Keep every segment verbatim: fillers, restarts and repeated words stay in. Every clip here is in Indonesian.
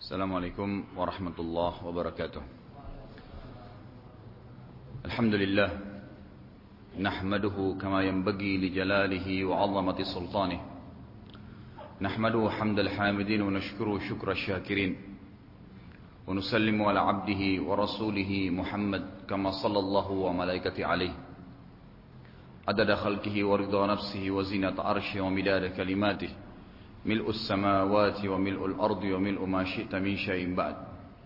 Assalamualaikum warahmatullahi wabarakatuh. Alhamdulillah nahmaduhu kama yanbaghi li jalalihi wa 'azamati sultanih. Nahmaduhu hamdal hamidin wa nashkuruhu shukra syakirin. Wa nusallimu ala 'abdihi wa rasulihi Muhammad kama sallallahu wa malaikati alaihi. Adada khalqihi wa ridha nafsihi wa zinata arshihi wa midada kalimatihi. Mil'us samawati wa mil'ul ardi wa mil'u ma syi'ta min syai'in ba'd.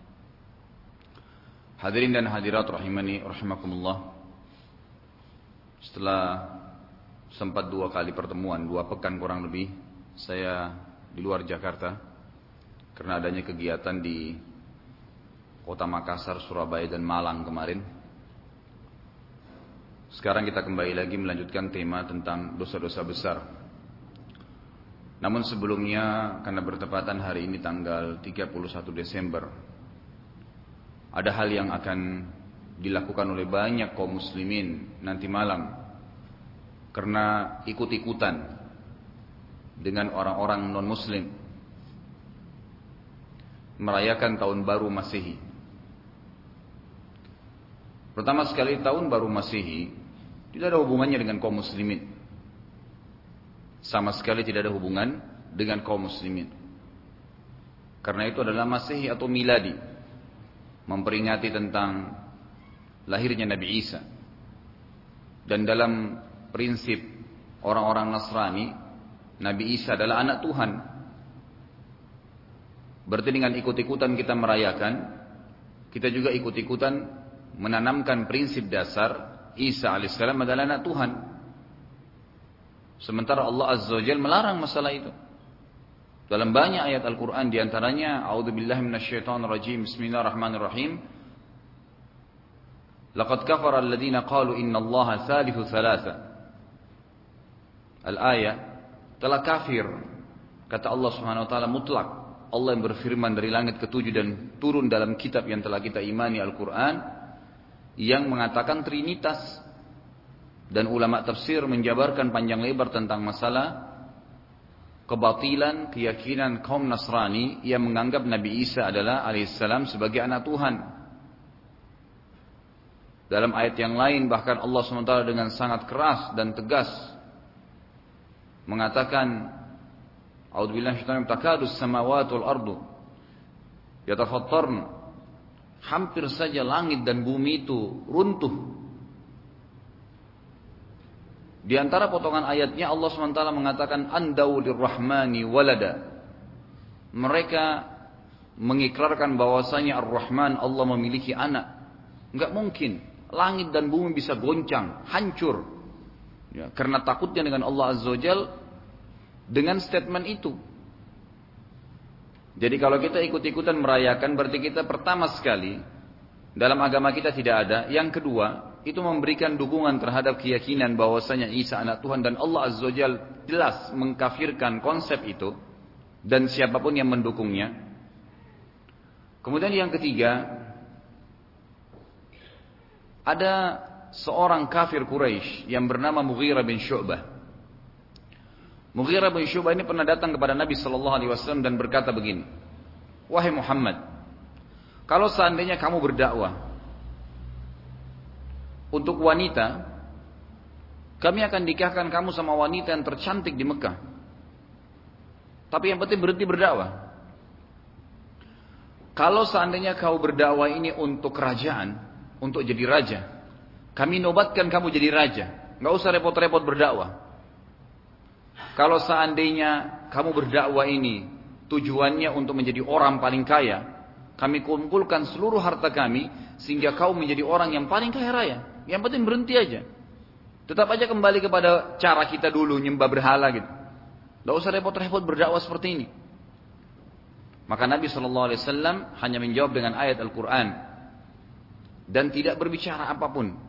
Hadirin dan hadirat rahimani rahimakumullah. Setelah sempat dua kali pertemuan, dua pekan kurang lebih, saya di luar Jakarta karena adanya kegiatan di Kota Makassar, Surabaya dan Malang kemarin. Sekarang kita kembali lagi melanjutkan tema tentang dosa-dosa besar. Namun sebelumnya, karena bertepatan hari ini tanggal tiga puluh satu Desember, ada hal yang akan dilakukan oleh banyak kaum muslimin nanti malam karena ikut-ikutan dengan orang-orang non-muslim merayakan tahun baru Masehi. Pertama sekali, tahun baru Masehi tidak ada hubungannya dengan kaum muslimin. Sama sekali tidak ada hubungan dengan kaum muslimin. Karena itu adalah Masehi atau Miladi, memperingati tentang lahirnya Nabi Isa. Dan dalam prinsip orang-orang Nasrani, Nabi Isa adalah anak Tuhan. Berarti dengan ikut-ikutan kita merayakan, kita juga ikut-ikutan menanamkan prinsip dasar Isa alaihissalam adalah anak Tuhan. Sementara Allah Azza wa Jalla melarang masalah itu. Dalam banyak ayat Al-Quran, diantaranya A'udzubillahi minasyaitonir rajim, Bismillahirrahmanirrahim. Laqad kafara alladhina qalu innallaha thalithu thalatha. Al-ayat, telah kafir, kata Allah Subhanahu wa taala mutlak. Allah yang berfirman dari langit ketujuh dan turun dalam kitab yang telah kita imani Al-Quran, yang mengatakan Trinitas. Dan ulama tafsir menjabarkan panjang lebar tentang masalah kebatilan keyakinan kaum Nasrani yang menganggap Nabi Isa adalah alaihissalam sebagai anak Tuhan. Dalam ayat yang lain bahkan Allah subhanahu wa taala dengan sangat keras dan tegas mengatakan, A'udzubillahi minasyaitonir rajim, takadus samawati wal ardu yatafattarna. Hampir saja langit dan bumi itu runtuh. Di antara potongan ayatnya Allah subhanahu wa taala mengatakan andau lirrahmani walada. Mereka mengikrarkan bahwasanya Ar-Rahman, Allah memiliki anak. Enggak mungkin langit dan bumi bisa goncang, hancur. Ya, karena takutnya dengan Allah Azza wa Jalla dengan statement itu. Jadi kalau kita ikut-ikutan merayakan, berarti kita pertama sekali dalam agama kita tidak ada. Yang kedua, itu memberikan dukungan terhadap keyakinan bahwasanya Isa anak Tuhan, dan Allah Azza wa Jalla jelas mengkafirkan konsep itu dan siapapun yang mendukungnya. Kemudian yang ketiga, ada seorang kafir Quraisy yang bernama Mughirah bin Syu'bah. Mughirah bin Syu'bah ini pernah datang kepada Nabi sallallahu alaihi wasallam dan berkata begini, "Wahai Muhammad, kalau seandainya kamu berdakwah untuk wanita, kami akan nikahkan kamu sama wanita yang tercantik di Mekah. Tapi yang penting berhenti berdakwah. Kalau seandainya kau berdakwah ini untuk kerajaan, untuk jadi raja, kami nobatkan kamu jadi raja. Gak usah repot-repot berdakwah. Kalau seandainya kamu berdakwah ini tujuannya untuk menjadi orang paling kaya, kami kumpulkan seluruh harta kami sehingga kau menjadi orang yang paling kaya raya. Yang penting berhenti aja. Tetap aja kembali kepada cara kita dulu, nyembah berhala gitu. Tidak usah repot-repot berdakwah seperti ini." Maka Nabi shallallahu alaihi wasallam hanya menjawab dengan ayat Al-Quran dan tidak berbicara apapun.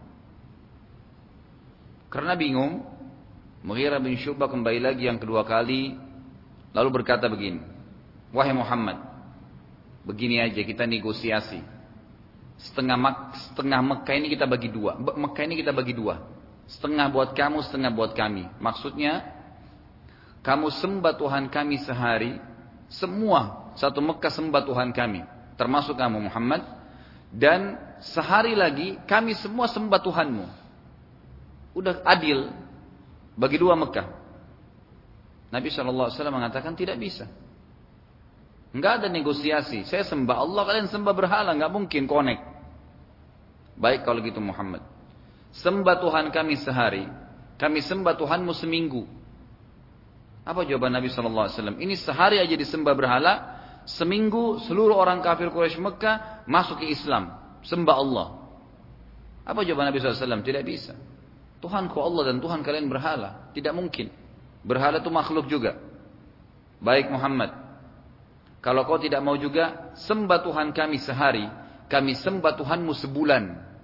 Karena bingung, Mughirah bin Syu'bah kembali lagi yang kedua kali, lalu berkata begini, "Wahai Muhammad, begini aja kita negosiasi. Setengah Mek, setengah Mekah ini kita bagi dua. Mekah ini kita bagi dua. Setengah buat kamu, setengah buat kami. Maksudnya, kamu sembah Tuhan kami sehari, semua satu Mekah sembah Tuhan kami, termasuk kamu Muhammad, dan sehari lagi kami semua sembah Tuhanmu. Udah adil bagi dua Mekah. Nabi shallallahu alaihi wasallam mengatakan tidak bisa. Enggak ada negosiasi. Saya sembah Allah, kalian sembah berhala, enggak mungkin connect. Baik kalau gitu Muhammad. Sembah Tuhan kami sehari, kami sembah Tuhanmu seminggu. Apa jawaban Nabi shallallahu alaihi wasallam? Ini sehari aja disembah berhala, seminggu seluruh orang kafir Quraisy Mekah masuk ke Islam, sembah Allah. Apa jawaban Nabi shallallahu alaihi wasallam? Tidak bisa. Tuhanku Allah dan Tuhan kalian berhala. Tidak mungkin. Berhala itu makhluk juga. Baik Muhammad, kalau kau tidak mau juga, sembah Tuhan kami sehari, kami sembah Tuhanmu sebulan.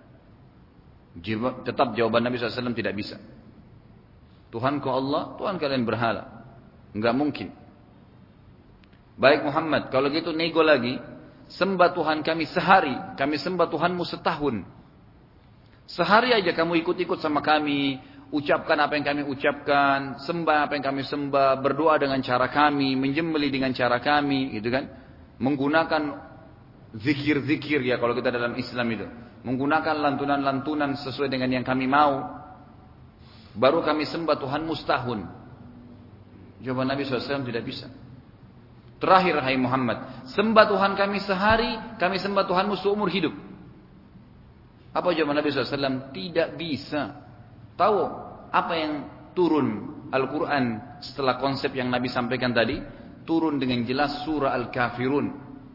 Tetap jawaban Nabi shallallahu alaihi wasallam tidak bisa. Tuhanku Allah, Tuhan kalian berhala. Enggak mungkin. Baik Muhammad, kalau gitu nego lagi, sembah Tuhan kami sehari, kami sembah Tuhanmu setahun. Sehari aja kamu ikut-ikut sama kami, ucapkan apa yang kami ucapkan, sembah apa yang kami sembah, berdoa dengan cara kami, menjembeli dengan cara kami, gitu kan? Menggunakan zikir-zikir ya kalau kita dalam Islam itu, menggunakan lantunan-lantunan sesuai dengan yang kami mau, baru kami sembah Tuhanmu setahun. Jawaban Nabi shallallahu alaihi wasallam tidak bisa. Terakhir hai Muhammad, sembah Tuhan kami sehari, kami sembah Tuhanmu seumur hidup. Apa jawaban Nabi shallallahu alaihi wasallam? Tidak bisa. Tahu apa yang turun Al-Quran setelah konsep yang Nabi sampaikan tadi? Turun dengan jelas surah Al-Kafirun.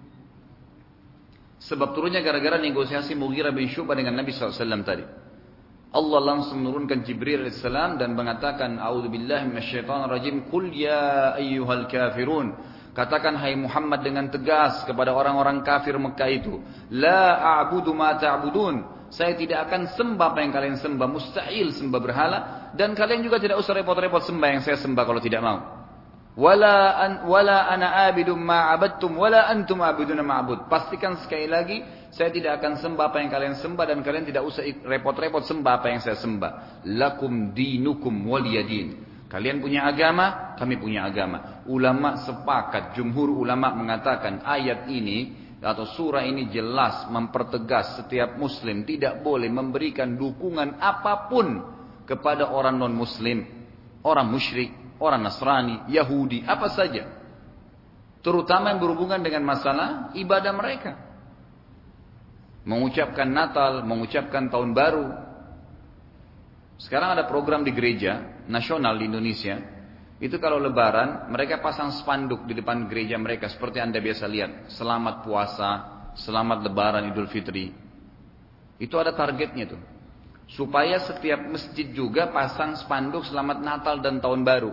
Sebab turunnya gara-gara negosiasi Mughirah bin Syu'bah dengan Nabi shallallahu alaihi wasallam tadi. Allah langsung menurunkan Jibril alaihissalam dan mengatakan, A'udzubillahi minasyaitonirrajim, Qul ya ayyuhal kafirun. Katakan hai Muhammad dengan tegas kepada orang-orang kafir Mekah itu, La a'budu ma ta'budun. Saya tidak akan sembah apa yang kalian sembah, mustahil sembah berhala, dan kalian juga tidak usah repot-repot sembah yang saya sembah kalau tidak mau. Wala an wala ana abidum ma abadtum wala antum abiduna ma'bud. Pastikan sekali lagi, saya tidak akan sembah apa yang kalian sembah dan kalian tidak usah repot-repot sembah apa yang saya sembah. Lakum dinukum waliyadin. Kalian punya agama, kami punya agama. Ulama sepakat, jumhur ulama mengatakan ayat ini atau surah ini jelas mempertegas setiap muslim tidak boleh memberikan dukungan apapun kepada orang non muslim, orang musyrik, orang Nasrani, Yahudi, apa saja. Terutama yang berhubungan dengan masalah ibadah mereka. Mengucapkan Natal, mengucapkan tahun baru. Sekarang ada program di gereja nasional di Indonesia. Itu kalau lebaran, mereka pasang spanduk di depan gereja mereka. Seperti Anda biasa lihat. Selamat puasa, selamat lebaran Idul Fitri. Itu ada targetnya tuh. Supaya setiap masjid juga pasang spanduk selamat Natal dan Tahun Baru.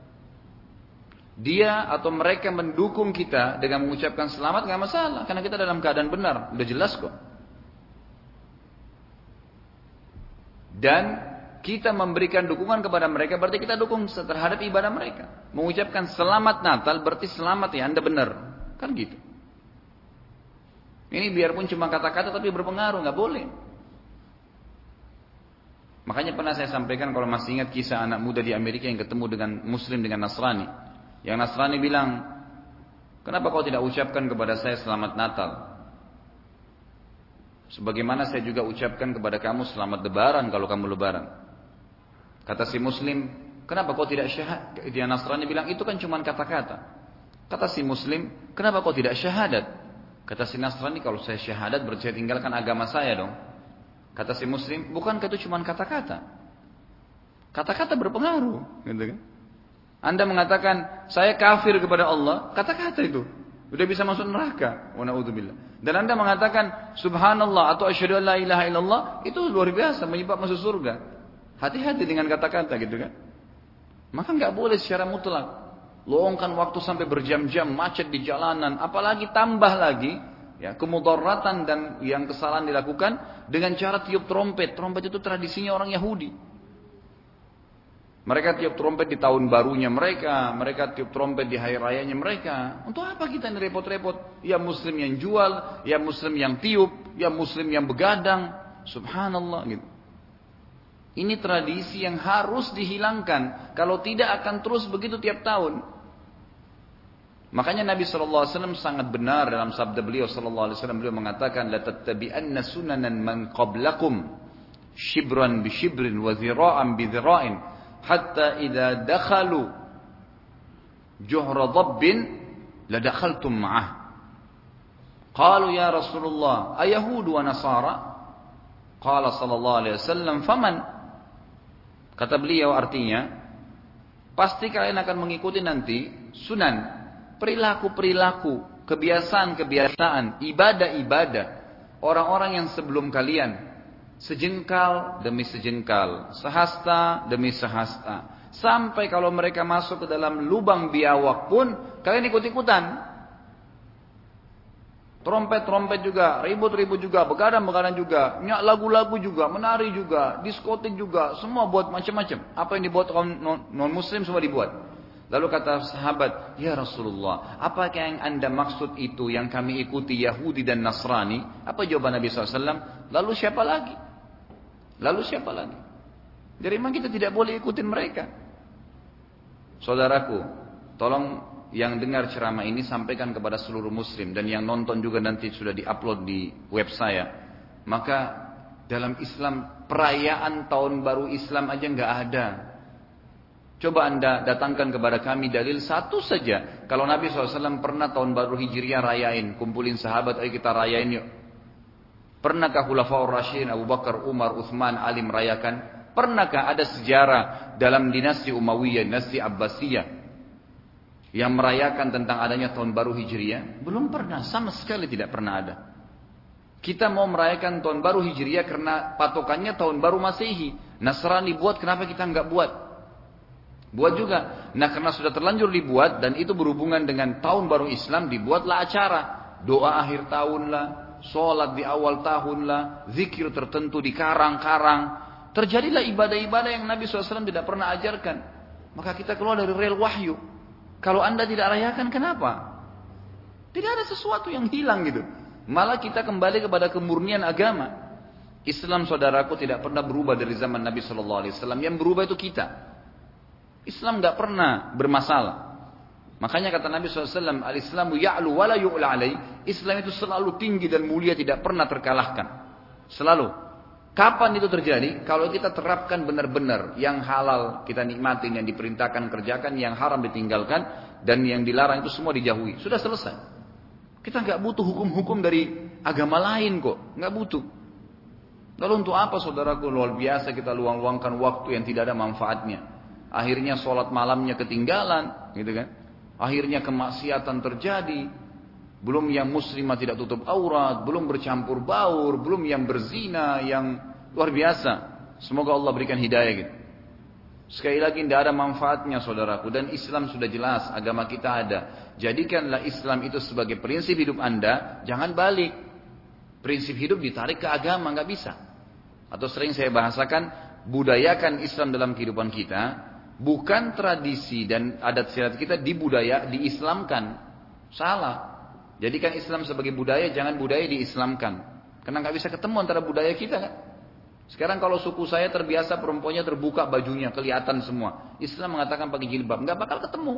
Dia atau mereka mendukung kita dengan mengucapkan selamat gak masalah. Karena kita dalam keadaan benar. Udah jelas kok. Dan kita memberikan dukungan kepada mereka, berarti kita dukung terhadap ibadah mereka. Mengucapkan selamat Natal, berarti selamat ya, Anda benar. Kan gitu. Ini biarpun cuma kata-kata, tapi berpengaruh, nggak boleh. Makanya pernah saya sampaikan, kalau masih ingat kisah anak muda di Amerika yang ketemu dengan Muslim, dengan Nasrani. Yang Nasrani bilang, kenapa kau tidak ucapkan kepada saya selamat Natal? Sebagaimana saya juga ucapkan kepada kamu selamat lebaran kalau kamu lebaran. Kata si Muslim, kenapa kau tidak syahadat? Dia Nasrani bilang, itu kan cuma kata-kata. Kata si Muslim, kenapa kau tidak syahadat? Kata si Nasrani, kalau saya syahadat berarti saya tinggalkan agama saya dong. Kata si Muslim, bukankah itu cuma kata-kata? Kata-kata berpengaruh. Gitu kan? Anda mengatakan, saya kafir kepada Allah, kata-kata itu. Udah bisa masuk neraka. Wa na'udzubillah. Dan Anda mengatakan, subhanallah atau asyhadu an la ilaha illallah, itu luar biasa, menyebab masuk surga. Hati-hati dengan kata-kata gitu kan. Maka nggak boleh secara mutlak. Luangkan waktu sampai berjam-jam macet di jalanan, apalagi tambah lagi ya kemudaratan dan yang kesalahan dilakukan dengan cara tiup trompet. Trompet itu tradisinya orang Yahudi. Mereka tiup trompet di tahun barunya mereka, mereka tiup trompet di hari rayanya mereka. Untuk apa kita ini repot-repot? Ya muslim yang jual, ya muslim yang tiup, ya muslim yang begadang. Subhanallah gitu. Ini tradisi yang harus dihilangkan. Kalau tidak akan terus begitu tiap tahun. Makanya Nabi shallallahu alaihi wasallam sangat benar dalam sabda beliau shallallahu alaihi wasallam, beliau mengatakan la tattabi'anna sunanan man qablakum shibran bi shibrin wa dhira'an bi dhira'in hatta idza dakhalu juhra dhabbin la dakhaltum ma'ah. Qalu ya Rasulullah ayahudu wa nasara? Qala sallallahu alaihi wasallam faman? Kata beliau artinya, pasti kalian akan mengikuti nanti sunan, perilaku-perilaku, kebiasaan-kebiasaan, ibadah-ibadah orang-orang yang sebelum kalian, sejengkal demi sejengkal, sehasta demi sehasta, sampai kalau mereka masuk ke dalam lubang biawak pun kalian ikut-ikutan. Trompet-trompet juga, ribut-ribut juga, begadang-begadang juga, nyak lagu-lagu juga, menari juga, diskotik juga, semua buat macam-macam. Apa yang dibuat kaum non-muslim semua dibuat. Lalu kata sahabat, ya Rasulullah, apakah yang anda maksud itu yang kami ikuti Yahudi dan Nasrani? Apa jawaban Nabi shallallahu alaihi wasallam? Lalu siapa lagi? Lalu siapa lagi? Jadi memang kita tidak boleh ikutin mereka. Saudaraku, tolong yang dengar ceramah ini sampaikan kepada seluruh muslim, dan yang nonton juga nanti sudah diupload di web saya. Maka dalam Islam perayaan tahun baru Islam aja nggak ada. Coba anda datangkan kepada kami dalil satu saja. Kalau Nabi shallallahu alaihi wasallam pernah tahun baru Hijriah rayain, kumpulin sahabat, ayo kita rayain yuk. Pernahkah Khulafaur Rasyidin Abu Bakar, Umar, Utsman, Ali merayakan? Pernahkah ada sejarah dalam dinasti Umayyah, dinasti Abbasiyah yang merayakan tentang adanya tahun baru Hijriah? Belum pernah, sama sekali tidak pernah ada. Kita mau merayakan tahun baru Hijriah karena patokannya tahun baru Masehi. Nasrani buat, kenapa kita nggak buat? Buat juga. Nah, karena sudah terlanjur dibuat dan itu berhubungan dengan tahun baru Islam, dibuatlah acara. Doa akhir tahun lah, sholat di awal tahun lah, zikir tertentu di karang-karang. Terjadilah ibadah-ibadah yang Nabi shallallahu alaihi wasallam tidak pernah ajarkan. Maka kita keluar dari rel wahyu. Kalau anda tidak rayakan, kenapa? Tidak ada sesuatu yang hilang gitu. Malah kita kembali kepada kemurnian agama. Islam, saudaraku, tidak pernah berubah dari zaman Nabi shallallahu alaihi wasallam. Yang berubah itu kita. Islam nggak pernah bermasalah. Makanya kata Nabi shallallahu alaihi wasallam, al-Islamu ya'lu wa la yu'la alaih. Islam itu selalu tinggi dan mulia, tidak pernah terkalahkan. Selalu. Kapan itu terjadi? Kalau kita terapkan benar-benar yang halal kita nikmatin, yang diperintahkan kerjakan, yang haram ditinggalkan, dan yang dilarang itu semua dijauhi. Sudah selesai. Kita nggak butuh hukum-hukum dari agama lain kok, nggak butuh. Lalu untuk apa, saudaraku? Luar biasa kita luang-luangkan waktu yang tidak ada manfaatnya. Akhirnya sholat malamnya ketinggalan, gitu kan? Akhirnya kemaksiatan terjadi. Belum yang muslimah tidak tutup aurat, belum bercampur baur, belum yang berzina, yang luar biasa. Semoga Allah berikan hidayah gitu. Sekali lagi tidak ada manfaatnya, saudaraku. Dan Islam sudah jelas, agama kita ada. Jadikanlah Islam itu sebagai prinsip hidup anda, jangan balik. Prinsip hidup ditarik ke agama, nggak bisa. Atau sering saya bahasakan, budayakan Islam dalam kehidupan kita. Bukan tradisi dan adat istiadat kita dibudaya, diislamkan. Salah. Jadikan Islam sebagai budaya, jangan budaya diislamkan. Karena nggak bisa ketemu antara budaya kita kan. Sekarang kalau suku saya terbiasa perempuannya terbuka bajunya, kelihatan semua. Islam mengatakan pakai jilbab, nggak bakal ketemu.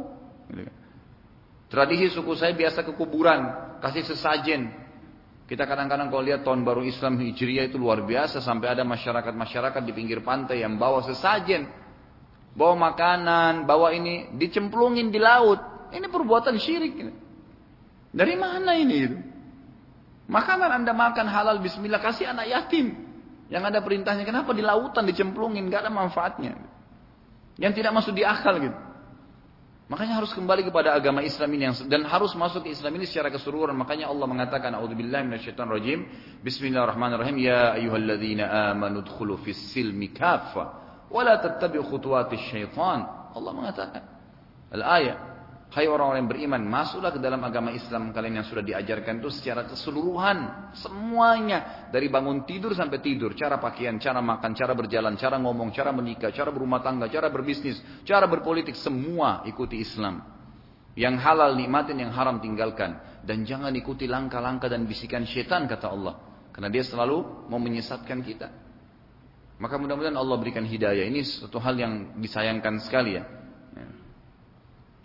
Tradisi suku saya biasa ke kuburan, kasih sesajen. Kita kadang-kadang kalau lihat tahun baru Islam Hijriah itu luar biasa, sampai ada masyarakat-masyarakat di pinggir pantai yang bawa sesajen, bawa makanan, bawa ini, dicemplungin di laut. Ini perbuatan syirik. Dari mana ini? Makanan anda makan halal, bismillah, kasih anak yatim. Yang ada perintahnya, kenapa di lautan dicemplungin? Gak ada manfaatnya. Yang tidak masuk di akal gitu. Makanya harus kembali kepada agama Islam ini yang, dan harus masuk ke Islam ini secara keseluruhan. Makanya Allah mengatakan, a'udzubillahi minasyaitonir rajim, bismillahirrahmanirrahim, ya ayyuhalladzina amanu dkhulu fis silmi kaffa wa la tattabi'u khutuwatis syaitan. Allah mengatakan al-ayat, hai orang-orang yang beriman, masuklah ke dalam agama Islam kalian yang sudah diajarkan itu secara keseluruhan, semuanya, dari bangun tidur sampai tidur, cara pakaian, cara makan, cara berjalan, cara ngomong, cara menikah, cara berumah tangga, cara berbisnis, cara berpolitik, semua ikuti Islam. Yang halal nikmatin, yang haram tinggalkan, dan jangan ikuti langkah-langkah dan bisikan syaitan, kata Allah, karena dia selalu mau menyesatkan kita. Maka mudah-mudahan Allah berikan hidayah. Ini suatu hal yang disayangkan sekali ya.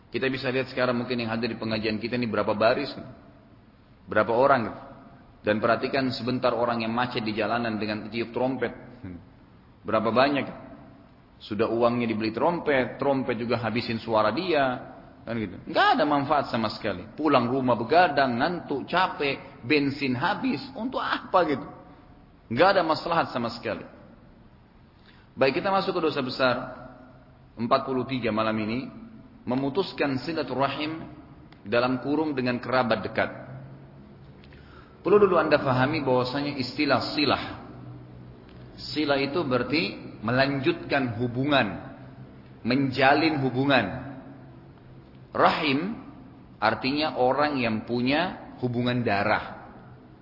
Kita bisa lihat sekarang mungkin yang hadir di pengajian kita ini berapa baris, berapa orang. Dan perhatikan sebentar orang yang macet di jalanan dengan tiup trompet. Berapa banyak. Sudah uangnya dibeli trompet, trompet juga habisin suara dia. Kan gitu. Nggak ada manfaat sama sekali. Pulang rumah begadang, ngantuk, capek, bensin habis. Untuk apa gitu? Nggak ada maslahat sama sekali. Baik, kita masuk ke dosa besar empat puluh tiga malam ini. Memutuskan silaturahim dalam kurung dengan kerabat dekat. Perlu dulu anda fahami bahwasanya istilah silah. Silah itu berarti melanjutkan hubungan, menjalin hubungan. Rahim artinya orang yang punya hubungan darah.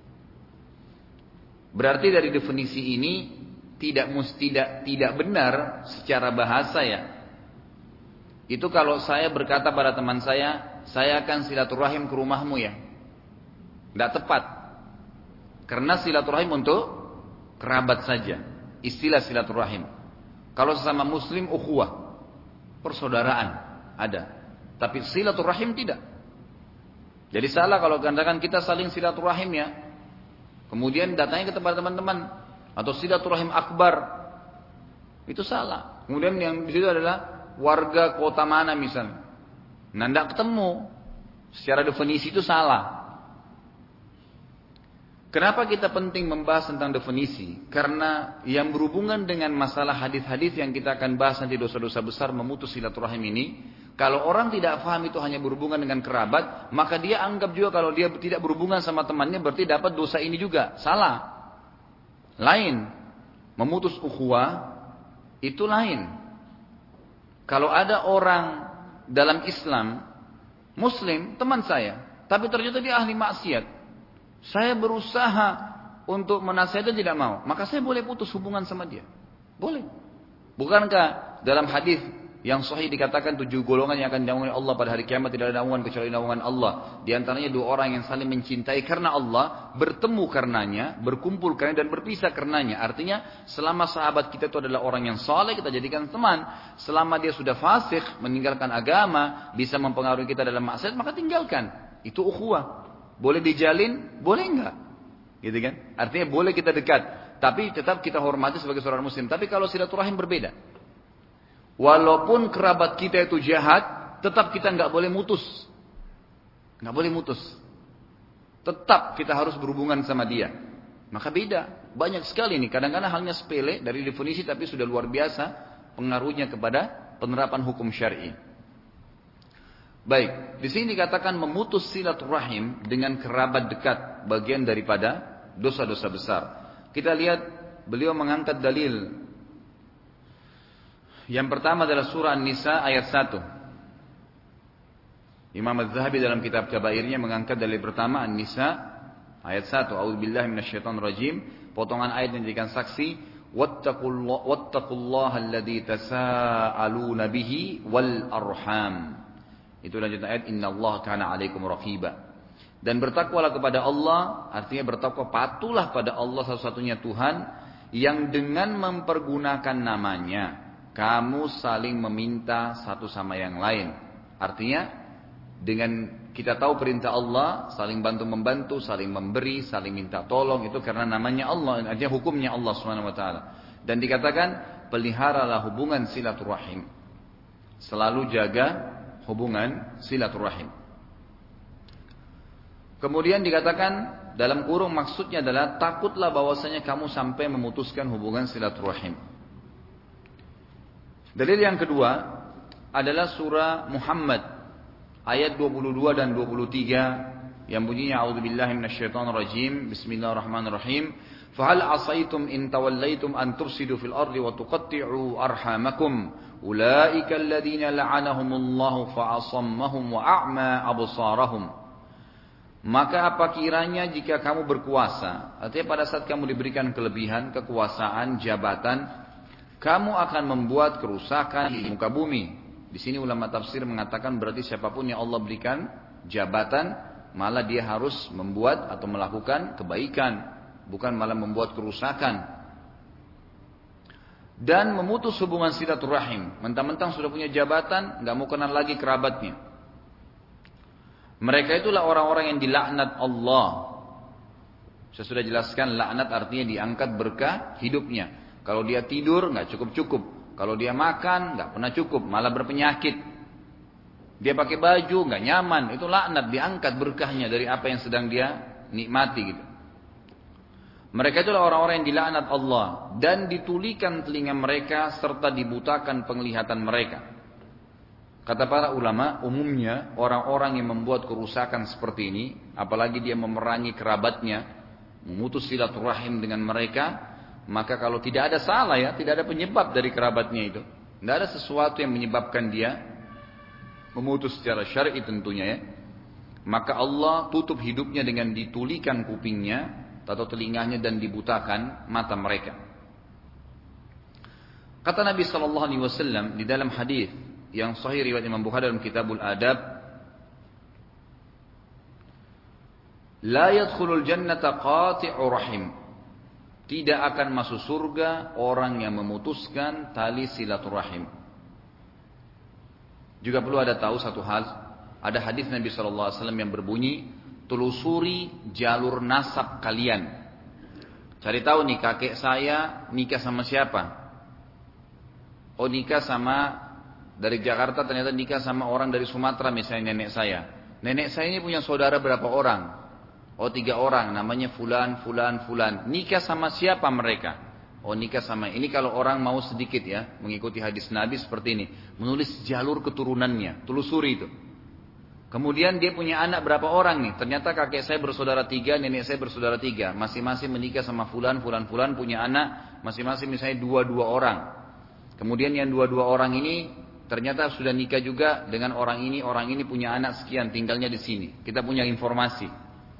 Berarti dari definisi ini tidak mesti tidak tidak benar secara bahasa ya. Itu kalau saya berkata pada teman saya, saya akan silaturahim ke rumahmu ya. Tidak tepat. Karena silaturahim untuk kerabat saja. Istilah silaturahim. Kalau sesama muslim, ukhuwah. Persaudaraan. Ada. Tapi silaturahim tidak. Jadi salah kalau katakan kita saling silaturahim ya. Kemudian datangnya ke tempat teman-teman. Atau silaturahim akbar. Itu salah. Kemudian yang di situ adalah warga kota mana misalnya. Nah, tidak ketemu. Secara definisi itu salah. Kenapa kita penting membahas tentang definisi? Karena yang berhubungan dengan masalah hadis-hadis yang kita akan bahas nanti dosa-dosa besar memutus silaturahim ini. Kalau orang tidak paham itu hanya berhubungan dengan kerabat, maka dia anggap juga kalau dia tidak berhubungan sama temannya berarti dapat dosa ini juga. Salah. Lain. Memutus ukhuwah itu lain. Kalau ada orang dalam Islam, Muslim, teman saya, tapi ternyata dia ahli maksiat. Saya berusaha untuk menasihati tidak mau. Maka saya boleh putus hubungan sama dia. Boleh. Bukankah dalam hadis yang sahih dikatakan tujuh golongan yang akan naungan Allah pada hari kiamat tidak ada naungan kecuali naungan Allah. Di antaranya dua orang yang saling mencintai karena Allah, bertemu karenanya, berkumpul karenanya dan berpisah karenanya. Artinya selama sahabat kita itu adalah orang yang saleh kita jadikan teman. Selama dia sudah fasik, meninggalkan agama, bisa mempengaruhi kita dalam maksiat, maka tinggalkan. Itu ukhuwah. Boleh dijalin, boleh enggak? Gitu kan? Artinya boleh kita dekat, tapi tetap kita hormati sebagai seorang muslim. Tapi kalau silaturahim berbeda. Walaupun kerabat kita itu jahat, tetap kita nggak boleh mutus, nggak boleh mutus. Tetap kita harus berhubungan sama dia. Maka beda, banyak sekali nih. Kadang-kadang halnya sepele dari definisi, tapi sudah luar biasa pengaruhnya kepada penerapan hukum syar'i. Baik, di sini dikatakan memutus silaturahim dengan kerabat dekat, bagian daripada dosa-dosa besar. Kita lihat beliau mengangkat dalil. Yang pertama adalah surah An-Nisa ayat satu. Imam Az-Zahabi dalam kitab Kabairnya mengangkat dalil pertama An-Nisa ayat satu. A'udzubillahi minasyaitonir rajim. Potongan ayat yang dijadikan saksi. Wattaqullaha alladzi tasaaluna bihi wal arham. Itu lanjutan ayat innallaha kana 'alaikum raqiba. Dan bertakwalah kepada Allah, artinya bertakwa patuhlah pada Allah satu-satunya Tuhan yang dengan mempergunakan namanya kamu saling meminta satu sama yang lain. Artinya dengan kita tahu perintah Allah, saling bantu-membantu, saling memberi, saling minta tolong, itu karena namanya Allah, artinya hukumnya Allah subhanahu wa taala. Dan dikatakan peliharalah hubungan silaturahim. Selalu jaga hubungan silaturahim. Kemudian dikatakan dalam kurung maksudnya adalah takutlah bahwasanya kamu sampai memutuskan hubungan silaturahim. Dalil yang kedua adalah surah Muhammad ayat dua puluh dua dan dua puluh tiga yang bunyinya a'udzubillahi minasyaitonir rajim bismillahirrahmanirrahim fahal asaitum in tawallaitum an tufsidu fil ardi wa tuqatti'u arhamakum ulaika alladziina la'anahumullahu fa'asammahum wa a'ma absarahum. Maka apa kiranya jika kamu berkuasa, artinya pada saat kamu diberikan kelebihan, kekuasaan, jabatan, kamu akan membuat kerusakan di muka bumi. Di sini ulama tafsir mengatakan berarti siapapun yang Allah berikan jabatan, malah dia harus membuat atau melakukan kebaikan, bukan malah membuat kerusakan. Dan memutus hubungan silaturahim. Mentang-mentang sudah punya jabatan, nggak mau kenal lagi kerabatnya. Mereka itulah orang-orang yang dilaknat Allah. Saya sudah jelaskan laknat artinya diangkat berkah hidupnya. Kalau dia tidur nggak cukup-cukup. Kalau dia makan nggak pernah cukup, malah berpenyakit. Dia pakai baju nggak nyaman, itu laknat, diangkat berkahnya dari apa yang sedang dia nikmati gitu. Mereka itulah orang-orang yang dilaknat Allah dan ditulikan telinga mereka serta dibutakan penglihatan mereka. Kata para ulama, umumnya orang-orang yang membuat kerusakan seperti ini, apalagi dia memerangi kerabatnya, memutus silaturahim dengan mereka, maka kalau tidak ada salah ya, tidak ada penyebab dari kerabatnya itu, tidak ada sesuatu yang menyebabkan dia memutus secara syar'i tentunya ya, maka Allah tutup hidupnya dengan ditulikan kupingnya atau telinganya dan dibutakan mata mereka. Kata Nabi sallallahu alaihi wasallam di dalam hadis yang sahih riwayat Imam Bukhari dalam Kitabul Adab, la yadkhulul jannata qati'u rahim. Tidak akan masuk surga orang yang memutuskan tali silaturahim. Juga perlu ada tahu satu hal, ada hadis Nabi sallallahu alaihi wasallam yang berbunyi, telusuri jalur nasab kalian. Cari tahu nih, kakek saya nikah sama siapa? Oh, nikah sama dari Jakarta, ternyata nikah sama orang dari Sumatera misalnya nenek saya. Nenek saya ini punya saudara berapa orang? Oh, tiga orang, namanya fulan, fulan, fulan. Nikah sama siapa mereka? Oh, nikah sama ini. Kalau orang mau sedikit ya mengikuti hadis Nabi seperti ini, menulis jalur keturunannya, telusuri itu. Kemudian dia punya anak berapa orang nih? Ternyata kakek saya bersaudara tiga, nenek saya bersaudara tiga. Masing-masing menikah sama fulan, fulan, fulan, punya anak masing-masing misalnya dua-dua orang. Kemudian yang dua-dua orang ini ternyata sudah nikah juga dengan orang ini, orang ini punya anak sekian, tinggalnya di sini. Kita punya informasi.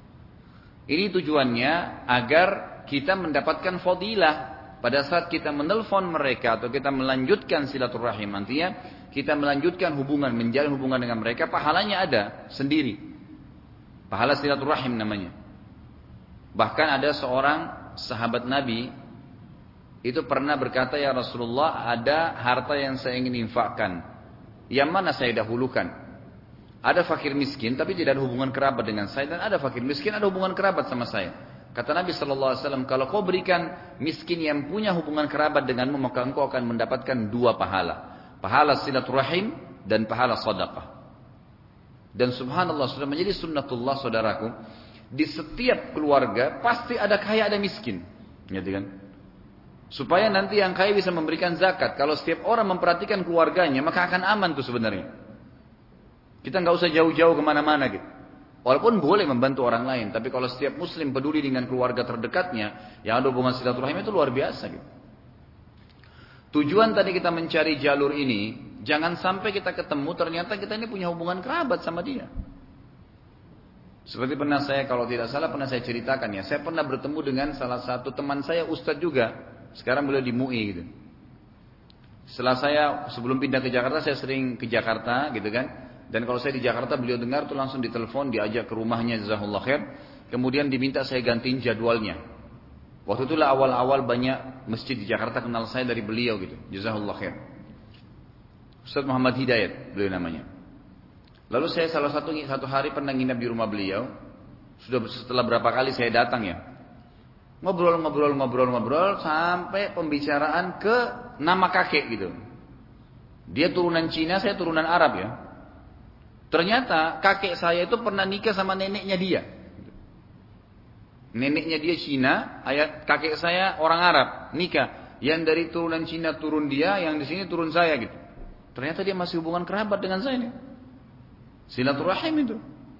Ini tujuannya agar kita mendapatkan fadilah pada saat kita menelpon mereka atau kita melanjutkan silaturahim. Artinya kita melanjutkan hubungan, menjalin hubungan dengan mereka, pahalanya ada sendiri. Pahala silaturahim namanya. Bahkan ada seorang sahabat Nabi itu pernah berkata, ya Rasulullah, ada harta yang saya ingin infakkan. Yang mana saya dahulukan? Ada fakir miskin tapi tidak ada hubungan kerabat dengan saya, dan ada fakir miskin ada hubungan kerabat sama saya. Kata Nabi sallallahu alaihi wasallam, kalau kau berikan miskin yang punya hubungan kerabat denganmu, maka engkau akan mendapatkan dua pahala. Pahala silaturahim dan pahala sedekah. Dan subhanallah, sudah menjadi sunnatullah saudaraku, di setiap keluarga pasti ada kaya ada miskin, gitu kan? Supaya nanti yang kaya bisa memberikan zakat. Kalau setiap orang memperhatikan keluarganya, maka akan aman tuh sebenarnya. Kita nggak usah jauh-jauh kemana-mana gitu. Walaupun boleh membantu orang lain, tapi kalau setiap muslim peduli dengan keluarga terdekatnya yang ada hubungan silaturahim, itu luar biasa gitu. Tujuan tadi kita mencari jalur ini, jangan sampai kita ketemu ternyata kita ini punya hubungan kerabat sama dia. Seperti pernah saya, kalau tidak salah pernah saya ceritakan ya, saya pernah bertemu dengan salah satu teman saya, ustadz juga, sekarang beliau di M U I gitu. Setelah saya, sebelum pindah ke Jakarta, saya sering ke Jakarta gitu kan. Dan kalau saya di Jakarta, beliau dengar tuh langsung ditelepon, diajak ke rumahnya, jazakallahu khair. Kemudian diminta saya gantiin jadwalnya. Waktu itulah awal-awal banyak masjid di Jakarta kenal saya dari beliau gitu, jazakallahu khair. Ustaz Muhammad Hidayat beliau namanya. Lalu saya salah satu satu hari pernah nginap di rumah beliau. Sudah setelah berapa kali saya datang ya. Ngobrol, ngobrol, ngobrol, ngobrol sampai pembicaraan ke nama kakek gitu. Dia turunan Cina, saya turunan Arab ya. Ternyata kakek saya itu pernah nikah sama neneknya dia. Neneknya dia Cina, ayah kakek saya orang Arab, nikah. Yang dari turunan Cina turun dia, yang di sini turun saya gitu. Ternyata dia masih hubungan kerabat dengan saya nih. Silaturahim itu.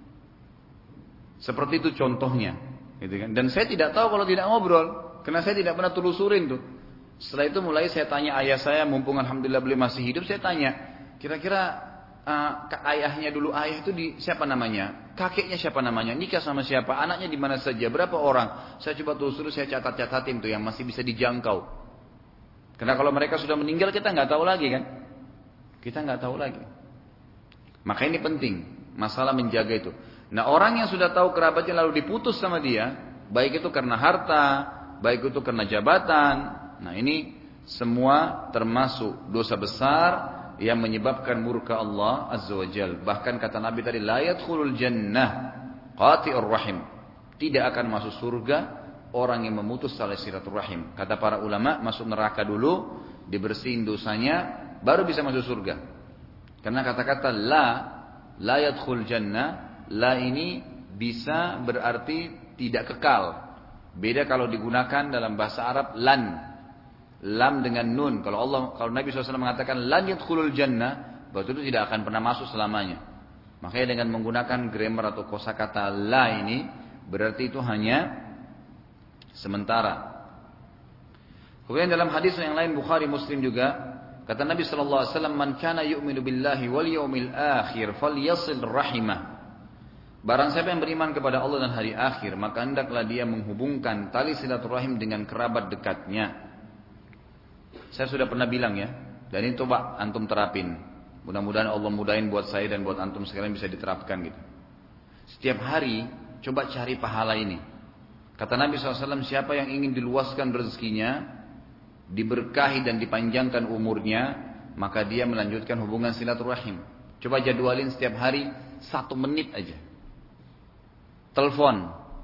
Seperti itu contohnya, gitu kan. Dan saya tidak tahu kalau tidak ngobrol, karena saya tidak pernah telusurin tuh. Setelah itu mulai saya tanya ayah saya, mumpung alhamdulillah beliau masih hidup, saya tanya, kira-kira Uh, ayahnya dulu, ayah itu di, siapa namanya, kakeknya siapa namanya, nikah sama siapa, anaknya di mana saja, berapa orang. Saya coba telusuri, saya catat-catatin tuh yang masih bisa dijangkau. Karena kalau mereka sudah meninggal kita nggak tahu lagi kan, kita nggak tahu lagi. Maka ini penting masalah menjaga itu. Nah, orang yang sudah tahu kerabatnya lalu diputus sama dia, baik itu karena harta, baik itu karena jabatan. Nah, ini semua termasuk dosa besar yang menyebabkan murka Allah Azza wa Jal. Bahkan kata Nabi tadi, la yadkhulul jannah qati'ur rahim. Tidak akan masuk surga orang yang memutus tali silaturahim. Kata para ulama, masuk neraka dulu, dibersihin dosanya, baru bisa masuk surga. Karena kata-kata la, la yadkhul jannah, la ini bisa berarti tidak kekal. Beda kalau digunakan dalam bahasa Arab lan, lam dengan nun. Kalau Allah, kalau Nabi shallallahu alaihi wasallam mengatakan lan yadkhulul jannah, berarti itu tidak akan pernah masuk selamanya. Makanya dengan menggunakan grammar atau kosakata la ini, berarti itu hanya sementara. Kemudian dalam hadis yang lain Bukhari Muslim juga, kata Nabi sallallahu alaihi wasallam, "Man kana yu'minu billahi wal yawmil akhir falyasil rahimah." Barang siapa yang beriman kepada Allah dan hari akhir, maka hendaklah dia menghubungkan tali silaturahim dengan kerabat dekatnya. Saya sudah pernah bilang ya, dan ini coba antum terapin. Mudah-mudahan Allah mudahin buat saya dan buat antum sekalian bisa diterapkan gitu. Setiap hari coba cari pahala ini. Kata Nabi shallallahu alaihi wasallam, siapa yang ingin diluaskan rezekinya, diberkahi dan dipanjangkan umurnya, maka dia melanjutkan hubungan silaturahim. Coba jadwalin setiap hari satu menit aja. Telepon.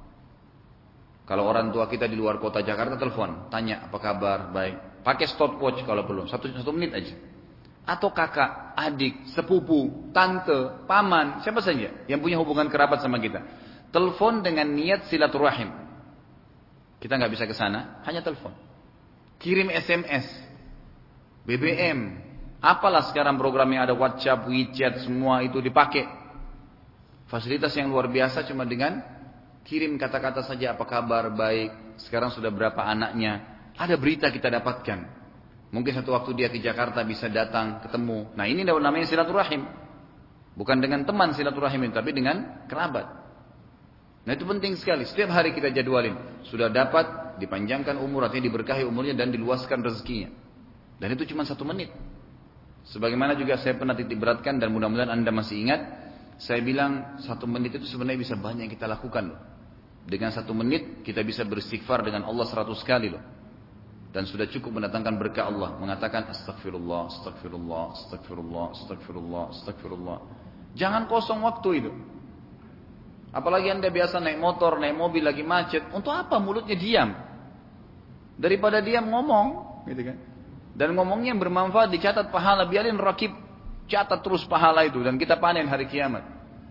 Kalau orang tua kita di luar kota Jakarta, telepon, tanya apa kabar, baik. Pakai stopwatch kalau perlu, satu, satu menit aja. Atau kakak, adik, sepupu, tante, paman, siapa saja yang punya hubungan kerabat sama kita. Telepon dengan niat silaturahim. Kita nggak bisa ke sana, hanya telepon. Kirim S M S, B B M, apalah sekarang program yang ada, WhatsApp, WeChat, semua itu dipakai. Fasilitas yang luar biasa cuma dengan kirim kata-kata saja, apa kabar, baik, sekarang sudah berapa anaknya, ada berita kita dapatkan. Mungkin satu waktu dia ke Jakarta bisa datang, ketemu. Nah ini namanya silaturahim. Bukan dengan teman silaturahim, tapi dengan kerabat. Nah itu penting sekali, setiap hari kita jadwalin. Sudah dapat, dipanjangkan umur, artinya diberkahi umurnya dan diluaskan rezekinya. Dan itu cuma satu menit. Sebagaimana juga saya pernah titik beratkan dan mudah-mudahan Anda masih ingat. Saya bilang satu menit itu sebenarnya bisa banyak yang kita lakukan loh. Dengan satu menit kita bisa beristighfar dengan Allah seratus kali loh. Dan sudah cukup mendatangkan berkah Allah. Mengatakan astagfirullah, astagfirullah, astagfirullah, astagfirullah, astagfirullah. Jangan kosong waktu itu. Apalagi Anda biasa naik motor, naik mobil lagi macet. Untuk apa mulutnya diam? Daripada diam ngomong, gitu kan? Dan ngomongnya yang bermanfaat, dicatat pahala, biarin rakib catat terus pahala itu dan kita panen hari kiamat.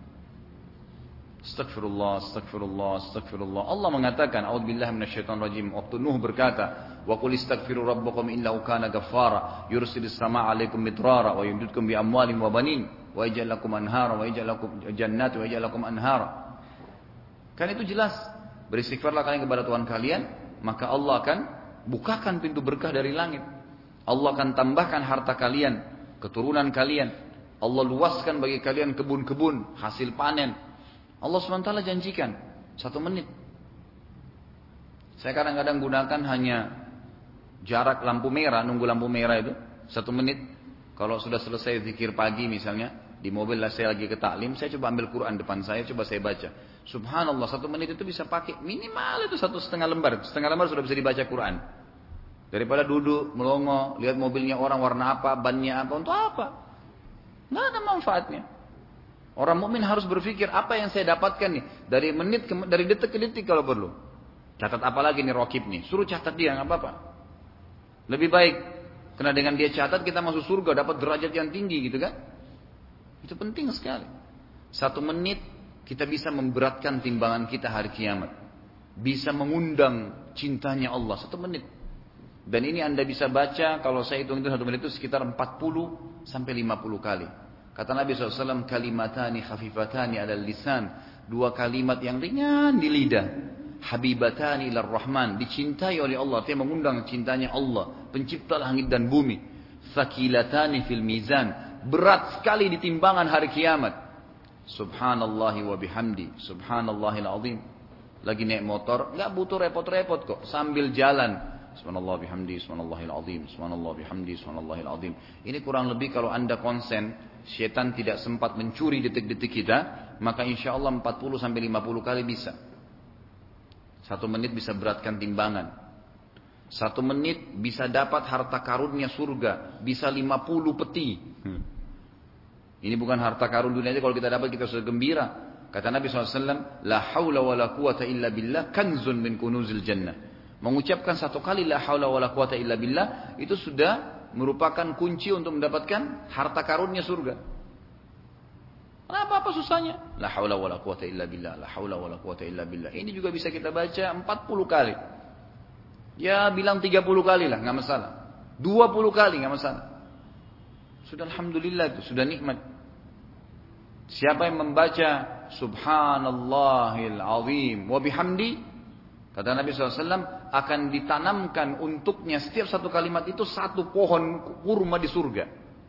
Astagfirullah, astagfirullah, astagfirullah. Allah mengatakan, a'udzubillahi minasyaitonir rajim. Waktu Nuh berkata, "Wa qul istaghfiru rabbakum innahu kana ghaffara, yursilis samaa'a 'alaikum midrara wa yumdidkum bi amwalin wa banin wa yaj'al lakum anhara wa yaj'al lakum jannatin wa yaj'al lakum anhara." Kan itu jelas. Beristighfarlah kalian kepada Tuhan kalian, maka Allah akan bukakan pintu berkah dari langit. Allah akan tambahkan harta kalian, keturunan kalian. Allah luaskan bagi kalian kebun-kebun, hasil panen. Allah subhanahu wa taala janjikan satu menit. Saya kadang-kadang gunakan hanya jarak lampu merah, nunggu lampu merah itu satu menit. Kalau sudah selesai zikir pagi misalnya, di mobil lah saya lagi ke taklim, saya coba ambil Quran depan saya, coba saya baca. Subhanallah, satu menit itu bisa pakai minimal itu satu setengah lembar, setengah lembar sudah bisa dibaca Quran. Daripada duduk melongo, lihat mobilnya orang warna apa, bannya apa, untuk apa? Nggak ada manfaatnya. Orang mukmin harus berpikir apa yang saya dapatkan nih dari menit ke, dari detik ke detik kalau perlu. Catat apa lagi nih rokib nih? Suruh catat dia nggak apa-apa. Lebih baik karena dengan dia catat kita masuk surga dapat derajat yang tinggi gitu kan? Itu penting sekali. Satu menit kita bisa memberatkan timbangan kita hari kiamat. Bisa mengundang cintanya Allah satu menit. Dan ini Anda bisa baca kalau saya hitung itu satu menit itu sekitar empat puluh sampai lima puluh kali. Kata Nabi shallallahu alaihi wasallam, kalimatani khafifatani ala lisan, dua kalimat yang ringan di lidah, habibatani ilar rahman, dicintai oleh Allah, artinya mengundang cintanya Allah, pencipta langit dan bumi. Thaqilatani fil mizan, berat sekali di timbangan hari kiamat. Subhanallahi wa bihamdi, subhanallahil azim. Lagi naik motor, nggak butuh repot-repot kok, sambil jalan. Subhanallah bihamdi, subhanallahil azim, subhanallah bihamdi, subhanallahil azim. Ini kurang lebih kalau Anda konsen, syaitan tidak sempat mencuri detik-detik kita, maka insya Allah empat puluh sampai lima puluh kali bisa. Satu menit bisa beratkan timbangan. Satu menit bisa dapat harta karunnya surga, bisa lima puluh peti. Hmm. Ini bukan harta karun dunia aja, kalau kita dapat kita sudah gembira. Kata Nabi shallallahu alaihi wasallam, la haula wa la quwata illa billah kanzun min kunuzil jannah. Mengucapkan satu kali la haula wa la quwata illa billah, itu sudah merupakan kunci untuk mendapatkan harta karunnya surga. Apa-apa susahnya? La haula wa la quwata illa billah, la haula wa la quwata illa billah. Ini juga bisa kita baca empat puluh kali. Ya bilang tiga puluh kali lah, nggak masalah. dua puluh kali nggak masalah. Sudah alhamdulillah itu, sudah nikmat. Siapa yang membaca Subhanallahil azim wa bihamdi, kata Nabi shallallahu alaihi wasallam, akan ditanamkan untuknya setiap satu kalimat itu satu pohon kurma di surga.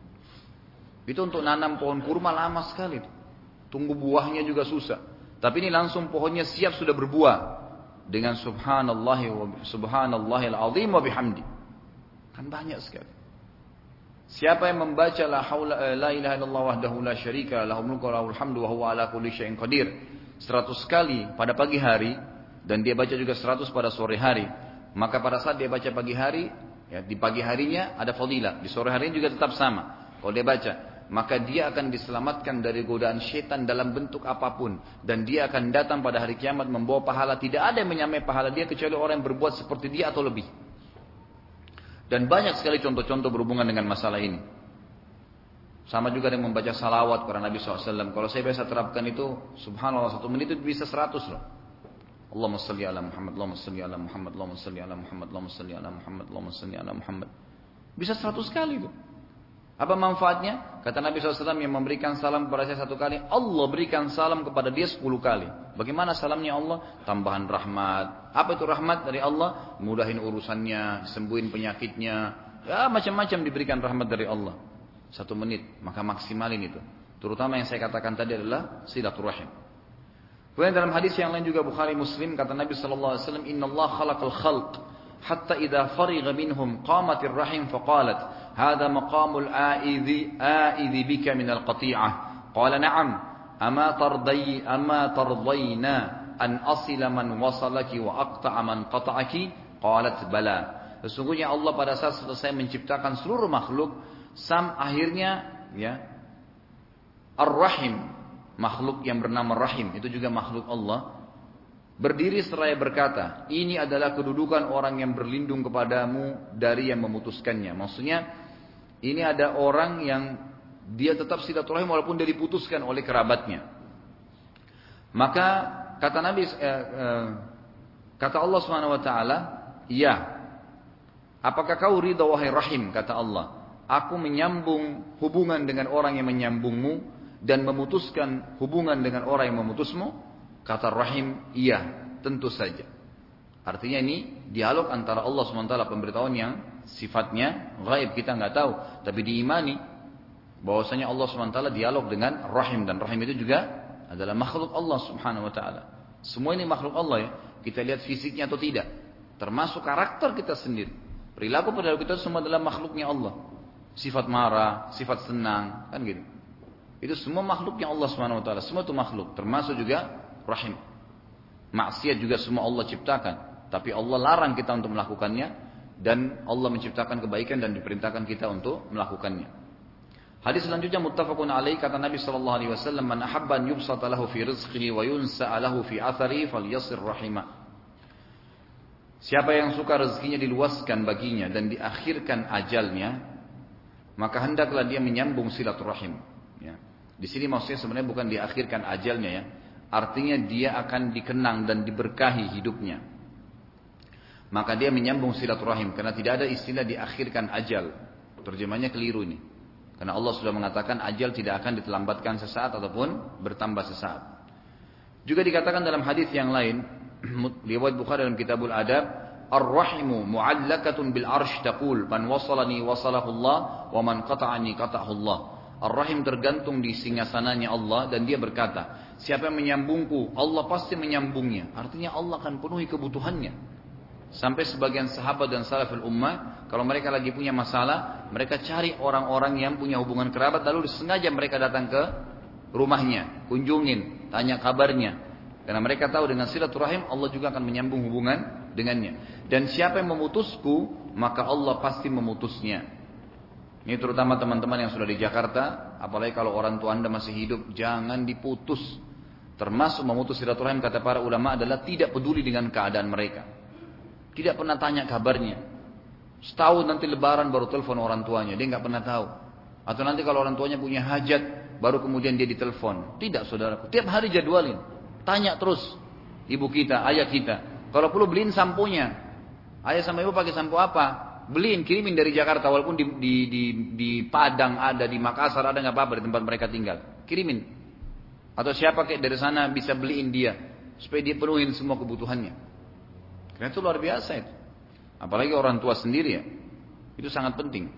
Itu untuk nanam pohon kurma lama sekali. Tunggu buahnya juga susah. Tapi ini langsung pohonnya siap sudah berbuah. Dengan subhanallah wa subhanallahil azim wa bihamdi. Kan banyak sekali. Siapa yang membaca la haula la ilaha illallah wahdahu la syarika lahul mulku wa lahul hamdu wa huwa ala kulli syai'in qadir seratus kali pada pagi hari, dan dia baca juga seratus pada sore hari, maka pada saat dia baca pagi hari, ya, di pagi harinya ada fadilah, di sore harinya juga tetap sama. Kalau dia baca, maka dia akan diselamatkan dari godaan syaitan dalam bentuk apapun, dan dia akan datang pada hari kiamat membawa pahala. Tidak ada yang menyamai pahala dia kecuali orang yang berbuat seperti dia atau lebih. Dan banyak sekali contoh-contoh berhubungan dengan masalah ini. Sama juga dengan membaca salawat kepada Nabi shallallahu alaihi wasallam. Kalau saya biasa terapkan itu, subhanallah, satu menit itu bisa seratus loh. Allahumma salli ala Muhammad, Allahumma salli ala Muhammad, Allahumma salli ala Muhammad, Allahumma salli ala Muhammad, Allahumma salli ala Muhammad. Bisa seratus kali itu. Apa manfaatnya? Kata Nabi shallallahu alaihi wasallam, yang memberikan salam kepada saya satu kali, Allah berikan salam kepada dia sepuluh kali. Bagaimana salamnya Allah? Tambahan rahmat. Apa itu rahmat dari Allah? Mudahin urusannya, sembuhin penyakitnya. Ya macam-macam diberikan rahmat dari Allah. Satu menit, maka maksimalin itu. Terutama yang saya katakan tadi adalah silaturahim. Kemudian dalam hadis yang lain juga Bukhari Muslim, kata Nabi shallallahu alaihi wasallam, Inna Allah khalaqal khalq. Hatta idza fariga minhum qamatir rahim faqalat hadha maqamul a'idhi a'idhi bika minal qati'ah qala na'am ama tardai ama tardayna an asila man wasalaki wa aqta'a man qata'aki qalat bala. Sesungguhnya Allah pada saat selesai menciptakan seluruh makhluk, sam akhirnya ya ar-rahim, makhluk yang bernama rahim, itu juga makhluk Allah, berdiri seraya berkata, ini adalah kedudukan orang yang berlindung kepadamu dari yang memutuskannya. Maksudnya, ini ada orang yang dia tetap silaturahim walaupun dia diputuskan oleh kerabatnya. Maka kata Nabi, eh, eh, kata Allah subhanahu wa taala, ya. Apakah kau ridha wahai rahim? Kata Allah, aku menyambung hubungan dengan orang yang menyambungmu dan memutuskan hubungan dengan orang yang memutusmu. Kata rahim, iya, tentu saja. Artinya ini dialog antara Allah subhanahu wa taala, pemberitahuan yang sifatnya gaib, kita nggak tahu, tapi diimani bahwasanya Allah subhanahu wa taala dialog dengan rahim, dan rahim itu juga adalah makhluk Allah subhanahu wa taala. Semua ini makhluk Allah ya. Kita lihat fisiknya atau tidak, termasuk karakter kita sendiri, perilaku perilaku kita semua adalah makhluknya Allah. Sifat marah, sifat senang, kan gitu. Itu semua makhluknya Allah subhanahu wa taala. Semua itu makhluk, termasuk juga rahim. Maksiat juga semua Allah ciptakan, tapi Allah larang kita untuk melakukannya, dan Allah menciptakan kebaikan dan diperintahkan kita untuk melakukannya. Hadis selanjutnya muttafaqun alaih, kata Nabi sallallahu alaihi wasallam, man ahabba an yubsata lahu fi rizqihi wa yunsa'a lahu fi athari falyasir rahimah. Siapa yang suka rezekinya diluaskan baginya dan diakhirkan ajalnya, maka hendaklah dia menyambung silaturahim. Ya. Di sini maksudnya sebenarnya bukan diakhirkan ajalnya ya. Artinya dia akan dikenang dan diberkahi hidupnya. Maka dia menyambung silaturahim, karena tidak ada istilah diakhirkan ajal. Terjemahnya keliru ini. Karena Allah sudah mengatakan ajal tidak akan diterlambatkan sesaat ataupun bertambah sesaat. Juga dikatakan dalam hadis yang lain, riwayat Bukhari dalam Kitabul Adab, ar-rahimu mu'allakatun bil arsh taqul man wasalani wasalahu Allah wa man qata'ani qata'ahu Allah. Ar-Rahim tergantung di singgasananya Allah, dan dia berkata, siapa yang menyambungku, Allah pasti menyambungnya. Artinya Allah akan penuhi kebutuhannya. Sampai sebagian sahabat dan salaful ummah, kalau mereka lagi punya masalah, mereka cari orang-orang yang punya hubungan kerabat, lalu sengaja mereka datang ke rumahnya, kunjungin, tanya kabarnya. Karena mereka tahu dengan silaturahim Allah juga akan menyambung hubungan dengannya. Dan siapa yang memutusku, maka Allah pasti memutusnya. Ini terutama teman-teman yang sudah di Jakarta, apalagi kalau orang tua Anda masih hidup, jangan diputus. Termasuk memutus silaturahim, kata para ulama, adalah tidak peduli dengan keadaan mereka. Tidak pernah tanya kabarnya. Setahun nanti lebaran baru telepon orang tuanya, dia nggak pernah tahu. Atau nanti kalau orang tuanya punya hajat, baru kemudian dia ditelepon. Tidak, saudaraku. Tiap hari jadwalin. Tanya terus ibu kita, ayah kita. Kalau perlu beliin sampunya. Ayah sama ibu pakai sampo apa? Beliin, kirimin dari Jakarta. Walaupun di, di, di, di Padang ada, di Makassar ada, nggak apa-apa di tempat mereka tinggal. Kirimin. Atau siapa kayak dari sana bisa beliin dia. Supaya dia penuhin semua kebutuhannya. Karena itu luar biasa itu. Apalagi orang tua sendiri ya. Itu sangat penting.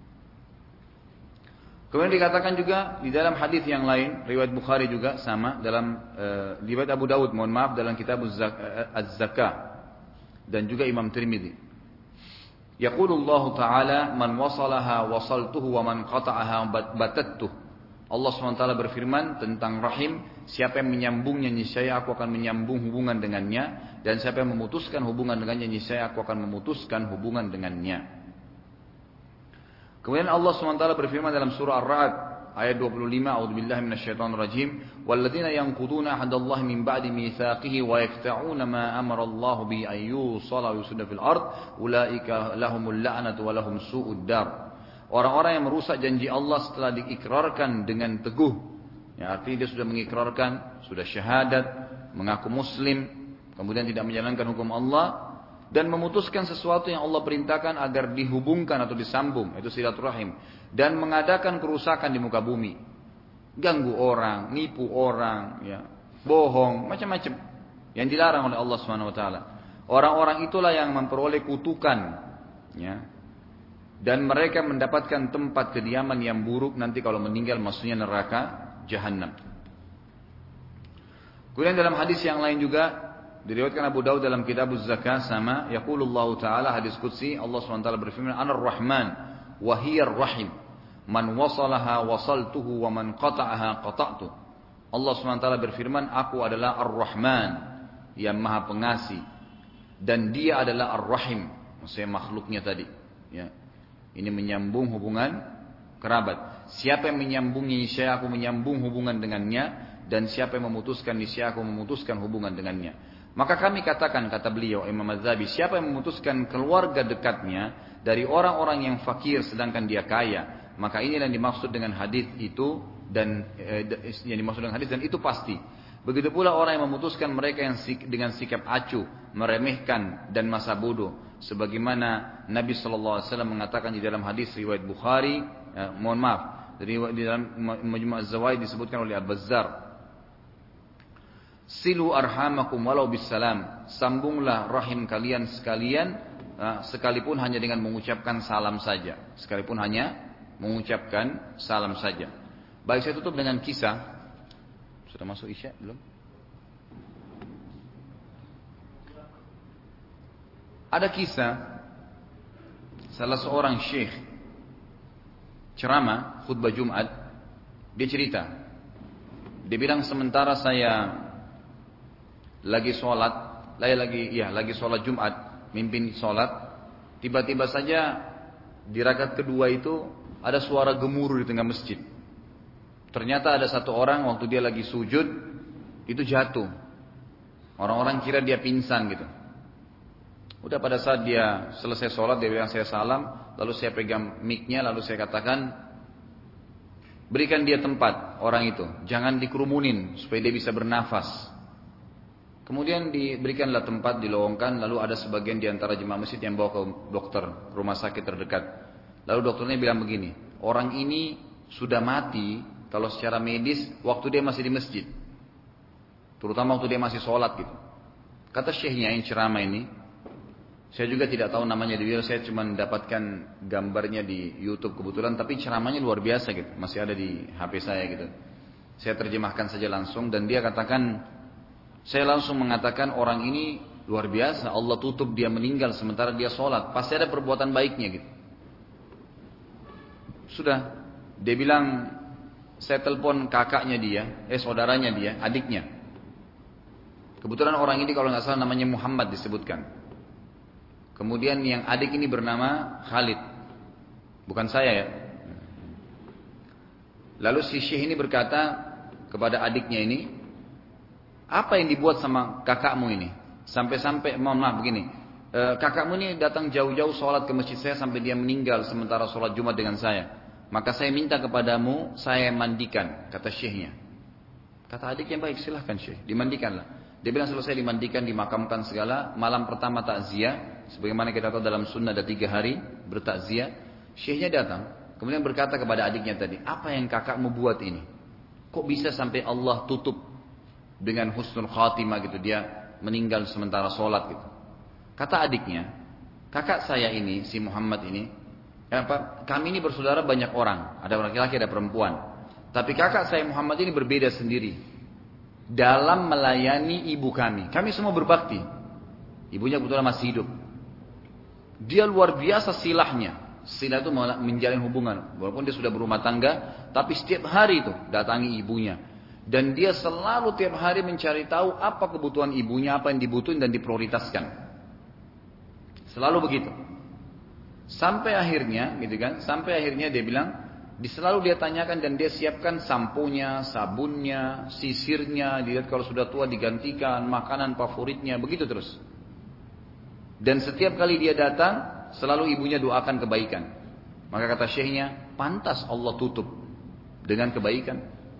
Kemudian dikatakan juga di dalam hadis yang lain, riwayat Bukhari juga sama dalam uh, riwayat Abu Dawud, mohon maaf, dalam kitab Az-Zakah dan juga Imam Tirmidzi. Yaqulullahu ta'ala man wasalaha wasaltuhu wa man qata'aha batattuh. Allah subhanahu wa taala berfirman tentang rahim, siapa yang menyambungnya niscaya aku akan menyambung hubungan dengannya, dan siapa yang memutuskan hubungan dengannya niscaya aku akan memutuskan hubungan dengannya. Kemudian Allah subhanahu wa taala berfirman dalam surah Ar-Ra'd ayat dua puluh lima, a'udzubillahi minasyaitonir rajim, walladzina yanquduna ahdallahi min ba'di mitsaqihi wa yaqta'una ma amara Allah bi an yusala wa yusda fil ard ulaika lahumul la'natu wa lahum su'ud dar. Orang-orang yang merusak janji Allah setelah diikrarkan dengan teguh. Ya, artinya dia sudah mengikrarkan, sudah syahadat, mengaku muslim, kemudian tidak menjalankan hukum Allah, dan memutuskan sesuatu yang Allah perintahkan agar dihubungkan atau disambung, itu silaturahim, dan mengadakan kerusakan di muka bumi. Ganggu orang, nipu orang, ya, bohong, macam-macam. Yang dilarang oleh Allah subhanahu wa taala. Orang-orang itulah yang memperoleh kutukan, ya. Dan mereka mendapatkan tempat kediaman yang buruk nanti kalau meninggal, maksudnya neraka Jahannam. Kemudian dalam hadis yang lain juga diriwayatkan Abu Dawud dalam kitab Az-Zakah sama, yaqulullahu ta'ala, hadis qudsi, Allah subhanahu wa taala berfirman, Anar Rahman wa hiyar rahim, man wasalaha wasaltuhu wa man qata'aha qata'tu. Allah subhanahu wa taala berfirman, aku adalah Ar-Rahman, yang maha pengasih, dan dia adalah Ar-Rahim, maksudnya makhluknya tadi, ya. Ini menyambung hubungan kerabat. Siapa yang menyambungnya, niscaya aku menyambung hubungan dengannya, dan siapa yang memutuskan, niscaya aku memutuskan hubungan dengannya. Maka kami katakan, kata beliau Imam Az-Zahabi, siapa yang memutuskan keluarga dekatnya dari orang-orang yang fakir sedangkan dia kaya, maka ini yang dimaksud dengan hadis itu, dan eh, yang dimaksud dengan hadis, dan itu pasti. Begitu pula orang yang memutuskan mereka yang sik, dengan sikap acuh, meremehkan dan masa bodoh, sebagaimana Nabi shallallahu alaihi wasallam mengatakan di dalam hadis riwayat Bukhari, eh, mohon maaf, di dalam Majmu' Az-Zawaid disebutkan oleh Al-Bazzar, silu arhamakum walau bisalam, sambunglah rahim kalian sekalian, eh, sekalipun hanya dengan mengucapkan salam saja, sekalipun hanya mengucapkan salam saja. Baik, saya tutup dengan kisah. Sudah masuk Isya belum? Ada kisah salah seorang syekh ceramah khutbah Jumat. Dia cerita, dia bilang, sementara saya lagi sholat, lagi ya lagi sholat Jumat, mimpin sholat, tiba-tiba saja di rakaat kedua itu ada suara gemuruh di tengah masjid. Ternyata ada satu orang waktu dia lagi sujud itu jatuh. Orang-orang kira dia pingsan gitu. Udah pada saat dia selesai sholat, dia bilang saya salam, lalu saya pegang mic-nya, lalu saya katakan, berikan dia tempat orang itu, jangan dikerumunin supaya dia bisa bernafas. Kemudian diberikanlah tempat, dilowongkan, lalu ada sebagian di antara jemaah masjid yang bawa ke dokter, rumah sakit terdekat. Lalu dokternya bilang begini, orang ini sudah mati kalau secara medis waktu dia masih di masjid, terutama waktu dia masih sholat gitu. Kata syekhnya yang ceramah ini, saya juga tidak tahu namanya dia, saya cuma mendapatkan gambarnya di YouTube kebetulan, tapi ceramahnya luar biasa gitu, masih ada di H P saya gitu. Saya terjemahkan saja langsung, dan dia katakan, saya langsung mengatakan orang ini luar biasa, Allah tutup dia meninggal sementara dia sholat, pasti ada perbuatan baiknya gitu. Sudah, dia bilang, saya telepon kakaknya dia, eh saudaranya dia, adiknya. Kebetulan orang ini kalau nggak salah namanya Muhammad disebutkan. Kemudian yang adik ini bernama Khalid. Bukan saya ya. Lalu si Syekh ini berkata kepada adiknya ini, apa yang dibuat sama kakakmu ini? Sampai-sampai, mohon maaf begini, e, kakakmu ini datang jauh-jauh sholat ke masjid saya sampai dia meninggal sementara sholat Jumat dengan saya. Maka saya minta kepadamu, saya mandikan, kata Syekhnya. Kata adiknya, baik silahkan Syekh, dimandikanlah. Dia bilang selesai dimandikan, dimakamkan segala. Malam pertama takziah, sebagaimana kita tahu dalam sunnah ada tiga hari bertakziah. Syekhnya datang, kemudian berkata kepada adiknya tadi, apa yang kakakmu buat ini? Kok bisa sampai Allah tutup dengan husnul khatimah gitu, dia meninggal sementara sholat gitu. Kata adiknya, kakak saya ini, si Muhammad ini, apa, kami ini bersaudara banyak orang, ada laki-laki ada perempuan. Tapi kakak saya Muhammad ini berbeda sendiri dalam melayani ibu kami. Kami semua berbakti. Ibunya kebetulan masih hidup. Dia luar biasa silahnya. Silah itu menjalin hubungan. Walaupun dia sudah berumah tangga, tapi setiap hari itu datangi ibunya. Dan dia selalu tiap hari mencari tahu apa kebutuhan ibunya, apa yang dibutuhin dan diprioritaskan. Selalu begitu. Sampai akhirnya, gitu kan? Sampai akhirnya dia bilang, di selalu dia tanyakan dan dia siapkan samponya, sabunnya, sisirnya, dilihat kalau sudah tua digantikan, makanan favoritnya, begitu terus. Dan setiap kali dia datang, selalu ibunya doakan kebaikan. Maka kata syekhnya, pantas Allah tutup dengan kebaikan.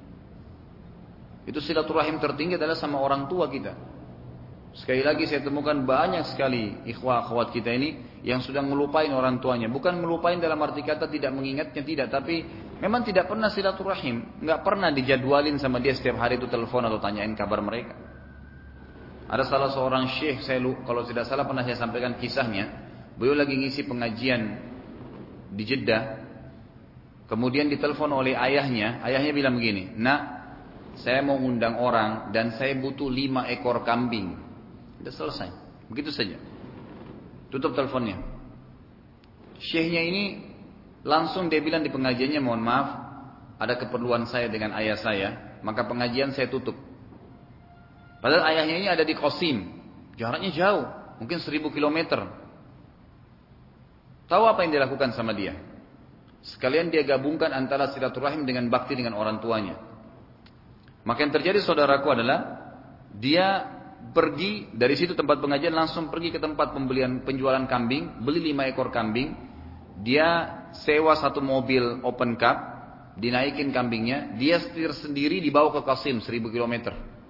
Itu silaturahim tertinggi adalah sama orang tua kita. Sekali lagi saya temukan banyak sekali ikhwah akhwat kita ini yang sudah ngelupain orang tuanya. Bukan ngelupain dalam arti kata tidak mengingatnya, tidak. Tapi memang tidak pernah silaturahim. Nggak pernah dijadwalin sama dia setiap hari itu telepon atau tanyain kabar mereka. Ada salah seorang syekh, saya kalau tidak salah pernah saya sampaikan kisahnya. Beliau lagi ngisi pengajian di Jeddah. Kemudian ditelepon oleh ayahnya. Ayahnya bilang begini, nak, saya mau undang orang dan saya butuh lima ekor kambing. Sudah selesai. Begitu saja. Tutup teleponnya. Syekhnya ini langsung dia bilang di pengajiannya, mohon maaf, ada keperluan saya dengan ayah saya, maka pengajian saya tutup. Padahal ayahnya ini ada di Qasim. Jaraknya jauh. Mungkin seribu kilometer. Tahu apa yang dilakukan sama dia? Sekalian dia gabungkan antara silaturahim dengan bakti dengan orang tuanya. Maka yang terjadi saudaraku adalah dia pergi dari situ tempat pengajian, langsung pergi ke tempat pembelian penjualan kambing, beli lima ekor kambing. Dia sewa satu mobil open cab, dinaikin kambingnya, dia setir sendiri dibawa ke Qasim seribu kilometer.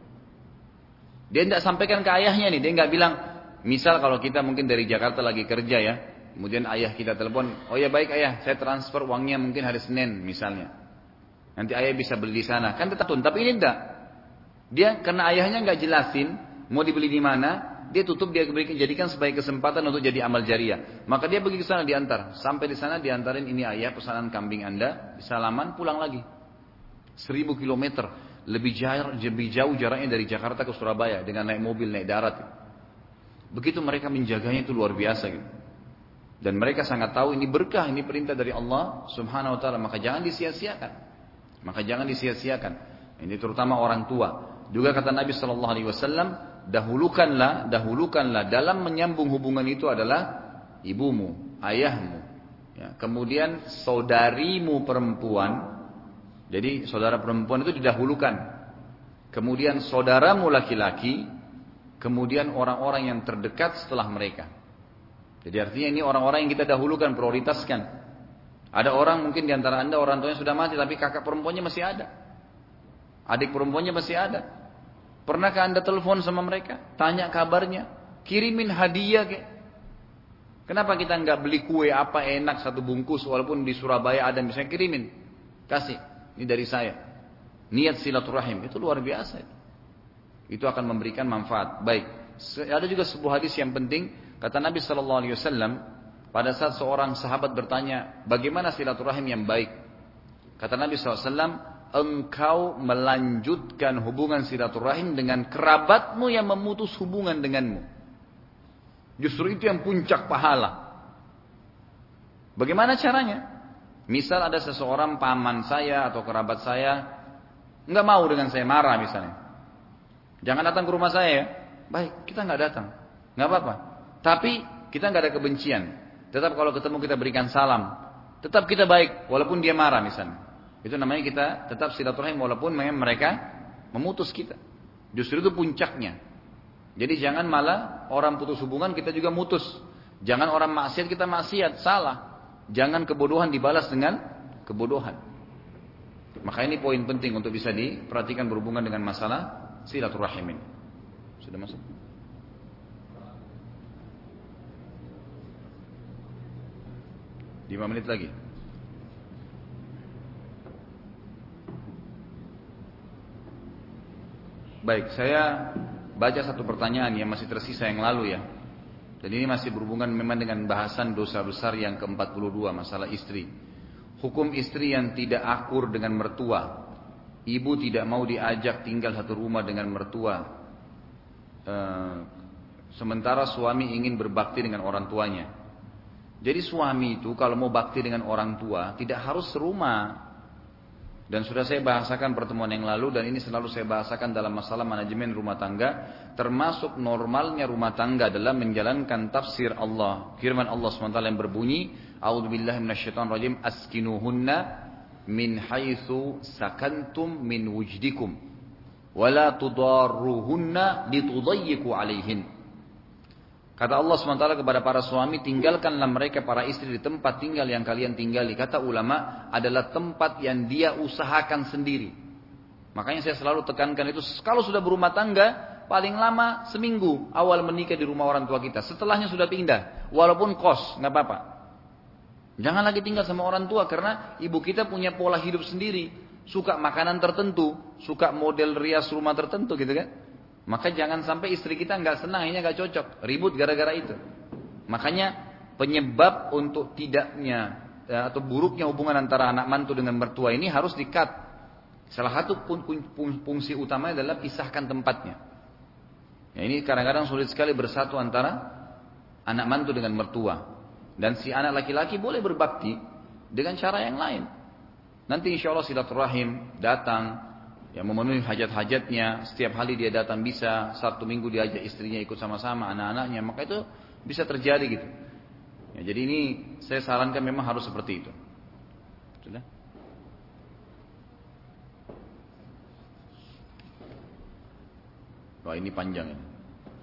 Dia tidak sampaikan ke ayahnya nih, dia nggak bilang, misal kalau kita mungkin dari Jakarta lagi kerja ya, kemudian ayah kita telepon, oh ya baik ayah, saya transfer uangnya mungkin hari Senin misalnya. Nanti ayah bisa beli di sana, kan tetap tun. Tapi ini enggak. Dia karena ayahnya nggak jelasin mau dibeli di mana, dia tutup, dia berikan jadikan sebagai kesempatan untuk jadi amal jariah. Maka dia pergi ke sana diantar, sampai di sana diantarin, ini ayah pesanan kambing anda, salaman pulang lagi. Seribu kilometer, lebih jauh, lebih jauh jaraknya dari Jakarta ke Surabaya dengan naik mobil, naik darat. Begitu mereka menjaganya itu luar biasa gitu. Dan mereka sangat tahu ini berkah, ini perintah dari Allah Subhanahu Wa Taala. Maka jangan disia-siakan. Maka jangan disia-siakan. Ini terutama orang tua. Juga kata Nabi Shallallahu Alaihi Wasallam, dahulukanlah, dahulukanlah dalam menyambung hubungan itu adalah ibumu, ayahmu, ya, kemudian saudarimu perempuan. Jadi saudara perempuan itu didahulukan. Kemudian saudaramu laki-laki, kemudian orang-orang yang terdekat setelah mereka. Jadi artinya ini orang-orang yang kita dahulukan, prioritaskan. Ada orang mungkin diantara anda orang tuanya sudah mati, tapi kakak perempuannya masih ada, adik perempuannya masih ada. Pernahkah anda telepon sama mereka, tanya kabarnya, kirimin hadiah ke? Kenapa kita nggak beli kue apa enak satu bungkus, walaupun di Surabaya ada, misalnya kirimin, kasih, ini dari saya. Niat silaturahim itu luar biasa. Itu akan memberikan manfaat. Baik. Ada juga sebuah hadis yang penting. Kata Nabi Shallallahu Alaihi Wasallam, pada saat seorang sahabat bertanya, bagaimana silaturahim yang baik? Kata Nabi Shallallahu Alaihi Wasallam, engkau melanjutkan hubungan silaturahim dengan kerabatmu yang memutus hubungan denganmu. Justru itu yang puncak pahala. Bagaimana caranya? Misal ada seseorang paman saya atau kerabat saya nggak mau dengan saya, marah misalnya. Jangan datang ke rumah saya ya. Baik, kita nggak datang, nggak apa-apa. Tapi kita nggak ada kebencian. Tetap kalau ketemu kita berikan salam. Tetap kita baik, walaupun dia marah misalnya. Itu namanya kita tetap silaturahim, walaupun memang mereka memutus kita. Justru itu puncaknya. Jadi jangan malah orang putus hubungan kita juga mutus. Jangan orang maksiat kita maksiat, salah. Jangan kebodohan dibalas dengan kebodohan. Maka ini poin penting untuk bisa diperhatikan berhubungan dengan masalah silaturahim ini. Sudah masuk? Lima menit lagi. Baik, saya baca satu pertanyaan yang masih tersisa yang lalu ya. Dan ini masih berhubungan memang dengan bahasan dosa besar yang ke empat puluh dua, masalah istri. Hukum istri yang tidak akur dengan mertua. Ibu tidak mau diajak tinggal satu rumah dengan mertua. E, sementara suami ingin berbakti dengan orang tuanya. Jadi suami itu kalau mau bakti dengan orang tua tidak harus serumah. Dan sudah saya bahasakan pertemuan yang lalu dan ini selalu saya bahasakan dalam masalah manajemen rumah tangga. Termasuk normalnya rumah tangga adalah menjalankan tafsir Allah. Firman Allah subhanahu wa taala yang berbunyi, A'udzubillahi minasyaitonirrajim, askinuhunna min haitsu sakantum min wujdikum wala tudarruhunna litudayyiqu alaihin. Kata Allah subhanahu wa taala kepada para suami, tinggalkanlah mereka para istri di tempat tinggal yang kalian tinggali. Kata ulama adalah tempat yang dia usahakan sendiri. Makanya saya selalu tekankan itu, kalau sudah berumah tangga paling lama seminggu awal menikah di rumah orang tua kita. Setelahnya sudah pindah, walaupun kos nggak apa-apa. Jangan lagi tinggal sama orang tua karena ibu kita punya pola hidup sendiri, suka makanan tertentu, suka model rias rumah tertentu gitu kan. Maka jangan sampai istri kita nggak senang, ini nggak cocok, ribut gara-gara itu. Makanya penyebab untuk tidaknya atau buruknya hubungan antara anak mantu dengan mertua ini harus di-cut. Salah satu fungsi utamanya adalah pisahkan tempatnya. Ya, ini kadang-kadang sulit sekali bersatu antara anak mantu dengan mertua. Dan si anak laki-laki boleh berbakti dengan cara yang lain. Nanti insya Allah silaturahim datang. Yang memenuhi hajat-hajatnya, setiap hari dia datang bisa, Sabtu Minggu dia ajak istrinya ikut sama-sama, anak-anaknya, maka itu bisa terjadi gitu. Ya, jadi ini saya sarankan memang harus seperti itu. Sudah? Wah ini panjang ini.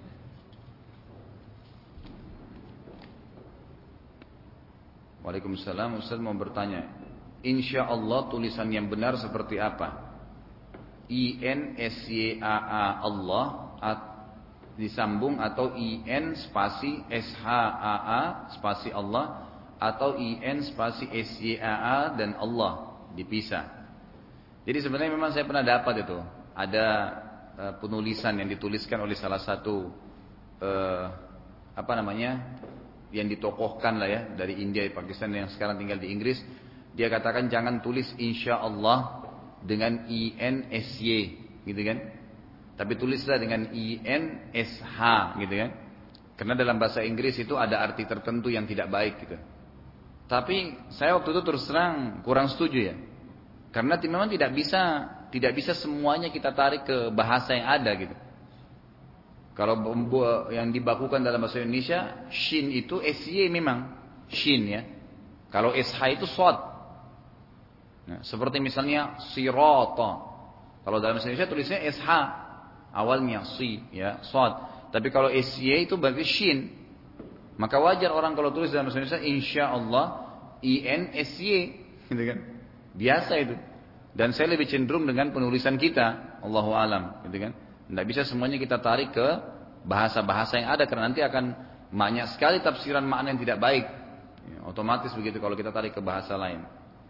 Waalaikumsalam, Ustaz mau bertanya, insya Allah tulisan yang benar seperti apa? I N S Y A A Allah at, disambung atau I N spasi S H A A spasi Allah atau I N spasi S Y A A dan Allah dipisah. Jadi sebenarnya memang saya pernah dapat itu ada uh, penulisan yang dituliskan oleh salah satu uh, apa namanya yang ditokohkan lah ya dari India, Pakistan yang sekarang tinggal di Inggris. Dia katakan jangan tulis insya Allah dengan I N S Y gitu kan, tapi tulislah dengan I N S H gitu kan, karena dalam bahasa Inggris itu ada arti tertentu yang tidak baik gitu. Tapi saya waktu itu terus terang kurang setuju ya, karena memang tidak bisa tidak bisa semuanya kita tarik ke bahasa yang ada gitu. Kalau yang dibakukan dalam bahasa Indonesia shin itu S Y memang shin ya, kalau S H itu shod. Nah, seperti misalnya sirata. Kalau dalam bahasa Indonesia tulisnya S H awalnya si ya shad. Tapi kalau S Y itu berarti shin. Maka wajar orang kalau tulis dalam bahasa Indonesia insyaallah I N S Y gitu kan. Biasa itu. Dan saya lebih cenderung dengan penulisan kita, Allahu alam gitu kan. Tidak bisa semuanya kita tarik ke bahasa-bahasa yang ada karena nanti akan banyak sekali tafsiran makna yang tidak baik. Ya, otomatis begitu kalau kita tarik ke bahasa lain.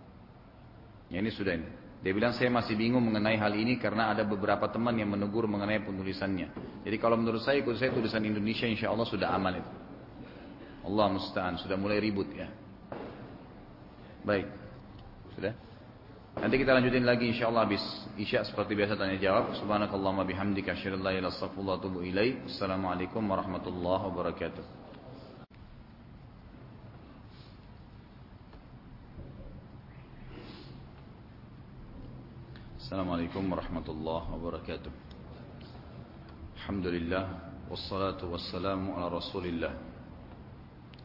Ya ini sudah ini. Dia bilang saya masih bingung mengenai hal ini karena ada beberapa teman yang menegur mengenai penulisannya. Jadi kalau menurut saya ikut saya tulisan Indonesia insya Allah sudah aman itu. Allah musta'an, sudah mulai ribut ya. Baik. Sudah? Nanti kita lanjutin lagi insya Allah habis Isya seperti biasa tanya jawab. Subhanakallahumma bihamdika asyhadu an la ilaha illa anta astaghfiruka wa atubu ilaik. Assalamualaikum warahmatullahi wabarakatuh. Assalamualaikum warahmatullahi wabarakatuh. Alhamdulillah wassalatu wassalamu ala Rasulillah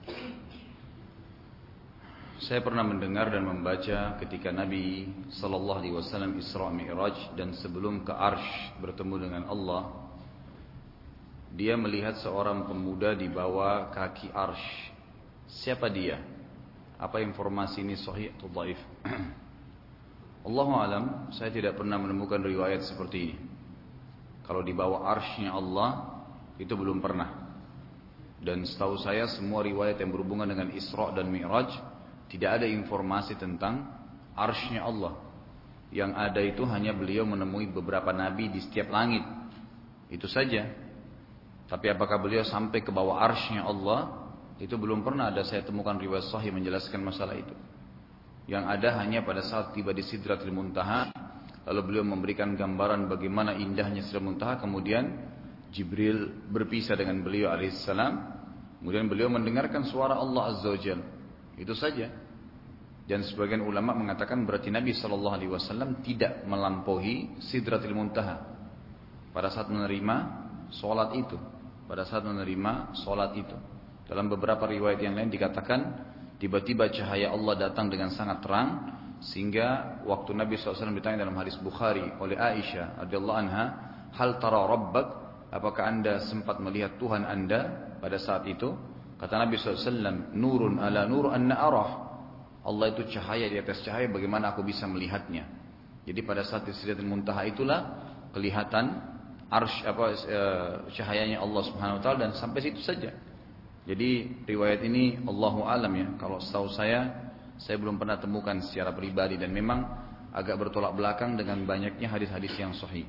Saya pernah mendengar dan membaca ketika Nabi Sallallahu Alaihi Wasallam Isra Mi'raj dan sebelum ke Arsh bertemu dengan Allah, dia melihat seorang pemuda di bawah kaki Arsh. Siapa dia? Apa informasi ini sahih atau dhaif? Allahu alam, saya tidak pernah menemukan riwayat seperti ini. Kalau di bawah Arshnya Allah itu belum pernah. Dan setahu saya semua riwayat yang berhubungan dengan Isra dan Mi'raj tidak ada informasi tentang Arshnya Allah. Yang ada itu hanya beliau menemui beberapa nabi di setiap langit. Itu saja. Tapi apakah beliau sampai ke bawah Arshnya Allah? Itu belum pernah ada saya temukan riwayat sahih menjelaskan masalah itu. Yang ada hanya pada saat tiba di Sidratul Muntaha, lalu beliau memberikan gambaran bagaimana indahnya Sidratul Muntaha, kemudian Jibril berpisah dengan beliau alaihissalam, kemudian beliau mendengarkan suara Allah Azza wa Jalla. Itu saja. Dan sebagian ulama mengatakan berarti Nabi Sallallahu Alaihi Wasallam tidak melampaui Sidratul Muntaha pada saat menerima sholat itu. Pada saat menerima sholat itu. Dalam beberapa riwayat yang lain dikatakan tiba-tiba cahaya Allah datang dengan sangat terang, sehingga waktu Nabi shallallahu alaihi wasallam ditanya dalam hadis Bukhari oleh Aisyah radhiyallahu anha, hal tara rabbak, apakah anda sempat melihat Tuhan anda pada saat itu? Kata Nabi shallallahu alaihi wasallam, nurun ala nur anna arah. Allah itu cahaya di atas cahaya, bagaimana aku bisa melihatnya? Jadi pada saat di Sidratul Muntaha itulah kelihatan arsy apa cahayanya Allah Subhanahu wa taala, dan sampai situ saja. Jadi riwayat ini Allahu alam ya. Kalau setahu saya, saya belum pernah temukan secara pribadi, dan memang agak bertolak belakang dengan banyaknya hadis-hadis yang sahih.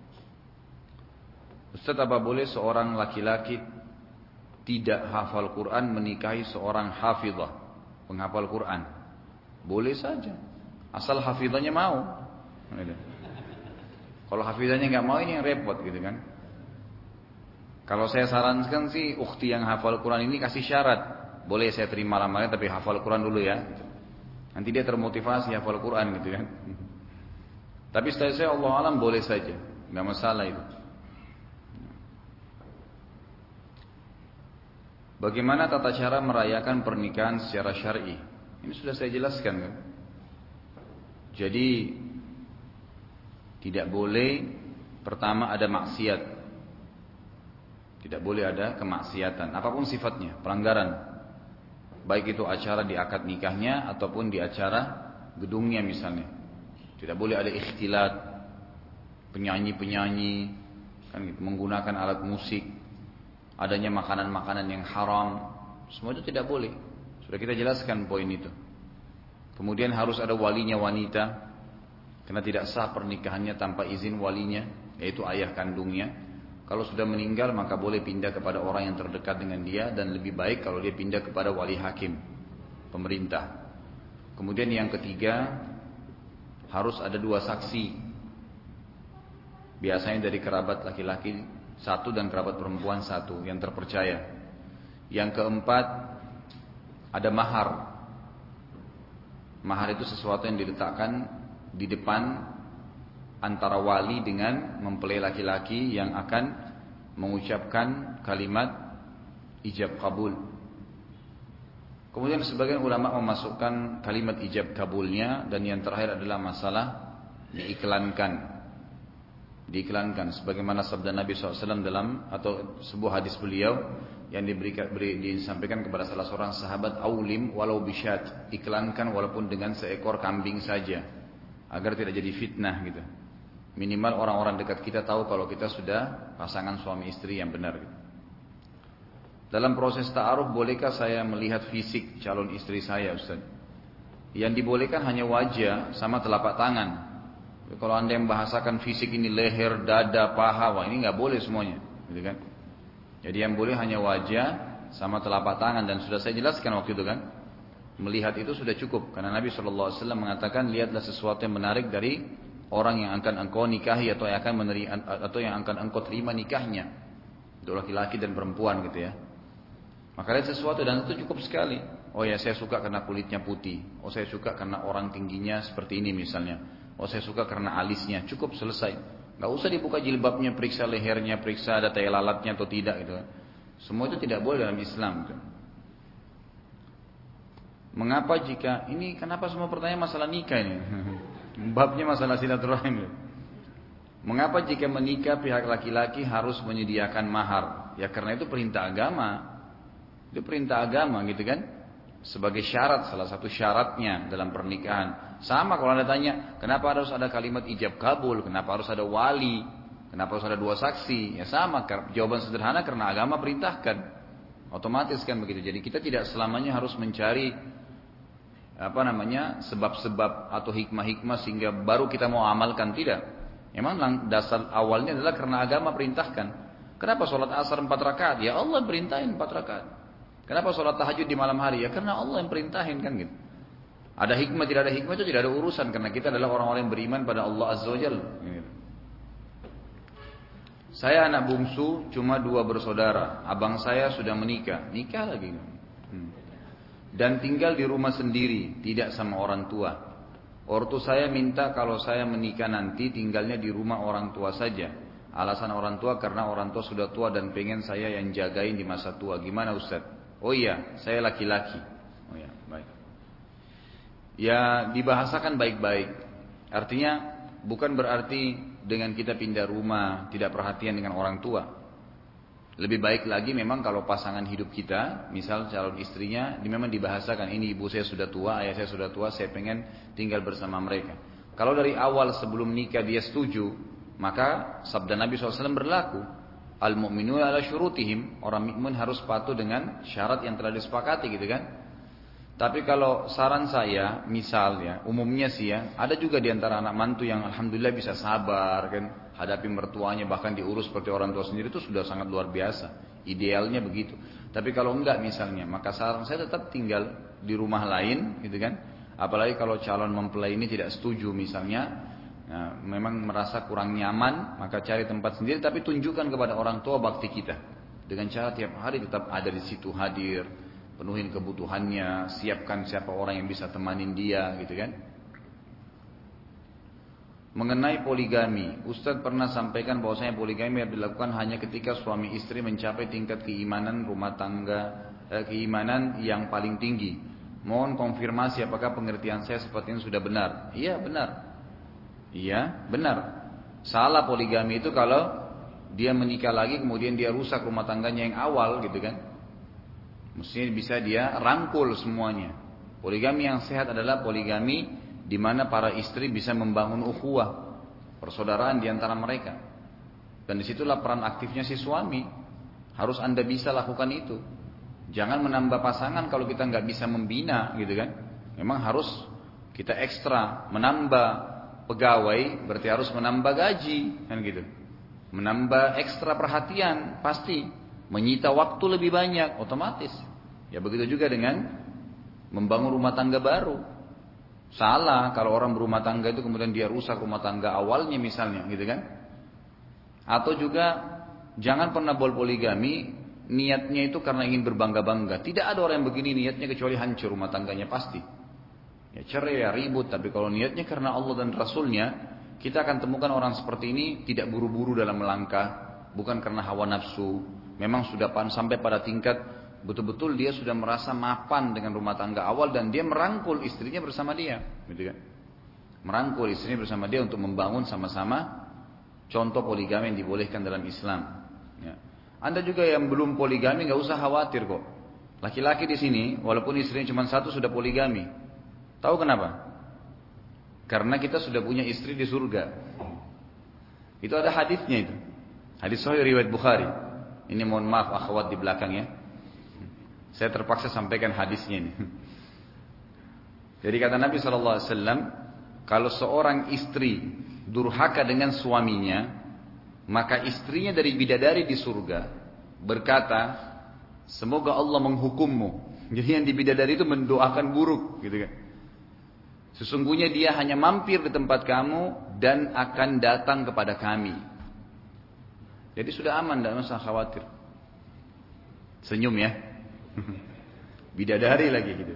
Ustaz, apa boleh seorang laki-laki tidak hafal Quran menikahi seorang hafizah, penghafal Quran? Boleh saja, asal hafizahnya mau. Kalau hafizahnya nggak mau, ini yang repot gitu kan. Kalau saya sarankan sih, ukhti yang hafal Quran ini kasih syarat. Boleh saya terima lamarannya tapi hafal Quran dulu ya. Nanti dia termotivasi hafal Quran gitu kan. Tapi setelah saya Allah alam boleh saja, nggak masalah itu. Bagaimana tata cara merayakan pernikahan secara syar'i? Ini sudah saya jelaskan kan. Jadi tidak boleh, pertama ada maksiat. Tidak boleh ada kemaksiatan, apapun sifatnya, pelanggaran. Baik itu acara di akad nikahnya ataupun di acara gedungnya misalnya. Tidak boleh ada ikhtilat, penyanyi-penyanyi, kan gitu, menggunakan alat musik, adanya makanan-makanan yang haram. Semua itu tidak boleh. Sudah kita jelaskan poin itu. Kemudian harus ada walinya wanita, karena tidak sah pernikahannya tanpa izin walinya, yaitu ayah kandungnya. Kalau sudah meninggal maka boleh pindah kepada orang yang terdekat dengan dia, dan lebih baik kalau dia pindah kepada wali hakim, pemerintah. Kemudian yang ketiga, harus ada dua saksi. Biasanya dari kerabat laki-laki satu dan kerabat perempuan satu yang terpercaya. Yang keempat, ada mahar. Mahar itu sesuatu yang diletakkan di depan antara wali dengan mempelai laki-laki yang akan mengucapkan kalimat ijab kabul. Kemudian sebagian ulama memasukkan kalimat ijab kabulnya, dan yang terakhir adalah masalah diiklankan. Diiklankan sebagaimana sabda Nabi shallallahu alaihi wasallam dalam atau sebuah hadis beliau yang diberikan beri, disampaikan kepada salah seorang sahabat, aulim walau bisyat, iklankan walaupun dengan seekor kambing saja, agar tidak jadi fitnah gitu. Minimal orang-orang dekat kita tahu kalau kita sudah pasangan suami istri yang benar. Dalam proses ta'aruf, bolehkah saya melihat fisik calon istri saya, Ustaz? Yang dibolehkan hanya wajah sama telapak tangan. Kalau anda yang bahasakan fisik ini leher, dada, paha, wah ini nggak boleh semuanya, gitu kan? Jadi yang boleh hanya wajah sama telapak tangan, dan sudah saya jelaskan waktu itu kan. Melihat itu sudah cukup, karena Nabi shallallahu alaihi wasallam mengatakan, lihatlah sesuatu yang menarik dari orang yang akan engkau nikahi atau yang akan menerima, atau yang akan engkau terima nikahnya, untuk laki-laki dan perempuan gitu ya. Maka lihat sesuatu dan itu cukup sekali. Oh ya, saya suka karena kulitnya putih. Oh saya suka karena orang tingginya seperti ini misalnya. Oh saya suka karena alisnya. Cukup, selesai. Gak usah dibuka jilbabnya, periksa lehernya, periksa ada tai lalatnya atau tidak gitu. Semua itu tidak boleh dalam Islam gitu. Mengapa jika ini kenapa semua pertanyaan masalah nikah ini? Babnya masalah silaturahim. Mengapa jika menikah pihak laki-laki harus menyediakan mahar? Ya karena itu perintah agama. Itu perintah agama gitu kan? Sebagai syarat, salah satu syaratnya dalam pernikahan. Sama kalau Anda tanya, kenapa harus ada kalimat ijab kabul? Kenapa harus ada wali? Kenapa harus ada dua saksi? Ya sama, jawaban sederhana karena agama perintahkan. Otomatis kan begitu. Jadi kita tidak selamanya harus mencari apa namanya sebab-sebab atau hikmah-hikmah sehingga baru kita mau amalkan, tidak. Memang dasar awalnya adalah karena agama perintahkan. Kenapa sholat asar empat rakaat? Ya Allah perintahin empat rakaat. Kenapa sholat tahajud di malam hari? Ya karena Allah yang perintahin kan gitu. Ada hikmah tidak ada hikmah itu tidak ada urusan karena kita adalah orang-orang yang beriman pada Allah Azza wa Jalla. Gitu. Saya anak bungsu cuma dua bersaudara. Abang saya sudah menikah, nikah lagi. Hmm. Dan tinggal di rumah sendiri, tidak sama orang tua. Ortu saya minta kalau saya menikah nanti tinggalnya di rumah orang tua saja. Alasan orang tua karena orang tua sudah tua dan pengen saya yang jagain di masa tua. Gimana Ustaz? Oh iya, saya laki-laki. Oh iya, baik. Ya dibahasakan baik-baik. Artinya bukan berarti dengan kita pindah rumah tidak perhatian dengan orang tua. Lebih baik lagi memang kalau pasangan hidup kita, misal calon istrinya, memang dibahasakan ini ibu saya sudah tua, ayah saya sudah tua, saya pengen tinggal bersama mereka. Kalau dari awal sebelum nikah dia setuju, maka sabda Nabi shallallahu alaihi wasallam berlaku. Al-mu'minuna ala syurutihim, orang mukmin harus patuh dengan syarat yang telah disepakati gitu kan. Tapi kalau saran saya, misalnya, umumnya sih ya, ada juga di antara anak mantu yang alhamdulillah bisa sabar kan, hadapi mertuanya bahkan diurus seperti orang tua sendiri itu sudah sangat luar biasa. Idealnya begitu. Tapi kalau enggak misalnya, maka saran saya tetap tinggal di rumah lain, gitu kan. Apalagi kalau calon mempelai ini tidak setuju misalnya, nah, memang merasa kurang nyaman, maka cari tempat sendiri. Tapi tunjukkan kepada orang tua bakti kita dengan cara tiap hari tetap ada di situ hadir. Penuhin kebutuhannya, siapkan siapa orang yang bisa temanin dia, gitu kan. Mengenai poligami, Ustadz pernah sampaikan bahwasanya poligami harus dilakukan hanya ketika suami istri mencapai tingkat keimanan rumah tangga, eh, keimanan yang paling tinggi. Mohon konfirmasi apakah pengertian saya seperti ini sudah benar. Iya benar. Iya benar. Salah poligami itu kalau dia menikah lagi kemudian dia rusak rumah tangganya yang awal, gitu kan. Mestinya bisa dia rangkul semuanya. Poligami yang sehat adalah poligami di mana para istri bisa membangun ukhuwah, persaudaraan di antara mereka. Dan disitulah peran aktifnya si suami. Harus Anda bisa lakukan itu. Jangan menambah pasangan kalau kita nggak bisa membina, gitu kan? Memang harus kita ekstra menambah pegawai, berarti harus menambah gaji, kan gitu. Menambah ekstra perhatian, pasti. Menyita waktu lebih banyak, otomatis. Ya begitu juga dengan membangun rumah tangga baru. Salah kalau orang berumah tangga itu kemudian dia rusak rumah tangga awalnya misalnya, gitu kan? Atau juga jangan pernah berpoligami niatnya itu karena ingin berbangga-bangga. Tidak ada orang yang begini niatnya kecuali hancur rumah tangganya pasti. Ya cerai ya ribut, tapi kalau niatnya karena Allah dan Rasulnya, kita akan temukan orang seperti ini tidak buru-buru dalam melangkah, bukan karena hawa nafsu. Memang sudah sampai pada tingkat betul-betul dia sudah merasa mapan dengan rumah tangga awal dan dia merangkul istrinya bersama dia, gitu kan? Merangkul istrinya bersama dia untuk membangun sama-sama contoh poligami yang dibolehkan dalam Islam. Ya. Anda juga yang belum poligami nggak usah khawatir kok. Laki-laki di sini walaupun istrinya cuma satu sudah poligami. Tahu kenapa? Karena kita sudah punya istri di surga. Itu ada hadisnya itu. Hadis sahih riwayat Bukhari. Ini mohon maaf akhwat di belakang ya. Saya terpaksa sampaikan hadisnya ini. Jadi kata Nabi shallallahu alaihi wasallam, kalau seorang istri durhaka dengan suaminya, maka istrinya dari bidadari di surga berkata, semoga Allah menghukummu. Jadi yang di bidadari itu mendoakan buruk, gitu kan. Sesungguhnya dia hanya mampir di tempat kamu dan akan datang kepada kami. Jadi sudah aman, tidak usah khawatir. Senyum ya. Bidadari lagi gitu.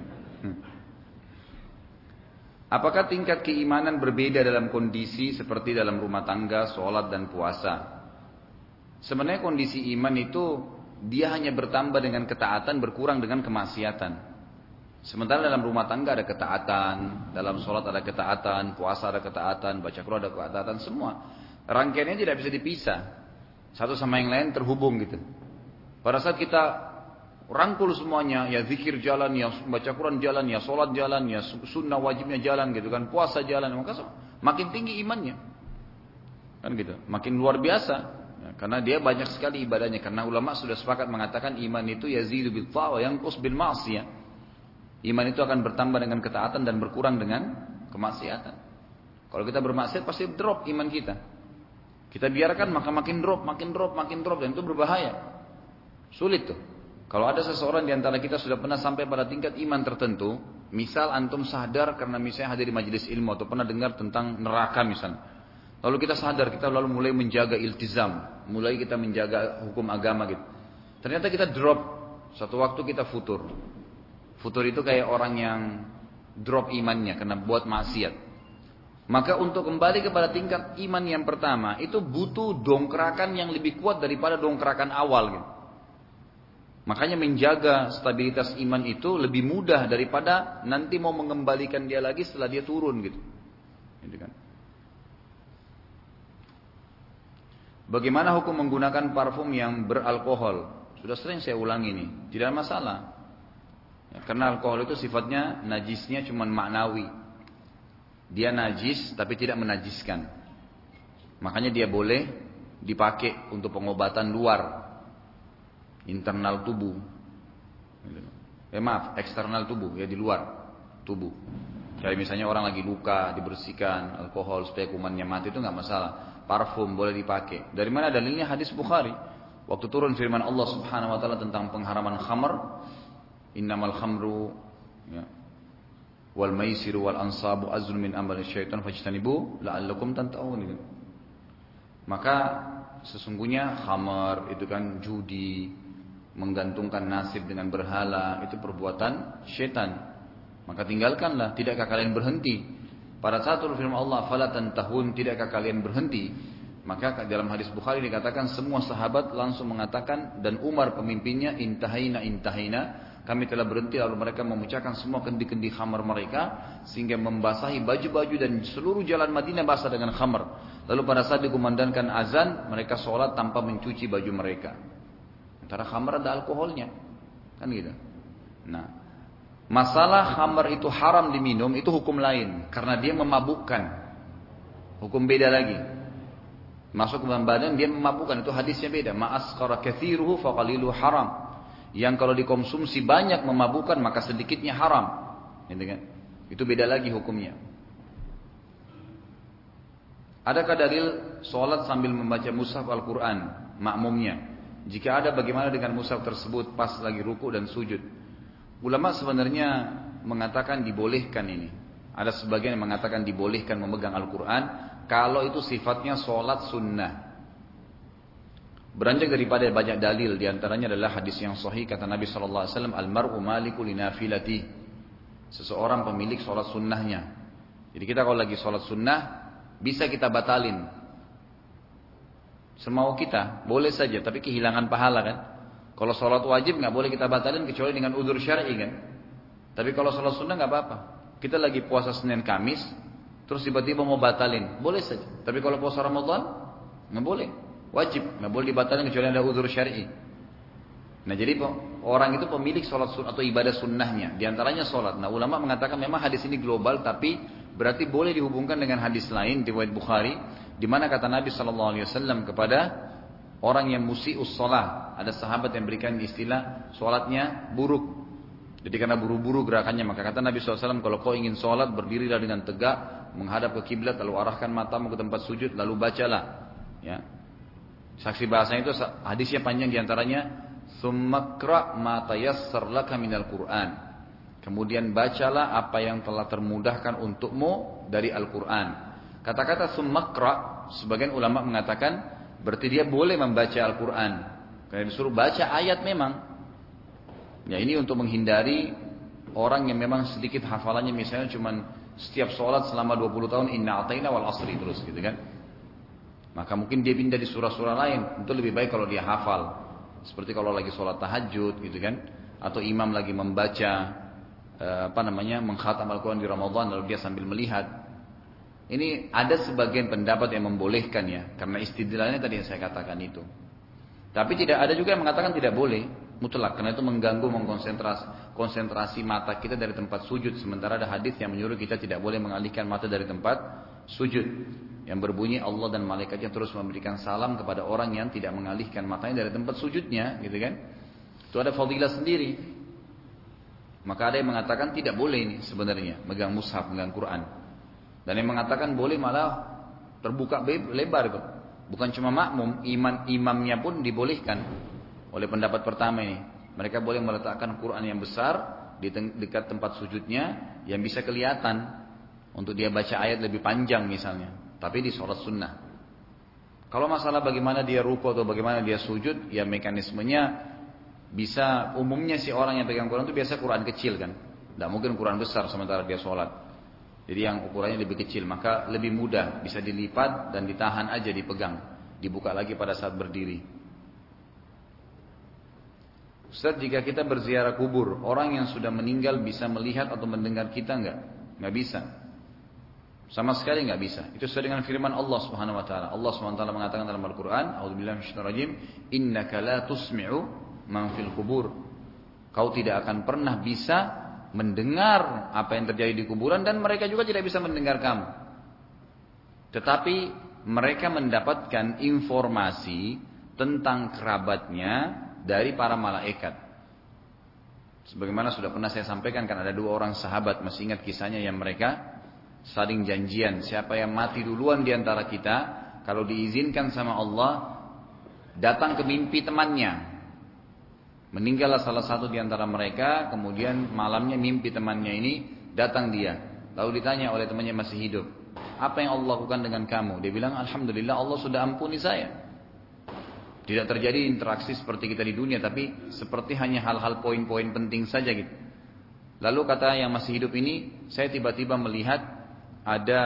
Apakah tingkat keimanan berbeda dalam kondisi seperti dalam rumah tangga, sholat dan puasa? Sebenarnya kondisi iman itu dia hanya bertambah dengan ketaatan, berkurang dengan kemaksiatan. Sementara dalam rumah tangga ada ketaatan, dalam sholat ada ketaatan, puasa ada ketaatan, baca Quran ada ketaatan, semua. Rangkaiannya tidak bisa dipisah. Satu sama yang lain terhubung gitu. Pada saat kita rangkul semuanya, ya zikir jalan, ya baca Quran jalan, ya sholat jalan, ya sunnah wajibnya jalan gitu kan, puasa jalan, maka makin tinggi imannya. Kan gitu, makin luar biasa. Ya, karena dia banyak sekali ibadahnya. Karena ulama sudah sepakat mengatakan iman itu yazidu bil ta'wa yanqus bil ma'siyah. Iman itu akan bertambah dengan ketaatan dan berkurang dengan kemaksiatan. Kalau kita bermaksiat pasti drop iman kita. Kita biarkan maka makin drop, makin drop, makin drop, dan itu berbahaya. Sulit tuh. Kalau ada seseorang di antara kita sudah pernah sampai pada tingkat iman tertentu, misal antum sadar karena misalnya hadir di majelis ilmu atau pernah dengar tentang neraka misalnya. Lalu kita sadar, kita lalu mulai menjaga iltizam, mulai kita menjaga hukum agama gitu. Ternyata kita drop, satu waktu kita futur. Futur itu kayak orang yang drop imannya karena buat maksiat. Maka untuk kembali kepada tingkat iman yang pertama, itu butuh dongkrakan yang lebih kuat daripada dongkrakan awal gitu. Makanya menjaga stabilitas iman itu lebih mudah daripada nanti mau mengembalikan dia lagi setelah dia turun gitu. Gitu kan. Bagaimana hukum menggunakan parfum yang beralkohol? Sudah sering saya ulangi ini, tidak ada masalah. Ya, karena alkohol itu sifatnya najisnya cuma maknawi. Dia najis tapi tidak menajiskan. Makanya dia boleh dipakai untuk pengobatan luar, internal tubuh. Eh maaf, eksternal tubuh, ya di luar tubuh. Kayak misalnya orang lagi luka, dibersihkan alkohol supaya kumannya mati, itu nggak masalah. Parfum boleh dipakai. Dari mana dalilnya? Hadis Bukhari. Waktu turun firman Allah Subhanahu wa taala tentang pengharaman khamr, innamal khamru ya, wal maisiru wal ansabu azlun min amali syaitan fajtanibu la'allakum tanta'un. Maka sesungguhnya khamr itu kan judi, menggantungkan nasib dengan berhala, itu perbuatan syaitan. Maka tinggalkanlah, tidakkah kalian berhenti? Pada saat turun firman Allah, fala tantahun, tidakkah kalian berhenti? Maka dalam hadis Bukhari dikatakan semua sahabat langsung mengatakan, dan Umar pemimpinnya, intahaina intahaina, kami telah berhenti. Lalu mereka memecahkan semua kendi-kendi khamar mereka sehingga membasahi baju-baju dan seluruh jalan Madinah basah dengan khamar. Lalu pada saat dikumandangkan azan, mereka sholat tanpa mencuci baju mereka. Antara khamar ada alkoholnya, kan gitu. Nah, masalah khamar itu haram diminum itu hukum lain karena dia memabukkan. Hukum beda lagi. Masuk ke dalam badan dia memabukkan, itu hadisnya beda. Ma'asqara kathiruhu faqalilu haram. Yang kalau dikonsumsi banyak memabukkan maka sedikitnya haram. Gitu kan? Itu beda lagi hukumnya. Adakah dalil sholat sambil membaca mushaf Al-Quran makmumnya? Jika ada, bagaimana dengan mushaf tersebut pas lagi ruku dan sujud? Ulama sebenarnya mengatakan dibolehkan ini. Ada sebagian yang mengatakan dibolehkan memegang Al-Quran kalau itu sifatnya sholat sunnah. Beranjak daripada banyak dalil, diantaranya adalah hadis yang sahih kata Nabi shallallahu alaihi wasallam, almaru maliku linafilati. Seseorang pemilik sholat sunnahnya. Jadi kita kalau lagi sholat sunnah bisa kita batalin semau kita, boleh saja, tapi kehilangan pahala kan. Kalau sholat wajib nggak boleh kita batalin kecuali dengan udzur syar'i kan. Tapi kalau sholat sunnah nggak apa-apa. Kita lagi puasa Senin Kamis, terus tiba-tiba mau batalin, boleh saja. Tapi kalau puasa Ramadan nggak boleh, wajib, nggak boleh dibatalin kecuali ada udzur syar'i. Nah jadi orang itu pemilik sholat sunnah atau ibadah sunnahnya, diantaranya sholat. Nah ulama mengatakan memang hadis ini global, tapi berarti boleh dihubungkan dengan hadis lain riwayat Bukhari, di mana kata Nabi Shallallahu Alaihi Wasallam kepada orang yang musius sholat, ada sahabat yang berikan istilah sholatnya buruk. Jadi karena buru-buru gerakannya, maka kata Nabi shallallahu alaihi wasallam, kalau kau ingin sholat berdirilah dengan tegak, menghadap ke kiblat, lalu arahkan matamu ke tempat sujud, lalu bacalah. Ya. Saksi bahasanya itu hadisnya panjang, diantaranya summakra ma tayassar laka minal Qur'an. Kemudian bacalah apa yang telah termudahkan untukmu dari Al-Quran. Kata-kata summakra, sebagian ulama mengatakan berarti dia boleh membaca Al-Quran. Karena disuruh baca ayat memang. Ya ini untuk menghindari orang yang memang sedikit hafalannya, misalnya cuman setiap sholat selama dua puluh tahun inna ataina wal asri terus gitu kan. Maka mungkin dia pindah di surah-surah lain. Itu lebih baik kalau dia hafal. Seperti kalau lagi sholat tahajud gitu kan, atau imam lagi membaca apa namanya mengkhatam Al-Quran di Ramadan lalu dia sambil melihat. Ini ada sebagian pendapat yang membolehkan ya, karena istidlalnya tadi yang saya katakan itu. Tapi tidak ada juga yang mengatakan tidak boleh mutlak, karena itu mengganggu mengkonsentrasi konsentrasi mata kita dari tempat sujud. Sementara ada hadis yang menyuruh kita tidak boleh mengalihkan mata dari tempat sujud, yang berbunyi Allah dan malaikatnya terus memberikan salam kepada orang yang tidak mengalihkan matanya dari tempat sujudnya, gitu kan? Itu ada fadilah sendiri. Maka ada yang mengatakan tidak boleh ini sebenarnya megang mushaf, megang Quran. Dan yang mengatakan boleh malah terbuka lebar kok. Bukan cuma makmum, iman imamnya pun dibolehkan oleh pendapat pertama ini. Mereka boleh meletakkan Quran yang besar di dekat tempat sujudnya yang bisa kelihatan untuk dia baca ayat lebih panjang misalnya. Tapi di sholat sunnah. Kalau masalah bagaimana dia ruku atau bagaimana dia sujud, ya mekanismenya bisa umumnya si orang yang pegang Quran itu biasa Quran kecil kan. Tidak mungkin Quran besar sementara dia sholat. Jadi yang ukurannya lebih kecil, maka lebih mudah, bisa dilipat dan ditahan aja, dipegang, dibuka lagi pada saat berdiri. Ustaz, jika kita berziarah kubur, orang yang sudah meninggal bisa melihat atau mendengar kita enggak? Enggak bisa. Sama sekali enggak bisa. Itu sesuai dengan firman Allah Subhanahu wa taala. Allah Subhanahu wa taala mengatakan dalam Al-Qur'an, "A'udzubillahi minasyaitonir rajim, innaka la tusmi'u man fil kubur." Kau tidak akan pernah bisa mendengar apa yang terjadi di kuburan dan mereka juga tidak bisa mendengar kamu. Tetapi mereka mendapatkan informasi tentang kerabatnya dari para malaikat. Sebagaimana sudah pernah saya sampaikan, kan ada dua orang sahabat, masih ingat kisahnya yang mereka saling janjian, siapa yang mati duluan di antara kita, kalau diizinkan sama Allah, datang ke mimpi temannya. Meninggallah salah satu di antara mereka, kemudian malamnya mimpi temannya ini, datang dia. Lalu ditanya oleh temannya masih hidup, apa yang Allah lakukan dengan kamu? Dia bilang, alhamdulillah Allah sudah ampuni saya. Tidak terjadi interaksi seperti kita di dunia, tapi seperti hanya hal-hal poin-poin penting saja gitu. Lalu kata yang masih hidup ini, saya tiba-tiba melihat ada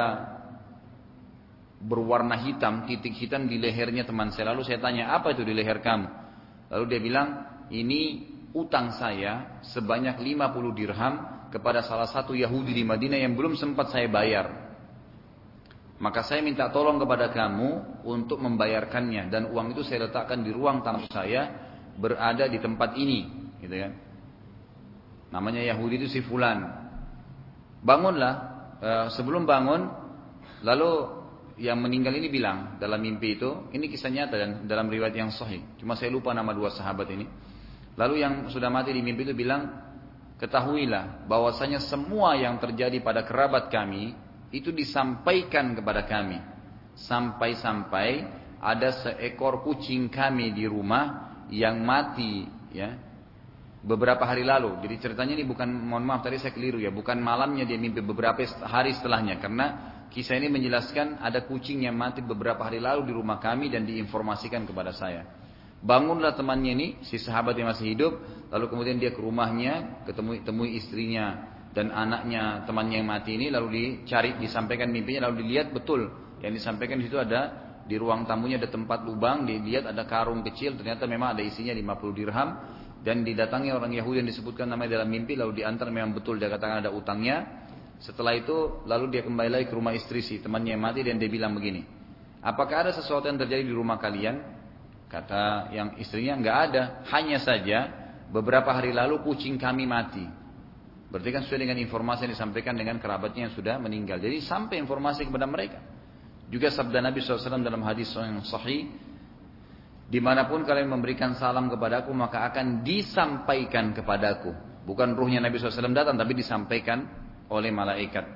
berwarna hitam, titik hitam di lehernya teman saya. Lalu saya tanya, apa itu di leher kamu? Lalu dia bilang, ini utang saya sebanyak lima puluh dirham kepada salah satu Yahudi di Madinah yang belum sempat saya bayar. Maka saya minta tolong kepada kamu untuk membayarkannya, dan uang itu saya letakkan di ruang tamu saya berada di tempat ini, gitu kan. Namanya Yahudi itu si fulan. Bangunlah, e, sebelum bangun, lalu yang meninggal ini bilang dalam mimpi itu, ini kisah nyata dan dalam riwayat yang sahih. Cuma saya lupa nama dua sahabat ini. Lalu yang sudah mati di mimpi itu bilang, ketahuilah bahwasanya semua yang terjadi pada kerabat kami itu disampaikan kepada kami. Sampai-sampai ada seekor kucing kami di rumah yang mati ya beberapa hari lalu. Jadi ceritanya ini bukan, mohon maaf tadi saya keliru ya, bukan malamnya dia mimpi, beberapa hari setelahnya. Karena kisah ini menjelaskan ada kucing yang mati beberapa hari lalu di rumah kami dan diinformasikan kepada saya. Bangunlah temannya ini, si sahabat yang masih hidup, lalu kemudian dia ke rumahnya, ketemu temui istrinya dan anaknya temannya yang mati ini, lalu dicari, disampaikan mimpinya, lalu dilihat betul yang disampaikan di situ ada di ruang tamunya ada tempat lubang, dilihat ada karung kecil, ternyata memang ada isinya lima puluh dirham, dan didatangi orang Yahudi yang disebutkan namanya dalam mimpi, lalu diantar, memang betul dia katakan ada utangnya. Setelah itu lalu dia kembali lagi ke rumah istri si temannya yang mati dan dia bilang begini, apakah ada sesuatu yang terjadi di rumah kalian? Kata yang istrinya, enggak ada, hanya saja beberapa hari lalu kucing kami mati. Berarti kan sesuai dengan informasi yang disampaikan dengan kerabatnya yang sudah meninggal. Jadi sampai informasi kepada mereka. Juga sabda Nabi shallallahu alaihi wasallam dalam hadis yang sahih, dimanapun kalian memberikan salam kepadaku maka akan disampaikan kepadaku. Bukan ruhnya Nabi shallallahu alaihi wasallam datang, tapi disampaikan oleh malaikat.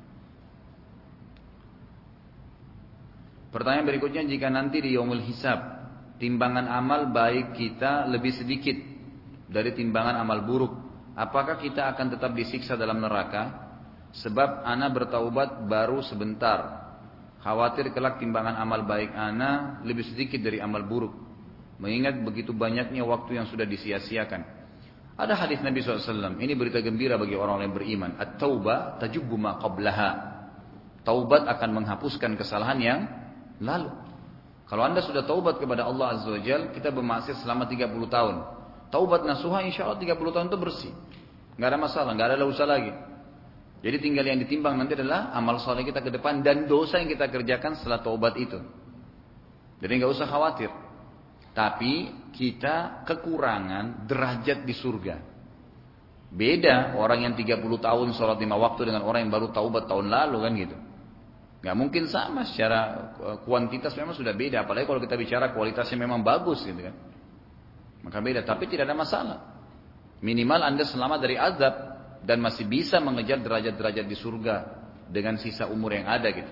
Pertanyaan berikutnya, jika nanti di yaumul hisab timbangan amal baik kita lebih sedikit dari timbangan amal buruk, apakah kita akan tetap disiksa dalam neraka? Sebab ana bertaubat baru sebentar, khawatir kelak timbangan amal baik ana lebih sedikit dari amal buruk, mengingat begitu banyaknya waktu yang sudah disia-siakan. Ada hadis Nabi shallallahu alaihi wasallam, ini berita gembira bagi orang yang beriman, at-taubah tajubbu ma qablaha. Taubat akan menghapuskan kesalahan yang lalu. Kalau anda sudah taubat kepada Allah Azza wa Jalla, kita bermaksiat selama tiga puluh tahun. Taubat nasuha insya Allah tiga puluh tahun itu bersih. nggak ada masalah, nggak ada dosa lagi. Jadi tinggal yang ditimbang nanti adalah amal soleh kita ke depan dan dosa yang kita kerjakan setelah taubat itu. Jadi nggak usah khawatir. Tapi kita kekurangan derajat di surga. Beda orang yang tiga puluh tahun sholat lima waktu dengan orang yang baru taubat tahun lalu kan gitu. Nggak mungkin sama secara kuantitas, memang sudah beda. Apalagi kalau kita bicara kualitasnya memang bagus gitu kan. Maka beda, tapi tidak ada masalah. Minimal Anda selamat dari azab dan masih bisa mengejar derajat-derajat di surga dengan sisa umur yang ada gitu.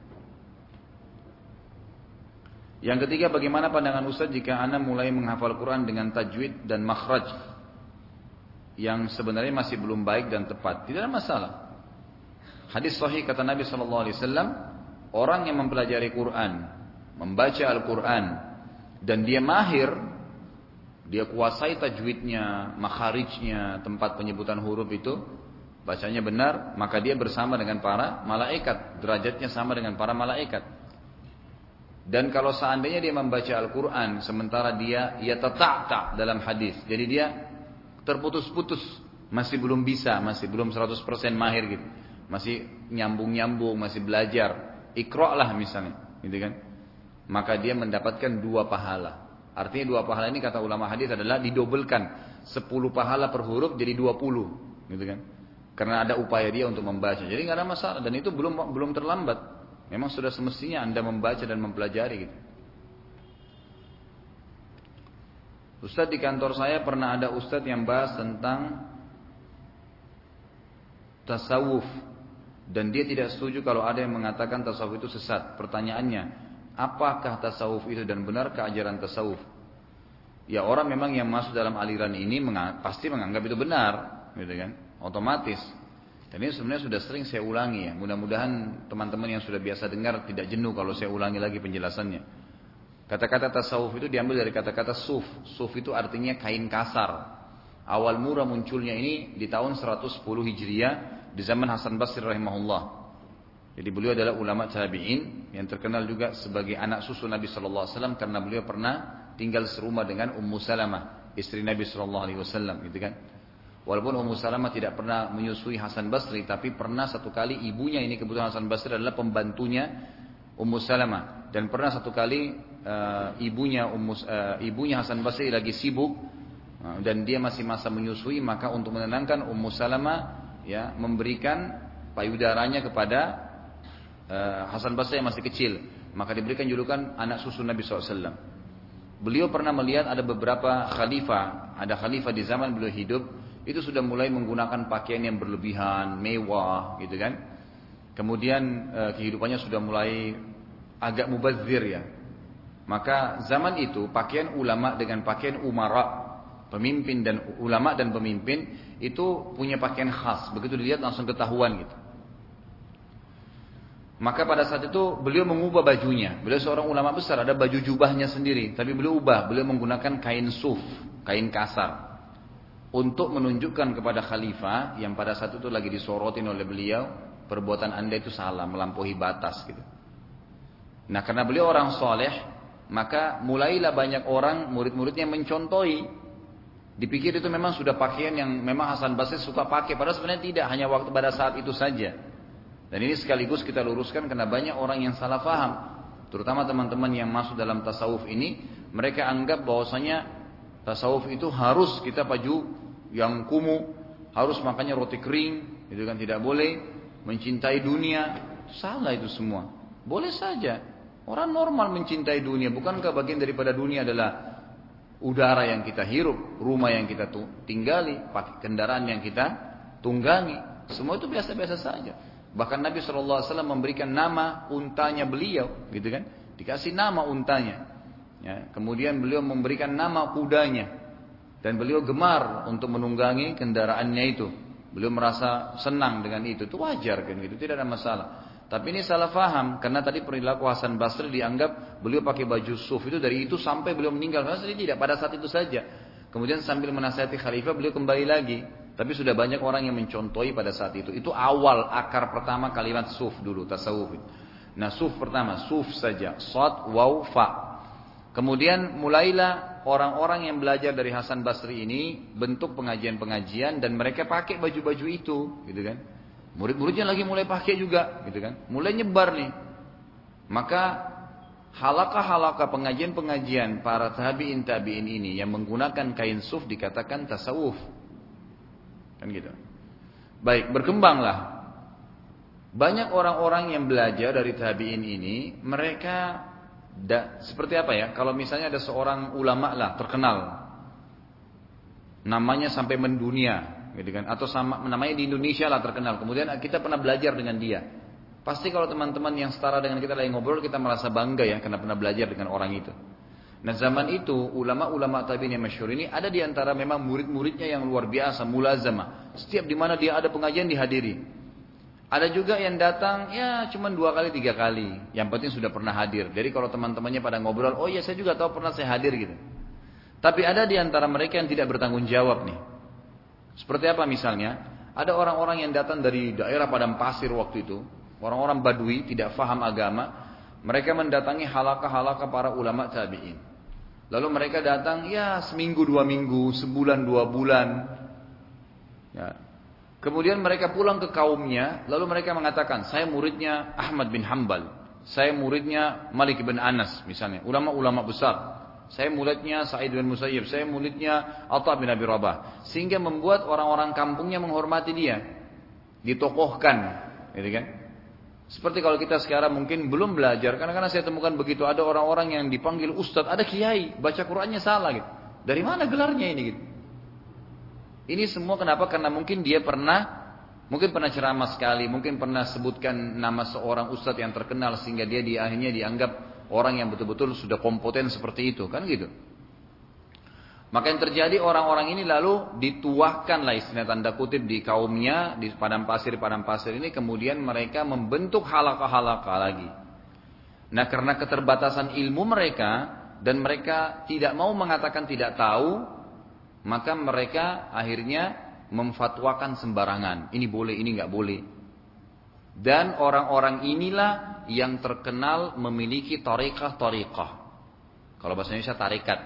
Yang ketiga, bagaimana pandangan Ustaz jika Anda mulai menghafal Quran dengan tajwid dan makhraj yang sebenarnya masih belum baik dan tepat? Tidak ada masalah. Hadis sahih kata Nabi shallallahu alaihi wasallam, orang yang mempelajari Quran, membaca Al-Quran dan dia mahir, dia kuasai tajwidnya, makharijnya, tempat penyebutan huruf itu, bacanya benar, maka dia bersama dengan para malaikat, derajatnya sama dengan para malaikat. Dan kalau seandainya dia membaca Al-Quran sementara dia ya tata'ta dalam hadis, jadi dia terputus-putus, masih belum bisa, masih belum seratus persen mahir gitu, masih nyambung-nyambung, masih belajar, iqra' lah misalnya, gitu kan? Maka dia mendapatkan dua pahala. Artinya dua pahala ini kata ulama hadis adalah didobelkan, sepuluh pahala per huruf jadi dua puluh, gitu kan? Karena ada upaya dia untuk membaca. Jadi nggak ada masalah dan itu belum belum terlambat. Memang sudah semestinya Anda membaca dan mempelajari gitu. Ustadz, di kantor saya pernah ada ustadz yang bahas tentang tasawuf dan dia tidak setuju kalau ada yang mengatakan tasawuf itu sesat. Pertanyaannya, apakah tasawuf itu dan benarkah ajaran tasawuf? Ya, orang memang yang masuk dalam aliran ini mengang- pasti menganggap itu benar, gitu kan? Otomatis. Dan ini sebenarnya sudah sering saya ulangi ya. Mudah-mudahan teman-teman yang sudah biasa dengar tidak jenuh kalau saya ulangi lagi penjelasannya. Kata-kata tasawuf itu diambil dari kata-kata suf. Suf itu artinya kain kasar. Awal mula munculnya ini di tahun seratus sepuluh Hijriah di zaman Hasan Basri rahimahullah. Jadi beliau adalah ulama tabi'in yang terkenal juga sebagai anak susu Nabi sallallahu alaihi wasallam karena beliau pernah tinggal serumah dengan Ummu Salamah, istri Nabi sallallahu alaihi wasallam, gitu kan. Walaupun Ummu Salamah tidak pernah menyusui Hasan Basri, tapi pernah satu kali ibunya, ini kebetulan Hasan Basri adalah pembantunya Ummu Salamah, dan pernah satu kali uh, ibunya Ummu uh, ibunya Hasan Basri lagi sibuk uh, dan dia masih masa menyusui, maka untuk menenangkan Ummu Salamah ya memberikan payudaranya kepada uh, Hasan Basri yang masih kecil, maka diberikan julukan anak susu Nabi sallallahu alaihi wasallam. Beliau pernah melihat ada beberapa khalifah, ada khalifah di zaman beliau hidup itu sudah mulai menggunakan pakaian yang berlebihan, mewah, gitu kan. Kemudian eh, kehidupannya sudah mulai agak mubazir ya. Maka zaman itu pakaian ulama dengan pakaian umara, pemimpin dan ulama dan pemimpin itu punya pakaian khas. Begitu dilihat langsung ketahuan gitu. Maka pada saat itu beliau mengubah bajunya. Beliau seorang ulama besar, ada baju jubahnya sendiri, tapi beliau ubah, beliau menggunakan kain suf, kain kasar. Untuk menunjukkan kepada khalifah yang pada saat itu lagi disorotin oleh beliau, perbuatan anda itu salah, melampaui batas gitu. Nah, karena beliau orang soleh, maka mulailah banyak orang murid-muridnya mencontohi. Dipikir itu memang sudah pakaian yang memang Hasan Basri suka pakai, padahal sebenarnya tidak, hanya waktu pada saat itu saja. Dan ini sekaligus kita luruskan karena banyak orang yang salah faham, terutama teman-teman yang masuk dalam tasawuf ini, mereka anggap bahwasanya tasawuf itu harus kita baju yang kumuh, harus makannya roti kering, itu kan tidak boleh, mencintai dunia. Salah itu semua. Boleh saja. Orang normal mencintai dunia. Bukankah bagian daripada dunia adalah udara yang kita hirup, rumah yang kita tinggali, kendaraan yang kita tunggangi. Semua itu biasa-biasa saja. Bahkan Nabi shallallahu alaihi wasallam memberikan nama untanya beliau, gitu kan? Dikasih nama untanya. Ya, kemudian beliau memberikan nama kudanya. Dan beliau gemar untuk menunggangi kendaraannya itu. Beliau merasa senang dengan itu. Itu wajar kan gitu, tidak ada masalah. Tapi ini salah faham karena tadi perilaku Hasan Basri dianggap beliau pakai baju suf itu dari itu sampai beliau meninggal. Padahal tidak, pada saat itu saja. Kemudian sambil menasihati khalifah beliau kembali lagi. Tapi sudah banyak orang yang mencontohi pada saat itu. Itu awal akar pertama kalimat suf dulu, tasawuf. Nah, suf pertama, suf saja, shad, waw, fa. Kemudian mulailah orang-orang yang belajar dari Hasan Basri ini bentuk pengajian-pengajian dan mereka pakai baju-baju itu, gitu kan? Murid-muridnya lagi mulai pakai juga, gitu kan? Mulai nyebar nih. Maka halaqah-halaqah pengajian-pengajian para tabi'in tabi'in ini yang menggunakan kain suf dikatakan tasawuf. Kan gitu. Baik, berkembanglah. Banyak orang-orang yang belajar dari tabi'in ini, mereka da, seperti apa ya? Kalau misalnya ada seorang ulama lah terkenal, namanya sampai mendunia, gitu kan? Atau sama namanya di Indonesia lah terkenal. Kemudian kita pernah belajar dengan dia. Pasti kalau teman-teman yang setara dengan kita lagi ngobrol, kita merasa bangga ya karena pernah belajar dengan orang itu. Nah zaman itu ulama-ulama tabi'in yang masyhur ini ada di antara memang murid-muridnya yang luar biasa, mulazamah. Setiap di mana dia ada pengajian dihadiri. Ada juga yang datang ya cuma dua kali tiga kali, yang penting sudah pernah hadir. Jadi kalau teman-temannya pada ngobrol, oh ya saya juga tahu pernah saya hadir gitu. Tapi ada di antara mereka yang tidak bertanggung jawab nih. Seperti apa misalnya? Ada orang-orang yang datang dari daerah padang pasir waktu itu, orang-orang Badui tidak faham agama, mereka mendatangi halaqah-halaqah para ulama tabi'in. Lalu mereka datang ya seminggu dua minggu, sebulan dua bulan. Ya. Kemudian mereka pulang ke kaumnya, lalu mereka mengatakan, saya muridnya Ahmad bin Hanbal, saya muridnya Malik bin Anas misalnya, ulama-ulama besar. Saya muridnya Sa'id bin Musayyib, saya muridnya Atha bin Abi Rabah. Sehingga membuat orang-orang kampungnya menghormati dia, ditokohkan, gitu kan? Seperti kalau kita sekarang mungkin belum belajar, karena saya temukan begitu, ada orang-orang yang dipanggil ustadz, ada kiai, baca Qur'annya salah gitu. Dari mana gelarnya ini gitu? Ini semua kenapa? Karena mungkin dia pernah, mungkin pernah ceramah sekali, mungkin pernah sebutkan nama seorang ustadz yang terkenal sehingga dia di akhirnya dianggap orang yang betul-betul sudah kompeten seperti itu, kan gitu. Maka yang terjadi orang-orang ini lalu dituahkan lah istilah tanda kutip di kaumnya, di padang pasir-padang pasir ini, kemudian mereka membentuk halaqah-halaqah lagi. Nah karena keterbatasan ilmu mereka dan mereka tidak mau mengatakan tidak tahu, maka mereka akhirnya memfatwakan sembarangan. Ini boleh, ini nggak boleh. Dan orang-orang inilah yang terkenal memiliki tariqah-tariqah. Kalau bahasa Indonesia tarikat.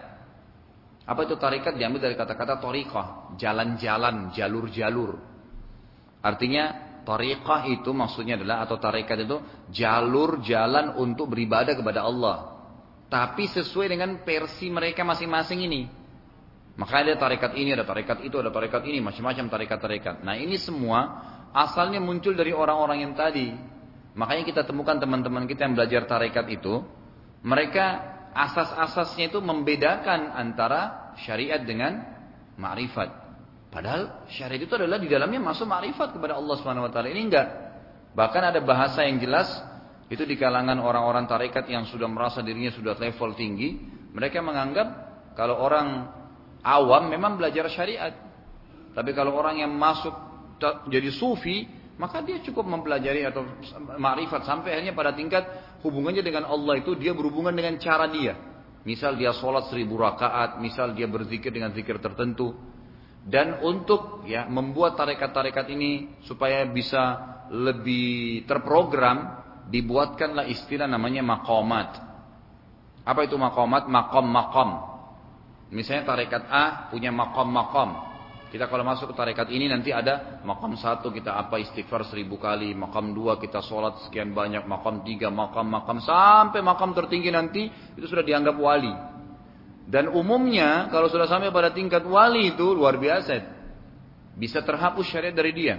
Apa itu tarikat? Diambil dari kata-kata tariqah, jalan-jalan, jalur-jalur. Artinya tariqah itu maksudnya adalah, atau tarikat itu jalur jalan untuk beribadah kepada Allah. Tapi sesuai dengan versi mereka masing-masing ini. Maka ada tarekat ini, ada tarekat itu, ada tarekat ini, macam-macam tarekat-tarekat. Nah ini semua asalnya muncul dari orang-orang yang tadi. Makanya kita temukan teman-teman kita yang belajar tarekat itu, mereka asas-asasnya itu membedakan antara syariat dengan ma'rifat. Padahal syariat itu adalah di dalamnya masuk ma'rifat kepada Allah subhanahu wa taala. Ini enggak. Bahkan ada bahasa yang jelas, itu di kalangan orang-orang tarekat yang sudah merasa dirinya sudah level tinggi, mereka menganggap kalau orang awam memang belajar syariat. Tapi kalau orang yang masuk jadi sufi, maka dia cukup mempelajari atau ma'rifat sampai akhirnya pada tingkat hubungannya dengan Allah itu dia berhubungan dengan cara dia. Misal dia sholat seribu rakaat, misal dia berzikir dengan zikir tertentu. Dan untuk ya membuat tarekat-tarekat ini supaya bisa lebih terprogram, dibuatkanlah istilah namanya maqamat. Apa itu maqamat? Maqam-maqam. Misalnya tarekat A punya maqam-maqam. Kita kalau masuk ke tarekat ini nanti ada maqam satu kita apa istighfar seribu kali, maqam dua kita sholat sekian banyak, maqam tiga, maqam-maqam sampai maqam tertinggi nanti itu sudah dianggap wali. Dan umumnya kalau sudah sampai pada tingkat wali itu luar biasa, bisa terhapus syariat dari dia,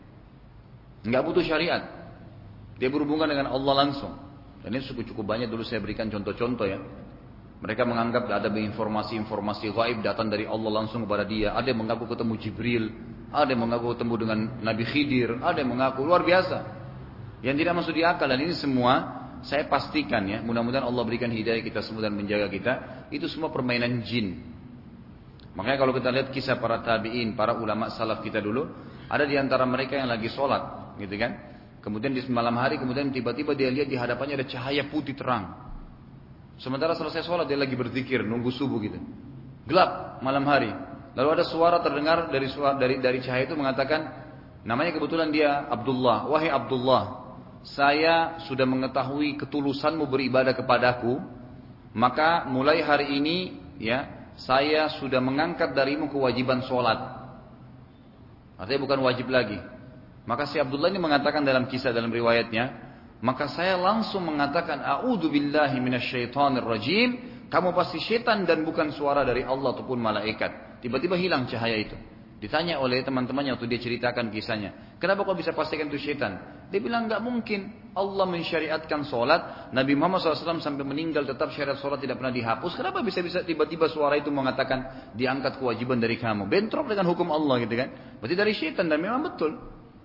nggak butuh syariat, dia berhubungan dengan Allah langsung. Dan ini cukup-cukup banyak dulu saya berikan contoh-contoh ya. Mereka menganggap ada informasi-informasi gaib datang dari Allah langsung kepada dia. Ada yang mengaku ketemu Jibril, ada yang mengaku ketemu dengan Nabi Khidir, ada yang mengaku luar biasa. Yang tidak masuk di akal. Dan ini semua saya pastikan ya, mudah-mudahan Allah berikan hidayah kita semua dan menjaga kita. Itu semua permainan jin. Makanya kalau kita lihat kisah para tabi'in, para ulama salaf kita dulu, ada di antara mereka yang lagi sholat, gitu kan? Kemudian di malam hari, kemudian tiba-tiba dia lihat di hadapannya ada cahaya putih terang. Sementara selesai sholat dia lagi berzikir, nunggu subuh gitu. Gelap malam hari. Lalu ada suara terdengar dari suara dari dari cahaya itu mengatakan, namanya kebetulan dia Abdullah. Wahai Abdullah, saya sudah mengetahui ketulusanmu beribadah kepadaku, maka mulai hari ini ya saya sudah mengangkat darimu kewajiban sholat. Artinya bukan wajib lagi. Maka si Abdullah ini mengatakan dalam kisah dalam riwayatnya, maka saya langsung mengatakan, a'udzu billahi minasyaitonir rajim. Kamu pasti setan dan bukan suara dari Allah ataupun malaikat. Tiba-tiba hilang cahaya itu. Ditanya oleh teman-temannya waktu dia ceritakan kisahnya, kenapa kau bisa pastikan itu setan? Dia bilang nggak mungkin. Allah mensyariatkan sholat, Nabi Muhammad shallallahu alaihi wasallam sampai meninggal tetap syariat sholat tidak pernah dihapus. Kenapa bisa-bisa tiba-tiba suara itu mengatakan diangkat kewajiban dari kamu? Bentrok dengan hukum Allah gitu kan? Berarti dari setan, dan memang betul.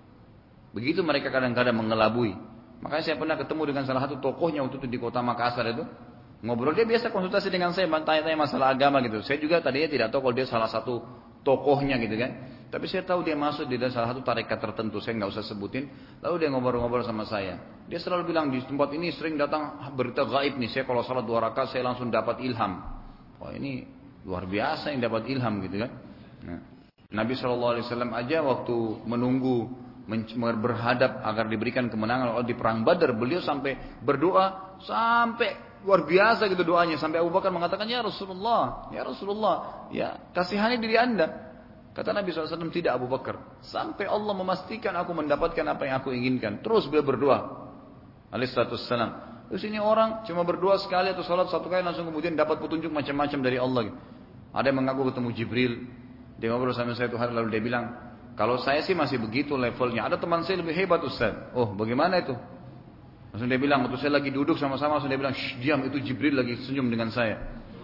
Begitu mereka kadang-kadang mengelabui. Makanya saya pernah ketemu dengan salah satu tokohnya waktu itu di kota Makassar itu. Ngobrol, dia biasa konsultasi dengan saya, tanya-tanya masalah agama gitu. Saya juga tadinya tidak tahu kalau dia salah satu tokohnya gitu kan. Tapi saya tahu dia masuk di salah satu tarekat tertentu, saya nggak usah sebutin. Lalu dia ngobrol-ngobrol sama saya. Dia selalu bilang di tempat ini sering datang berita gaib nih. Saya kalau salat dua rakaat saya langsung dapat ilham. Wah ini luar biasa yang dapat ilham gitu kan. Nah, Nabi shallallahu alaihi wasallam aja waktu menunggu berhadap agar diberikan kemenangan di perang Badar, beliau sampai berdoa sampai luar biasa gitu doanya, sampai Abu Bakar mengatakan, ya Rasulullah, ya Rasulullah, ya kasihani diri anda. Kata Nabi shallallahu alaihi wasallam, tidak Abu Bakar, sampai Allah memastikan aku mendapatkan apa yang aku inginkan. Terus beliau berdoa alaihissalatu wassalam. Terus ini orang cuma berdoa sekali atau salat satu kali langsung kemudian dapat petunjuk macam-macam dari Allah gitu. Ada yang mengaku ketemu Jibril. Dia ngobrol sama saya itu hari lalu, dia bilang, kalau saya sih masih begitu levelnya, ada teman saya lebih hebat Ustaz. Oh bagaimana itu? Langsung dia bilang, waktu saya lagi duduk sama-sama, langsung dia bilang, shh diam, itu Jibril lagi senyum dengan saya.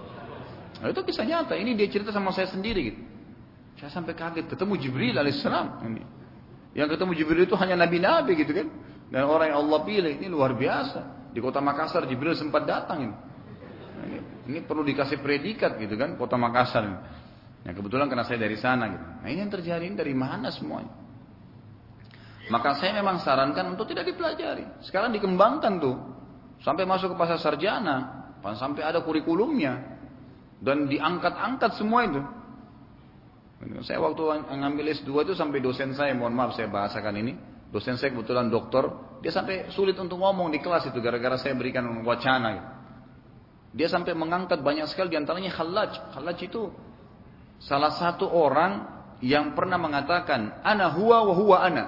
Nah, itu kisah nyata, ini dia cerita sama saya sendiri gitu. Saya sampai kaget, ketemu Jibril alaihissalam. Ini. Yang ketemu Jibril itu hanya nabi-nabi gitu kan. Dan orang yang Allah pilih, ini luar biasa. Di kota Makassar Jibril sempat datang ini. Nah, ini, ini perlu dikasih predikat gitu kan, kota Makassar ini. Nah, kebetulan karena saya dari sana gitu. Nah ini yang terjadi, ini dari mana semuanya? Maka saya memang sarankan untuk tidak dipelajari. Sekarang dikembangkan tuh. Sampai masuk ke pasar sarjana. Sampai ada kurikulumnya. Dan diangkat-angkat semua itu. Saya waktu ngambil S dua itu sampai dosen saya, mohon maaf saya bahasakan ini. Dosen saya kebetulan doktor. Dia sampai sulit untuk ngomong di kelas itu. Gara-gara saya berikan wacana gitu. Dia sampai mengangkat banyak sekali. Diantaranya Khallaj. Khallaj itu salah satu orang yang pernah mengatakan, Ana huwa wa huwa ana.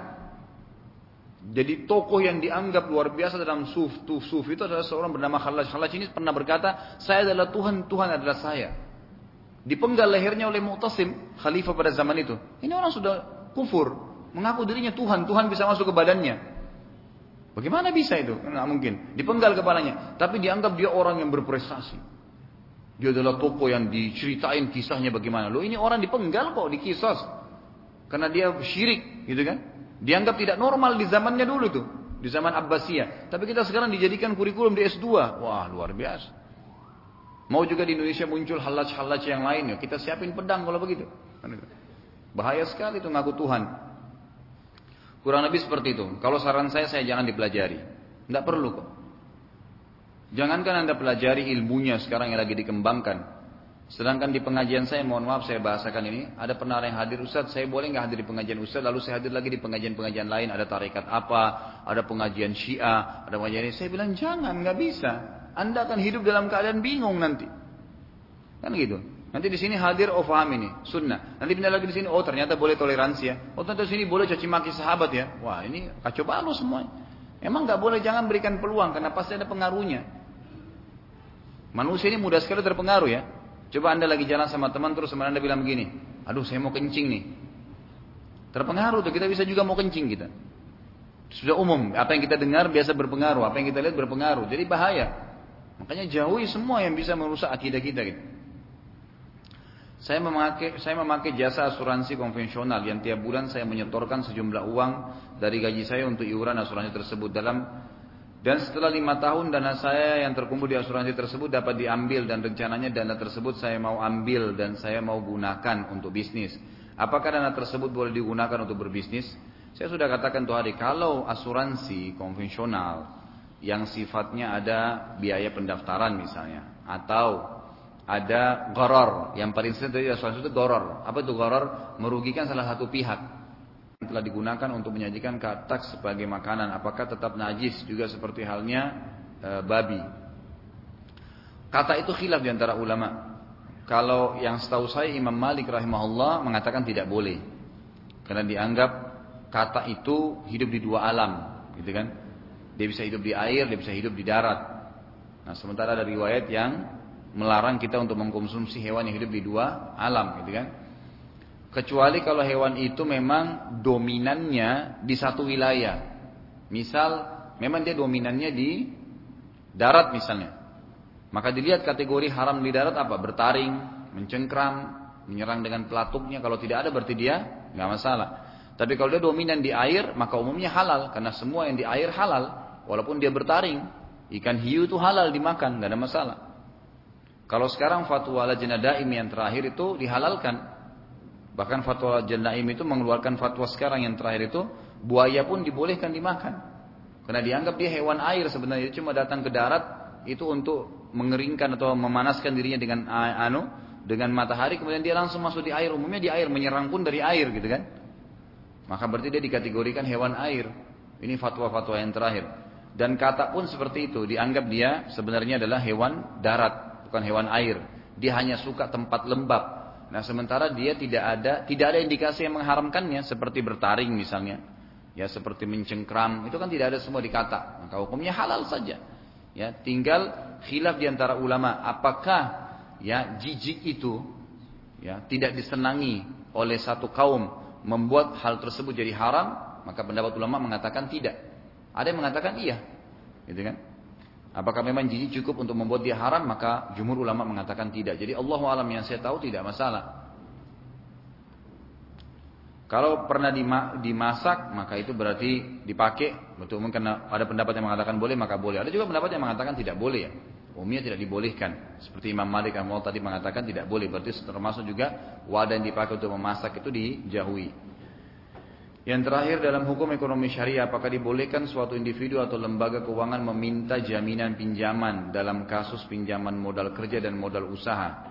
Jadi tokoh yang dianggap luar biasa dalam suf, tuf, suf itu adalah seorang bernama Khallaj. Khallaj ini pernah berkata, saya adalah Tuhan, Tuhan adalah saya. Dipenggal lehernya oleh Mu'tasim, khalifah pada zaman itu. Ini orang sudah kufur, mengaku dirinya Tuhan, Tuhan bisa masuk ke badannya. Bagaimana bisa itu? Tidak mungkin. Dipenggal kepalanya, tapi dianggap dia orang yang berprestasi. Dia adalah tokoh yang diceritain kisahnya bagaimana. Loh ini orang dipenggal kok, dikisas. Karena dia syirik, gitu kan? Dianggap tidak normal di zamannya dulu tuh, di zaman Abbasiyah. Tapi kita sekarang dijadikan kurikulum di S dua. Wah, luar biasa. Mau juga di Indonesia muncul halaj-halaj yang lain ya, kita siapin pedang kalau begitu. Bahaya sekali itu ngaku Tuhan. Kurang lebih seperti itu. Kalau saran saya, saya jangan dipelajari. Tidak perlu kok. Jangankan Anda pelajari ilmunya sekarang yang lagi dikembangkan. Sedangkan di pengajian saya, mohon maaf saya bahasakan ini, ada penara yang hadir, Ustaz, saya boleh nggak hadir di pengajian Ustaz, lalu saya hadir lagi di pengajian-pengajian lain, ada tarekat apa, ada pengajian Syiah, ada pengajian ini. Saya bilang jangan, nggak bisa. Anda akan hidup dalam keadaan bingung nanti. Kan gitu. Nanti di sini hadir, oh paham ini, sunnah. Nanti pindah lagi di sini, oh ternyata boleh toleransi ya. Oh ternyata di sini boleh caci maki sahabat ya. Wah ini kacau balau semuanya. Emang nggak boleh, jangan berikan peluang karena pasti ada pengaruhnya. Manusia ini mudah sekali terpengaruh ya. Coba Anda lagi jalan sama teman terus teman Anda bilang begini, aduh saya mau kencing nih. Terpengaruh tuh, kita bisa juga mau kencing kita. Sudah umum, apa yang kita dengar biasa berpengaruh, apa yang kita lihat berpengaruh. Jadi bahaya. Makanya jauhi semua yang bisa merusak akidah kita gitu. Saya memakai saya memakai jasa asuransi konvensional yang tiap bulan saya menyetorkan sejumlah uang dari gaji saya untuk iuran asuransi tersebut dalam. Dan setelah lima tahun dana saya yang terkumpul di asuransi tersebut dapat diambil dan rencananya dana tersebut saya mau ambil dan saya mau gunakan untuk bisnis. Apakah dana tersebut boleh digunakan untuk berbisnis? Saya sudah katakan tuh hari, kalau asuransi konvensional yang sifatnya ada biaya pendaftaran misalnya, atau ada gharar, yang paling sering dari asuransi itu gharar. Apa itu gharar? Merugikan salah satu pihak. Telah digunakan untuk menyajikan katak sebagai makanan, apakah tetap najis juga seperti halnya e, babi? Kata itu khilaf di antara ulama. kalau yang setahu saya Imam Malik rahimahullah mengatakan tidak boleh. Karena dianggap kata itu hidup di dua alam, gitu kan? Dia bisa hidup di air, dia bisa hidup di darat. Nah, sementara ada riwayat yang melarang kita untuk mengkonsumsi hewan yang hidup di dua alam, gitu kan? Kecuali kalau hewan itu memang dominannya di satu wilayah. Misal, memang dia dominannya di darat misalnya. Maka dilihat kategori haram di darat apa? Bertaring, mencengkram, menyerang dengan pelatuknya. Kalau tidak ada berarti dia nggak masalah. Tapi kalau dia dominan di air, maka umumnya halal. Karena semua yang di air halal. Walaupun dia bertaring. Ikan hiu itu halal dimakan, nggak ada masalah. Kalau sekarang fatwa Lajnah Daim yang terakhir itu dihalalkan. Bahkan fatwa Lajnah Daim itu mengeluarkan fatwa sekarang yang terakhir itu, buaya pun dibolehkan dimakan. Karena dianggap dia hewan air sebenarnya. Dia cuma datang ke darat itu untuk mengeringkan atau memanaskan dirinya dengan anu dengan matahari, kemudian dia langsung masuk di air. Umumnya di air, menyerang pun dari air, gitu kan? Maka berarti dia dikategorikan hewan air. Ini fatwa-fatwa yang terakhir. Dan kata pun seperti itu, dianggap dia sebenarnya adalah hewan darat, bukan hewan air. Dia hanya suka tempat lembab. Nah, sementara dia tidak ada tidak ada indikasi yang mengharamkannya, seperti bertaring misalnya, ya seperti mencengkram, itu kan tidak ada semua di kata. Maka hukumnya halal saja. Ya, tinggal khilaf di antara ulama, apakah ya jijik itu ya tidak disenangi oleh satu kaum membuat hal tersebut jadi haram? Maka pendapat ulama mengatakan tidak. Ada yang mengatakan iya, gitu kan? Apakah memang jijik cukup untuk membuat dia haram? Maka jumhur ulama mengatakan tidak. Jadi Allahu a'lam, yang saya tahu tidak masalah. Kalau pernah dimasak, maka itu berarti dipakai. Betul, karena ada pendapat yang mengatakan boleh, maka boleh. Ada juga pendapat yang mengatakan tidak boleh ya. Umumnya tidak dibolehkan. Seperti Imam Malik yang tadi mengatakan tidak boleh. Berarti termasuk juga wadah yang dipakai untuk memasak itu dijauhi. Yang terakhir, dalam hukum ekonomi syariah, apakah dibolehkan suatu individu atau lembaga keuangan meminta jaminan pinjaman dalam kasus pinjaman modal kerja dan modal usaha?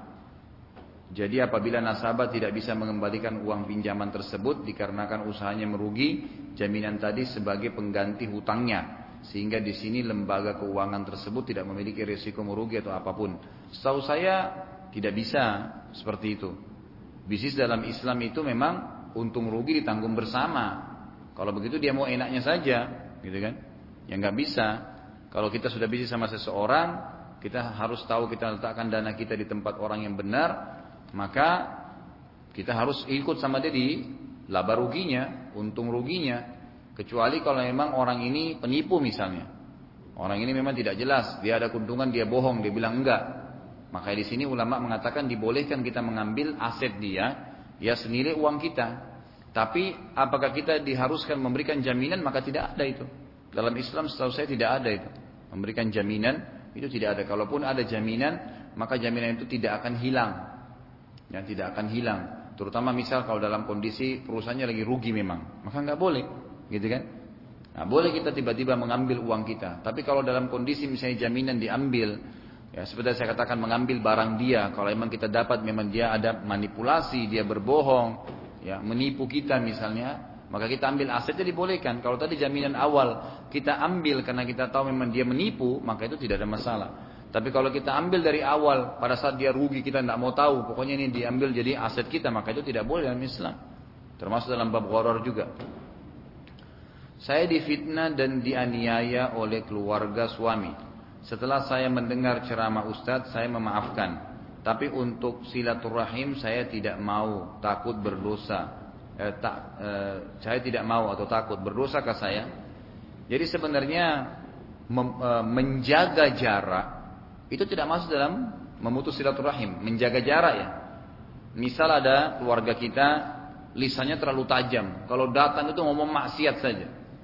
Jadi apabila nasabah tidak bisa mengembalikan uang pinjaman tersebut dikarenakan usahanya merugi, jaminan tadi sebagai pengganti hutangnya, sehingga di sini lembaga keuangan tersebut tidak memiliki risiko merugi atau apapun. Setahu saya tidak bisa seperti itu. Bisnis dalam Islam itu memang untung rugi ditanggung bersama. Kalau begitu dia mau enaknya saja, gitu kan? Ya nggak bisa. Kalau kita sudah bisnis sama seseorang, kita harus tahu kita letakkan dana kita di tempat orang yang benar. Maka kita harus ikut sama dia di laba ruginya, untung ruginya. Kecuali kalau memang orang ini penipu misalnya. Orang ini memang tidak jelas, dia ada keuntungan, dia bohong, dia bilang enggak. Maka di sini ulama mengatakan dibolehkan kita mengambil aset dia, ya senilai uang kita. Tapi apakah kita diharuskan memberikan jaminan? Maka tidak ada itu. Dalam Islam setahu saya tidak ada itu. Memberikan jaminan itu tidak ada. Kalaupun ada jaminan, maka jaminan itu tidak akan hilang. Ya, tidak akan hilang. Terutama misal kalau dalam kondisi perusahaannya lagi rugi memang, maka nggak boleh, gitu kan? Nah, boleh kita tiba-tiba mengambil uang kita. Tapi kalau dalam kondisi misalnya jaminan diambil, ya seperti saya katakan mengambil barang dia, kalau memang kita dapat memang dia ada manipulasi, dia berbohong, ya menipu kita misalnya, maka kita ambil asetnya dibolehkan. Kalau tadi jaminan awal kita ambil karena kita tahu memang dia menipu, maka itu tidak ada masalah. Tapi kalau kita ambil dari awal, pada saat dia rugi kita tidak mau tahu, pokoknya ini diambil jadi aset kita, maka itu tidak boleh dalam Islam. Termasuk dalam bab gharar juga. Saya difitnah dan dianiaya oleh keluarga suami. Setelah saya mendengar ceramah Ustadz, saya memaafkan. Tapi untuk silaturahim saya tidak mau, takut berdosa. Eh, tak, eh, saya tidak mau atau takut berdosakah saya? Jadi sebenarnya mem, eh, menjaga jarak itu tidak masuk dalam memutus silaturahim, menjaga jarak ya. Misal ada keluarga kita lisannya terlalu tajam, kalau datang itu ngomong maksiat saja.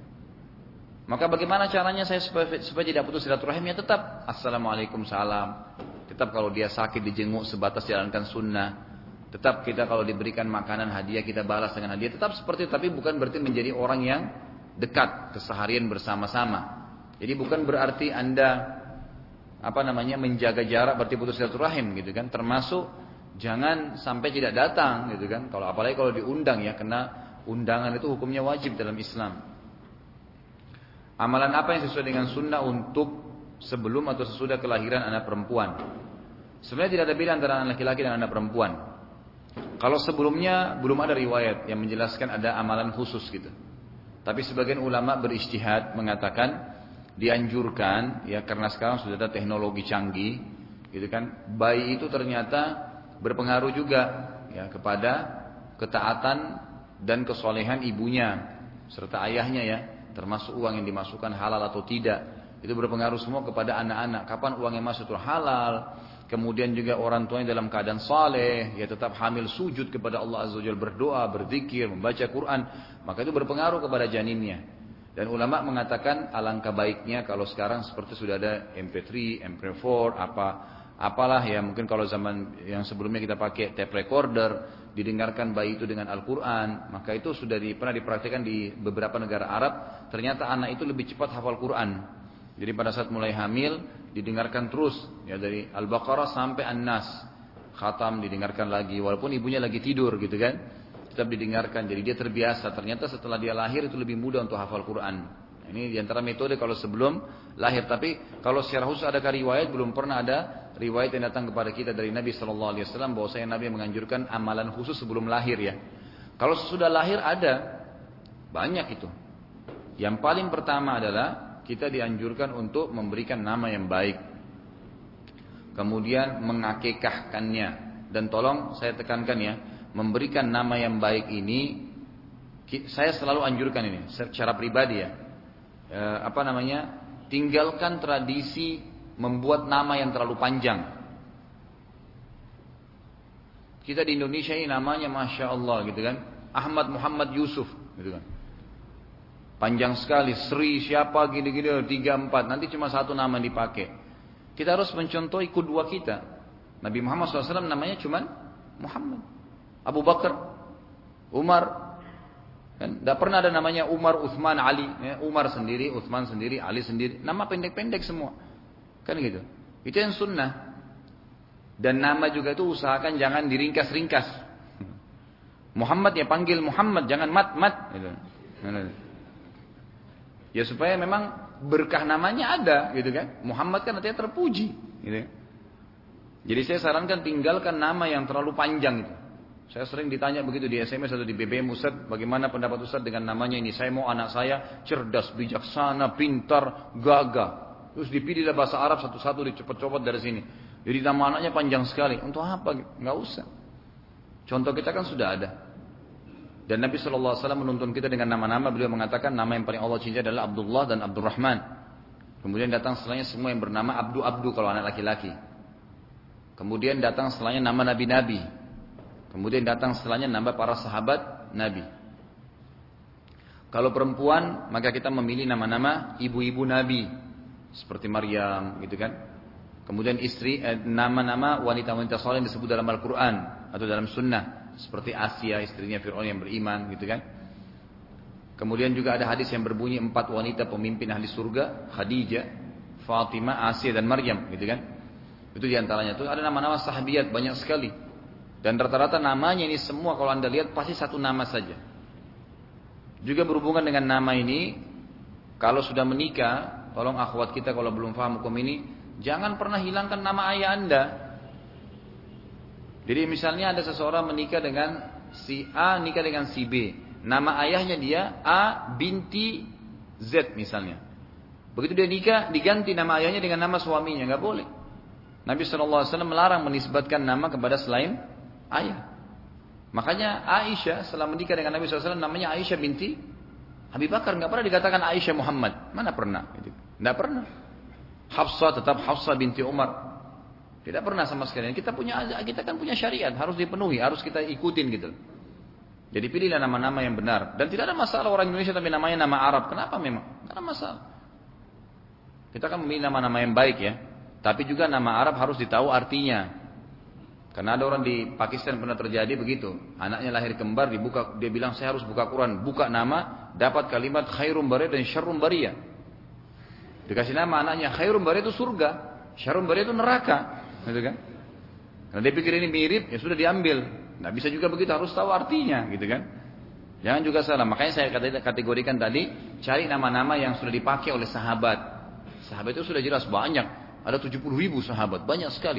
Maka bagaimana caranya saya supaya, supaya tidak putus silaturahim? Ya tetap assalamualaikum salam. Tetap kalau dia sakit dijenguk sebatas jalankan sunnah. Tetap kita kalau diberikan makanan hadiah kita balas dengan hadiah. Tetap seperti itu, tapi bukan berarti menjadi orang yang dekat keseharian bersama-sama. Jadi bukan berarti Anda apa namanya menjaga jarak berarti putus silaturahim gitu kan, termasuk jangan sampai tidak datang gitu kan, kalau apalagi kalau diundang ya, karena undangan itu hukumnya wajib dalam Islam. Amalan apa yang sesuai dengan sunnah untuk sebelum atau sesudah kelahiran anak perempuan? Sebenarnya tidak ada beda antara anak laki-laki dan anak perempuan. Kalau sebelumnya belum ada riwayat yang menjelaskan ada amalan khusus gitu. Tapi sebagian ulama berijtihad mengatakan dianjurkan ya, karena sekarang sudah ada teknologi canggih gitu kan. Bayi itu ternyata berpengaruh juga ya kepada ketaatan dan kesolehan ibunya serta ayahnya ya, termasuk uang yang dimasukkan halal atau tidak. Itu berpengaruh semua kepada anak-anak. Kapan uang yang masuk itu halal. Kemudian juga orang tuanya dalam keadaan saleh, ya tetap hamil sujud kepada Allah Azza wa Jalla, berdoa, berzikir, membaca Quran, maka itu berpengaruh kepada janinnya. Dan ulama mengatakan alangkah baiknya kalau sekarang seperti sudah ada M P tiga, M P empat, apa apalah ya, mungkin kalau zaman yang sebelumnya kita pakai tape recorder, didengarkan bayi itu dengan Al-Quran, maka itu sudah di, pernah dipraktikkan di beberapa negara Arab, ternyata anak itu lebih cepat hafal Quran. Jadi pada saat mulai hamil didengarkan terus ya dari Al-Baqarah sampai An-Nas, khatam didengarkan lagi walaupun ibunya lagi tidur gitu kan, tetap didengarkan. Jadi dia terbiasa. Ternyata setelah dia lahir itu lebih mudah untuk hafal Quran. Ini diantara metode kalau sebelum lahir. Tapi kalau secara khusus ada riwayat, belum pernah ada riwayat yang datang kepada kita dari Nabi Shallallahu Alaihi Wasallam bahwasanya Nabi menganjurkan amalan khusus sebelum lahir ya. Kalau sesudah lahir ada banyak itu. Yang paling pertama adalah kita dianjurkan untuk memberikan nama yang baik. Kemudian mengakikahkannya. Dan tolong saya tekankan ya, memberikan nama yang baik ini, saya selalu anjurkan ini, secara pribadi ya. E, apa namanya, tinggalkan tradisi membuat nama yang terlalu panjang. Kita di Indonesia ini namanya Masya Allah gitu kan. Ahmad Muhammad Yusuf gitu kan. Panjang sekali, Sri siapa gini-gini, tiga empat, nanti cuma satu nama dipakai. Kita harus mencontohi kedua kita. Nabi Muhammad shallallahu alaihi wasallam namanya cuma Muhammad. Abu Bakar, Umar, kan? Tidak pernah ada namanya Umar, Uthman, Ali. Ya, Umar sendiri, Uthman sendiri, Ali sendiri. Nama pendek-pendek semua, kan gitu. Itu yang sunnah. Dan nama juga itu usahakan jangan diringkas-ringkas. Muhammad ya panggil Muhammad, jangan mat-mat. Gitu. Ya supaya memang berkah namanya ada gitu kan. Muhammad kan artinya terpuji gitu. Jadi saya sarankan tinggalkan nama yang terlalu panjang itu. Saya sering ditanya begitu di S M S atau di B B M, Ustaz, bagaimana pendapat Ustaz dengan namanya ini? Saya mau anak saya cerdas, bijaksana, pintar, gagah. Terus dipilihlah bahasa Arab satu-satu, dicopot-copot dari sini. Jadi nama anaknya panjang sekali. Untuk apa? Nggak usah. Contoh kita kan sudah ada. Dan Nabi shallallahu alaihi wasallam menuntun kita dengan nama-nama. Beliau mengatakan nama yang paling Allah cintai adalah Abdullah dan Abdurrahman. Kemudian datang setelahnya semua yang bernama Abdu-Abdu kalau anak laki-laki. Kemudian datang setelahnya nama Nabi-Nabi. Kemudian datang setelahnya nama para sahabat Nabi. Kalau perempuan maka kita memilih nama-nama ibu-ibu Nabi. Seperti Maryam gitu kan. Kemudian istri, eh, nama-nama wanita-wanita saleh yang disebut dalam Al-Quran atau dalam Sunnah. Seperti Asia, istrinya Fir'aun yang beriman gitu kan. Kemudian juga ada hadis yang berbunyi empat wanita pemimpin ahli surga, Khadijah, Fatimah, Asia dan Maryam gitu kan. Itu diantaranya. Itu ada nama-nama sahabiat banyak sekali. Dan rata-rata namanya ini semua kalau anda lihat pasti satu nama saja. Juga berhubungan dengan nama ini, kalau sudah menikah, tolong akhwat kita kalau belum paham hukum ini, jangan pernah hilangkan nama ayah anda. Jadi misalnya ada seseorang menikah dengan si A, nikah dengan si B. Nama ayahnya dia A binti Z misalnya. Begitu dia nikah, diganti nama ayahnya dengan nama suaminya. Nggak boleh. Nabi shallallahu alaihi wasallam melarang menisbatkan nama kepada selain ayah. Makanya Aisyah setelah menikah dengan Nabi shallallahu alaihi wasallam namanya Aisyah binti Abi Bakar. Nggak pernah dikatakan Aisyah Muhammad. Mana pernah? Nggak pernah. Hafsah tetap Hafsah binti Umar. Tidak pernah sama sekali. Kita punya, kita kan punya syariat, harus dipenuhi, harus kita ikutin gitu. Jadi pilihlah nama-nama yang benar. Dan tidak ada masalah orang Indonesia tapi namanya nama Arab. Kenapa memang? Tidak ada masalah. Kita kan memilih nama-nama yang baik ya. Tapi juga nama Arab harus ditahu artinya. Karena ada orang di Pakistan pernah terjadi begitu. Anaknya lahir kembar, dibuka, dia bilang saya harus buka Quran. Buka nama, dapat kalimat khairum bariyah dan syarrum bariyah. Dikasih nama anaknya khairum bariyah itu surga, syarrum bariyah itu neraka. Gitu kan? Karena dia pikir ini mirip, ya sudah diambil. Nggak bisa juga begitu, harus tahu artinya, gitu kan? Jangan juga salah. Makanya saya kategorikan tadi, cari nama-nama yang sudah dipakai oleh sahabat. Sahabat itu sudah jelas banyak. Ada tujuh puluh ribu sahabat, banyak sekali.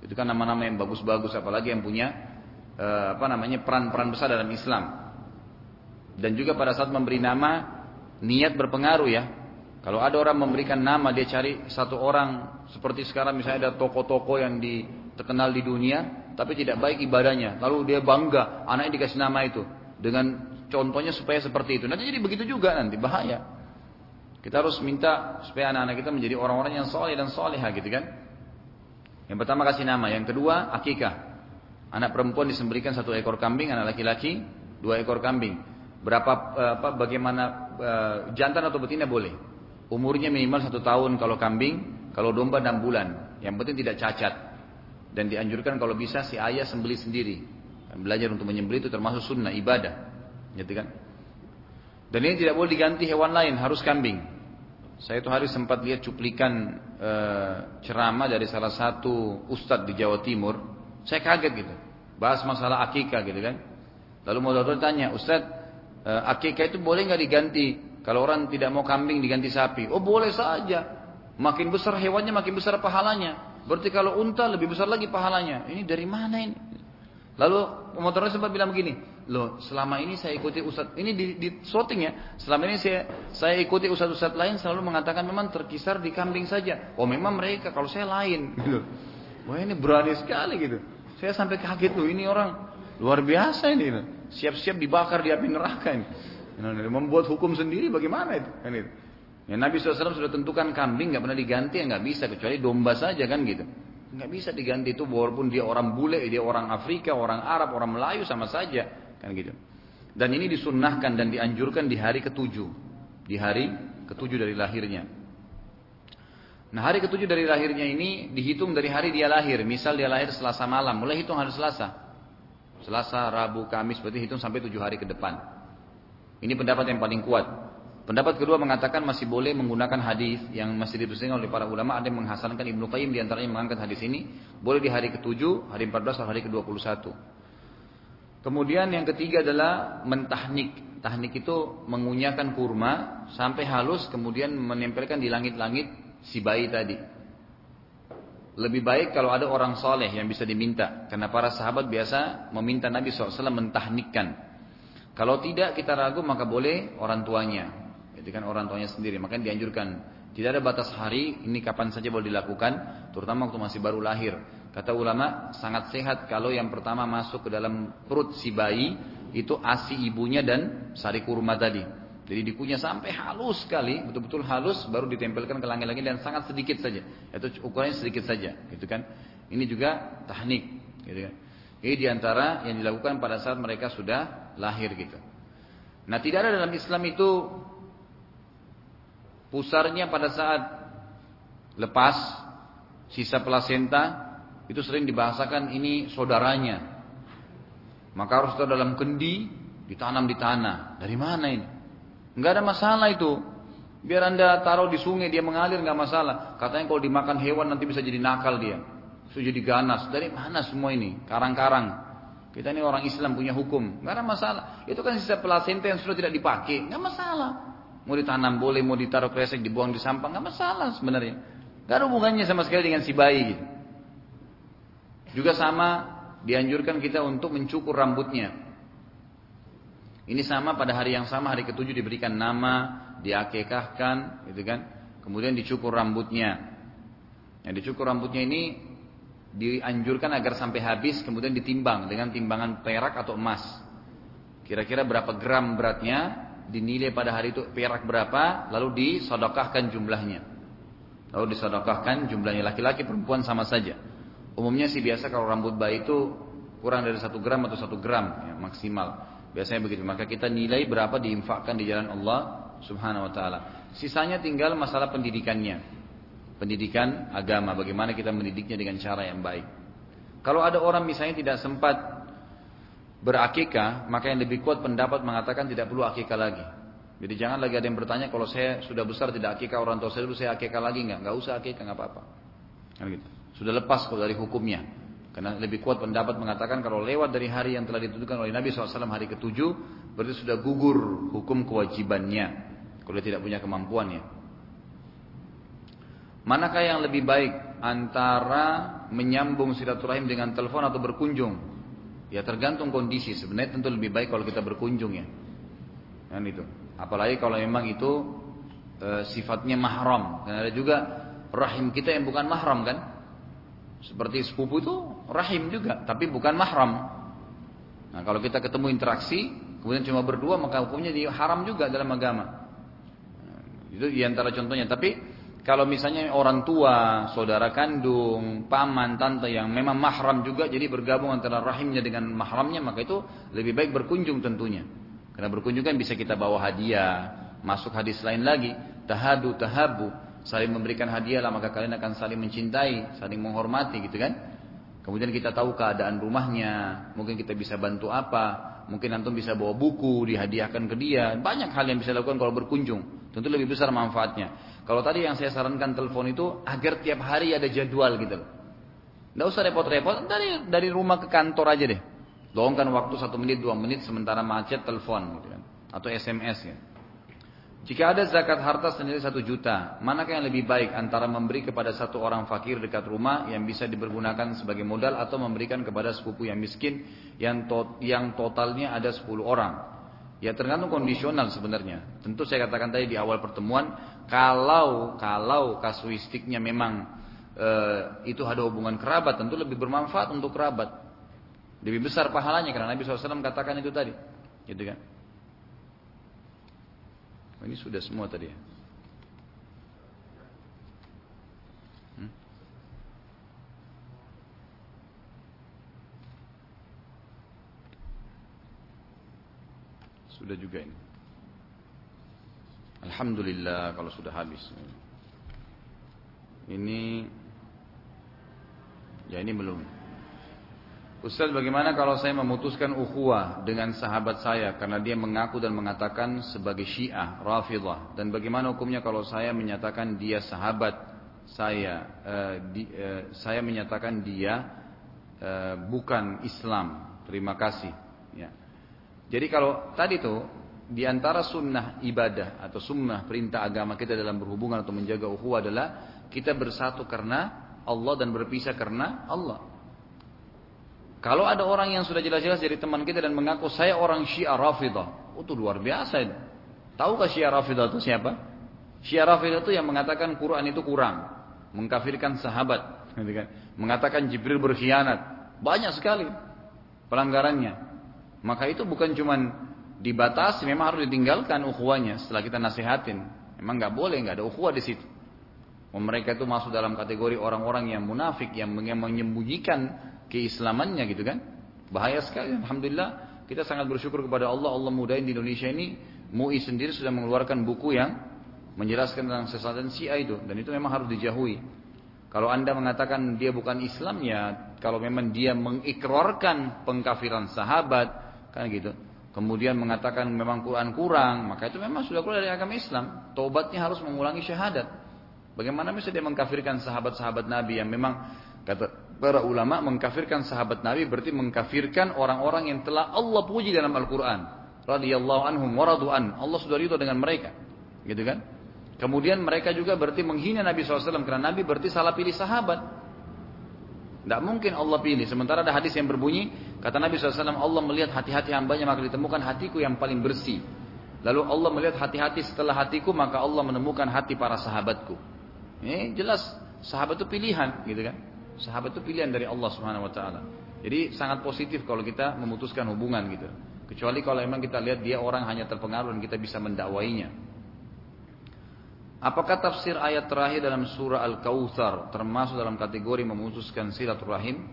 Itu kan nama-nama yang bagus-bagus, apalagi yang punya uh, apa namanya peran-peran besar dalam Islam. Dan juga pada saat memberi nama, niat berpengaruh ya. Kalau ada orang memberikan nama, dia cari satu orang, seperti sekarang misalnya ada tokoh-tokoh yang di, terkenal di dunia, tapi tidak baik ibadahnya. Lalu dia bangga, anaknya dikasih nama itu. Dengan contohnya supaya seperti itu. Nanti jadi begitu juga nanti, bahaya. Kita harus minta supaya anak-anak kita menjadi orang-orang yang soleh dan soleha gitu kan. Yang pertama kasih nama, yang kedua akikah. Anak perempuan disembelikan satu ekor kambing, anak laki-laki dua ekor kambing. Berapa apa bagaimana uh, jantan atau betina boleh. Umurnya minimal satu tahun kalau kambing, kalau domba enam bulan. Yang penting tidak cacat. Dan dianjurkan kalau bisa si ayah sembelih sendiri. Belajar untuk menyembelih itu termasuk sunnah ibadah, gitu kan? Dan ini tidak boleh diganti hewan lain, harus kambing. Saya itu hari sempat lihat cuplikan e, ceramah dari salah satu ustadz di Jawa Timur. Saya kaget gitu, bahas masalah akikah gitu kan. Lalu moderator tanya, Ustadz, e, akikah itu boleh nggak diganti? Kalau orang tidak mau kambing diganti sapi? Oh boleh saja. Makin besar hewannya makin besar pahalanya. Berarti kalau unta lebih besar lagi pahalanya. Ini dari mana ini? Lalu pemotornya sempat bilang begini, loh selama ini saya ikuti ustadz, ini di, di shooting ya, selama ini saya saya ikuti ustadz-ustadz lain selalu mengatakan memang terkisar di kambing saja. Oh memang mereka, kalau saya lain. Gitu. Wah ini berani sekali gitu. Saya sampai kaget loh, ini orang luar biasa ini. Gitu. Siap-siap dibakar di api neraka ini. Membuat hukum sendiri bagaimana itu? Kan itu. Ya, Nabi shallallahu alaihi wasallam sudah tentukan kambing nggak pernah diganti, ya nggak bisa, kecuali domba saja kan gitu. Nggak bisa diganti itu walaupun dia orang bule, dia orang Afrika, orang Arab, orang Melayu sama saja kan gitu. Dan ini disunnahkan dan dianjurkan di hari ketujuh, di hari ketujuh dari lahirnya. Nah hari ketujuh dari lahirnya ini dihitung dari hari dia lahir. Misal dia lahir Selasa malam, mulai hitung hari Selasa, Selasa, Rabu, Kamis, berarti hitung sampai tujuh hari ke depan. Ini pendapat yang paling kuat. Pendapat kedua mengatakan masih boleh menggunakan hadis yang masih dipusingkan oleh para ulama. Ada yang menghasankan Ibnu Qayyim diantaranya mengangkat hadis ini. Boleh di hari ketujuh, hari empat belas atau hari ke dua puluh satu. Kemudian yang ketiga adalah mentahnik. Tahnik itu mengunyahkan kurma sampai halus kemudian menempelkan di langit-langit si bayi tadi. Lebih baik kalau ada orang soleh yang bisa diminta. Karena para sahabat biasa meminta Nabi shallallahu alaihi wasallam mentahnikkan. Kalau tidak kita ragu maka boleh orang tuanya. Itu kan orang tuanya sendiri, makanya dianjurkan. Tidak ada batas hari, ini kapan saja boleh dilakukan, terutama waktu masih baru lahir. Kata ulama, sangat sehat kalau yang pertama masuk ke dalam perut si bayi, itu asi ibunya dan sari kurma tadi. Jadi dikunyah sampai halus sekali, betul-betul halus, baru ditempelkan ke langit-langit dan sangat sedikit saja. Itu ukurannya sedikit saja, gitu kan. Ini juga tahnik, gitu kan. Ini diantara yang dilakukan pada saat mereka sudah lahir gitu. Nah tidak ada dalam Islam itu pusarnya pada saat lepas sisa plasenta itu sering dibahasakan ini saudaranya. Maka harus taruh dalam kendi, ditanam di tanah. Dari mana ini? Enggak ada masalah itu. Biar anda taruh di sungai dia mengalir nggak masalah. Katanya kalau dimakan hewan nanti bisa jadi nakal dia, bisa jadi ganas. Dari mana semua ini? Karang-karang. Kita ini orang Islam punya hukum, nggak ada masalah. Itu kan sisa plasenta yang sudah tidak dipakai, nggak masalah. Mau ditanam boleh, mau ditaruh kresek, dibuang di sampah, nggak masalah sebenarnya. Nggak ada hubungannya sama sekali dengan si bayi. Gitu. Juga sama dianjurkan kita untuk mencukur rambutnya. Ini sama pada hari yang sama, hari ketujuh diberikan nama, diakekahkan, gitu kan. Kemudian dicukur rambutnya. Yang dicukur rambutnya ini dianjurkan agar sampai habis, kemudian ditimbang dengan timbangan perak atau emas. Kira-kira berapa gram beratnya, dinilai pada hari itu perak berapa, lalu disodokahkan jumlahnya. Lalu disodokahkan jumlahnya, laki-laki perempuan sama saja. Umumnya sih biasa kalau rambut bayi itu kurang dari satu gram atau satu gram ya, maksimal. Biasanya begitu. Maka kita nilai berapa diinfakkan di jalan Allah Subhanahu Wa Taala. Sisanya tinggal masalah pendidikannya, pendidikan agama. Bagaimana kita mendidiknya dengan cara yang baik. Kalau ada orang misalnya tidak sempat berakikah, maka yang lebih kuat pendapat mengatakan tidak perlu akikah lagi. Jadi jangan lagi ada yang bertanya, kalau saya sudah besar tidak akikah orang tua saya dulu, saya akikah lagi nggak? Nggak usah akikah, nggak apa-apa. Gitu. Sudah lepas kalau dari hukumnya. Karena lebih kuat pendapat mengatakan kalau lewat dari hari yang telah ditentukan oleh Nabi shallallahu alaihi wasallam hari ketujuh, berarti sudah gugur hukum kewajibannya. Kalau dia tidak punya kemampuannya. Manakah yang lebih baik antara menyambung silaturahim dengan telepon atau berkunjung? Ya tergantung kondisi. Sebenarnya tentu lebih baik kalau kita berkunjung ya. Kan itu. Apalagi kalau memang itu e, sifatnya mahram. Dan ada juga rahim kita yang bukan mahram kan. Seperti sepupu itu rahim juga, tapi bukan mahram. Nah kalau kita ketemu interaksi, kemudian cuma berdua, maka hukumnya di haram juga dalam agama. Nah, itu diantara contohnya. Tapi kalau misalnya orang tua, saudara kandung, paman, tante yang memang mahram juga, jadi bergabung antara rahimnya dengan mahramnya, maka itu lebih baik berkunjung tentunya. Karena berkunjung kan bisa kita bawa hadiah, masuk hadis lain lagi, tahadu, tahabu, saling memberikan hadiah lah, maka kalian akan saling mencintai, saling menghormati gitu kan. Kemudian kita tahu keadaan rumahnya, mungkin kita bisa bantu apa, mungkin antum bisa bawa buku, dihadiahkan ke dia, banyak hal yang bisa dilakukan kalau berkunjung, tentu lebih besar manfaatnya. Kalau tadi yang saya sarankan telepon itu agar tiap hari ada jadwal gitu. Nggak usah repot-repot, dari dari rumah ke kantor aja deh. Luangkan waktu satu menit dua menit sementara macet telepon gitu kan, atau S M S ya. Jika ada zakat harta senilai satu juta, manakah yang lebih baik antara memberi kepada satu orang fakir dekat rumah yang bisa dipergunakan sebagai modal atau memberikan kepada sepupu yang miskin yang to yang totalnya ada sepuluh orang? Ya tergantung kondisional sebenarnya. Tentu saya katakan tadi di awal pertemuan, kalau kalau kasuistiknya memang e, itu ada hubungan kerabat, tentu lebih bermanfaat untuk kerabat, lebih besar pahalanya karena Nabi shallallahu alaihi wasallam katakan itu tadi, gitu kan? Ini sudah semua tadi ya. Hmm? Sudah juga ini. Alhamdulillah kalau sudah habis. Ini, ya ini belum. Ustaz, bagaimana kalau saya memutuskan ukhuwah dengan sahabat saya karena dia mengaku dan mengatakan sebagai Syiah, Rafidhah, dan bagaimana hukumnya kalau saya menyatakan dia sahabat saya, uh, di, uh, saya menyatakan dia uh, bukan Islam. Terima kasih. Ya. Jadi kalau tadi tuh di antara sunnah ibadah atau sunnah perintah agama kita dalam berhubungan atau menjaga ukhuwah adalah kita bersatu karena Allah dan berpisah karena Allah. Kalau ada orang yang sudah jelas-jelas jadi teman kita dan mengaku saya orang Syiah Rafidhah, oh, itu luar biasa itu. Tahukah Syiah Rafidhah itu siapa? Syiah Rafidhah itu yang mengatakan Quran itu kurang, mengkafirkan sahabat, gitu kan? Mengatakan Jibril berkhianat, banyak sekali pelanggarannya. Maka itu bukan cuman dibatasi, memang harus ditinggalkan ukhuwahnya setelah kita nasihatin. Memang nggak boleh, nggak ada ukhuwah di situ. Mereka itu masuk dalam kategori orang-orang yang munafik, yang menyembunyikan keislamannya gitu kan. Bahaya sekali. Alhamdulillah kita sangat bersyukur kepada Allah. Allah mudahin di Indonesia ini M U I sendiri sudah mengeluarkan buku yang menjelaskan tentang kesesatan Syiah itu, dan itu memang harus dijauhi. Kalau anda mengatakan dia bukan Islam, ya kalau memang dia mengikrarkan pengkafiran sahabat kan gitu, kemudian mengatakan memang Quran kurang, maka itu memang sudah keluar dari agama Islam. Taubatnya harus mengulangi syahadat. Bagaimana bisa dia mengkafirkan sahabat-sahabat Nabi yang memang kata para ulama mengkafirkan sahabat Nabi berarti mengkafirkan orang-orang yang telah Allah puji dalam Al-Quran. Radhiyallahu anhum wa radu'an. Allah sudah ridho dengan mereka, gitu kan? Kemudian mereka juga berarti menghina Nabi shallallahu alaihi wasallam karena Nabi berarti salah pilih sahabat. Tidak mungkin Allah pilih. Sementara ada hadis yang berbunyi, kata Nabi shallallahu alaihi wasallam, Allah melihat hati-hati hambanya maka ditemukan hatiku yang paling bersih. Lalu Allah melihat hati-hati setelah hatiku maka Allah menemukan hati para sahabatku. Ini jelas sahabat itu pilihan, gitu kan? Sahabat itu pilihan dari Allah Subhanahu Wa Taala. Jadi sangat positif kalau kita memutuskan hubungan gitu. Kecuali kalau memang kita lihat dia orang hanya terpengaruh dan kita bisa mendakwainya. Apakah tafsir ayat terakhir dalam surah Al-Kautsar termasuk dalam kategori memutuskan silaturahim?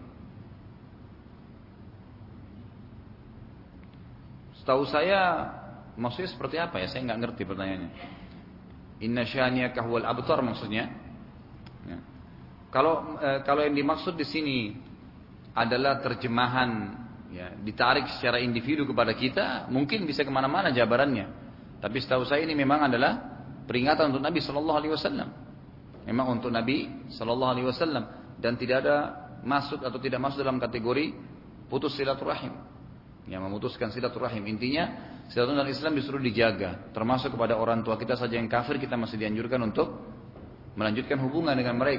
Setahu saya maksudnya seperti apa ya? Saya nggak ngerti pertanyaannya. Inna syani'aka huwal abtar maksudnya. Ya. Kalau e, kalau yang dimaksud di sini adalah terjemahan, ya, ditarik secara individu kepada kita, mungkin bisa kemana-mana jabarannya. Tapi setahu saya ini memang adalah peringatan untuk Nabi Shallallahu Alaihi Wasallam. Memang untuk Nabi Shallallahu Alaihi Wasallam dan tidak ada masuk atau tidak masuk dalam kategori putus silaturahim. Yang memutuskan silaturahim intinya silaturahim dalam Islam disuruh dijaga. Termasuk kepada orang tua kita saja yang kafir kita masih dianjurkan untuk melanjutkan hubungan dengan mereka.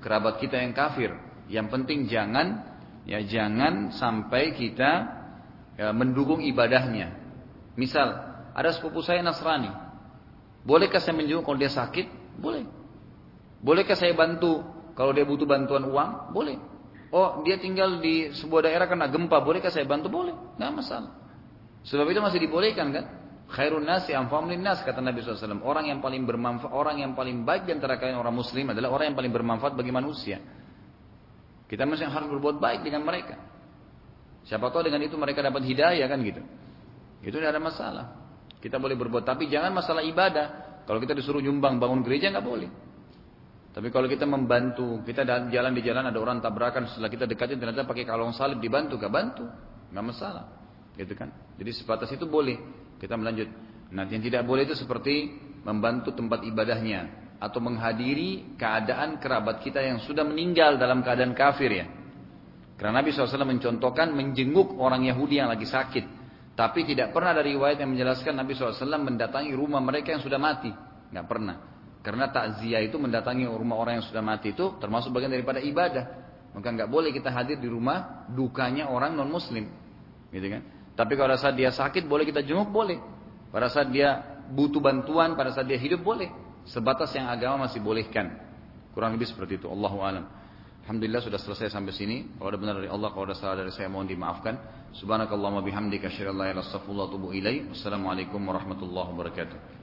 kerabat kita yang kafir. Yang penting jangan ya jangan sampai kita ya, mendukung ibadahnya. Misal ada sepupu saya Nasrani, bolehkah saya menjenguk kalau dia sakit? Boleh. Bolehkah saya bantu kalau dia butuh bantuan uang? Boleh. Oh, dia tinggal di sebuah daerah kena gempa, bolehkah saya bantu? Boleh, nggak masalah. Sebab itu masih dibolehkan kan? Khairun nasi anfa'uhum linnas, kata Nabi shallallahu alaihi wasallam. Orang yang paling bermanfaat, orang yang paling baik di antara kalian orang muslim adalah orang yang paling bermanfaat bagi manusia. Kita mesti harus berbuat baik dengan mereka. Siapa tahu dengan itu mereka dapat hidayah kan gitu. Itu tidak ada masalah. Kita boleh berbuat, tapi jangan masalah ibadah. Kalau kita disuruh nyumbang bangun gereja nggak boleh. Tapi kalau kita membantu, kita jalan di jalan ada orang tabrakan, setelah kita dekatin ternyata pakai kalung salib dibantu, gak bantu, nggak masalah, gitu kan? Jadi sebatas itu boleh. Kita melanjut. Nah, yang tidak boleh itu seperti membantu tempat ibadahnya atau menghadiri keadaan kerabat kita yang sudah meninggal dalam keadaan kafir ya. Karena Nabi shallallahu alaihi wasallam mencontohkan menjenguk orang Yahudi yang lagi sakit, tapi tidak pernah ada riwayat yang menjelaskan Nabi shallallahu alaihi wasallam mendatangi rumah mereka yang sudah mati, nggak pernah. Karena takziah itu mendatangi rumah orang yang sudah mati itu termasuk bagian daripada ibadah. Maka nggak boleh kita hadir di rumah dukanya orang non muslim, gitu kan? Tapi kalau saat dia sakit boleh kita jenguk, boleh. Pada saat dia butuh bantuan, pada saat dia hidup boleh. Sebatas yang agama masih bolehkan. Kurang lebih seperti itu. Allahu a'lam. Alhamdulillah sudah selesai sampai sini. Kalau ada benar dari Allah, kalau ada salah dari saya mohon dimaafkan. Subhanakallahumma bihamdika asyhadu an la ilaha illa anta astaghfiruka wa atubu ilaik. Wassalamualaikum warahmatullahi wabarakatuh.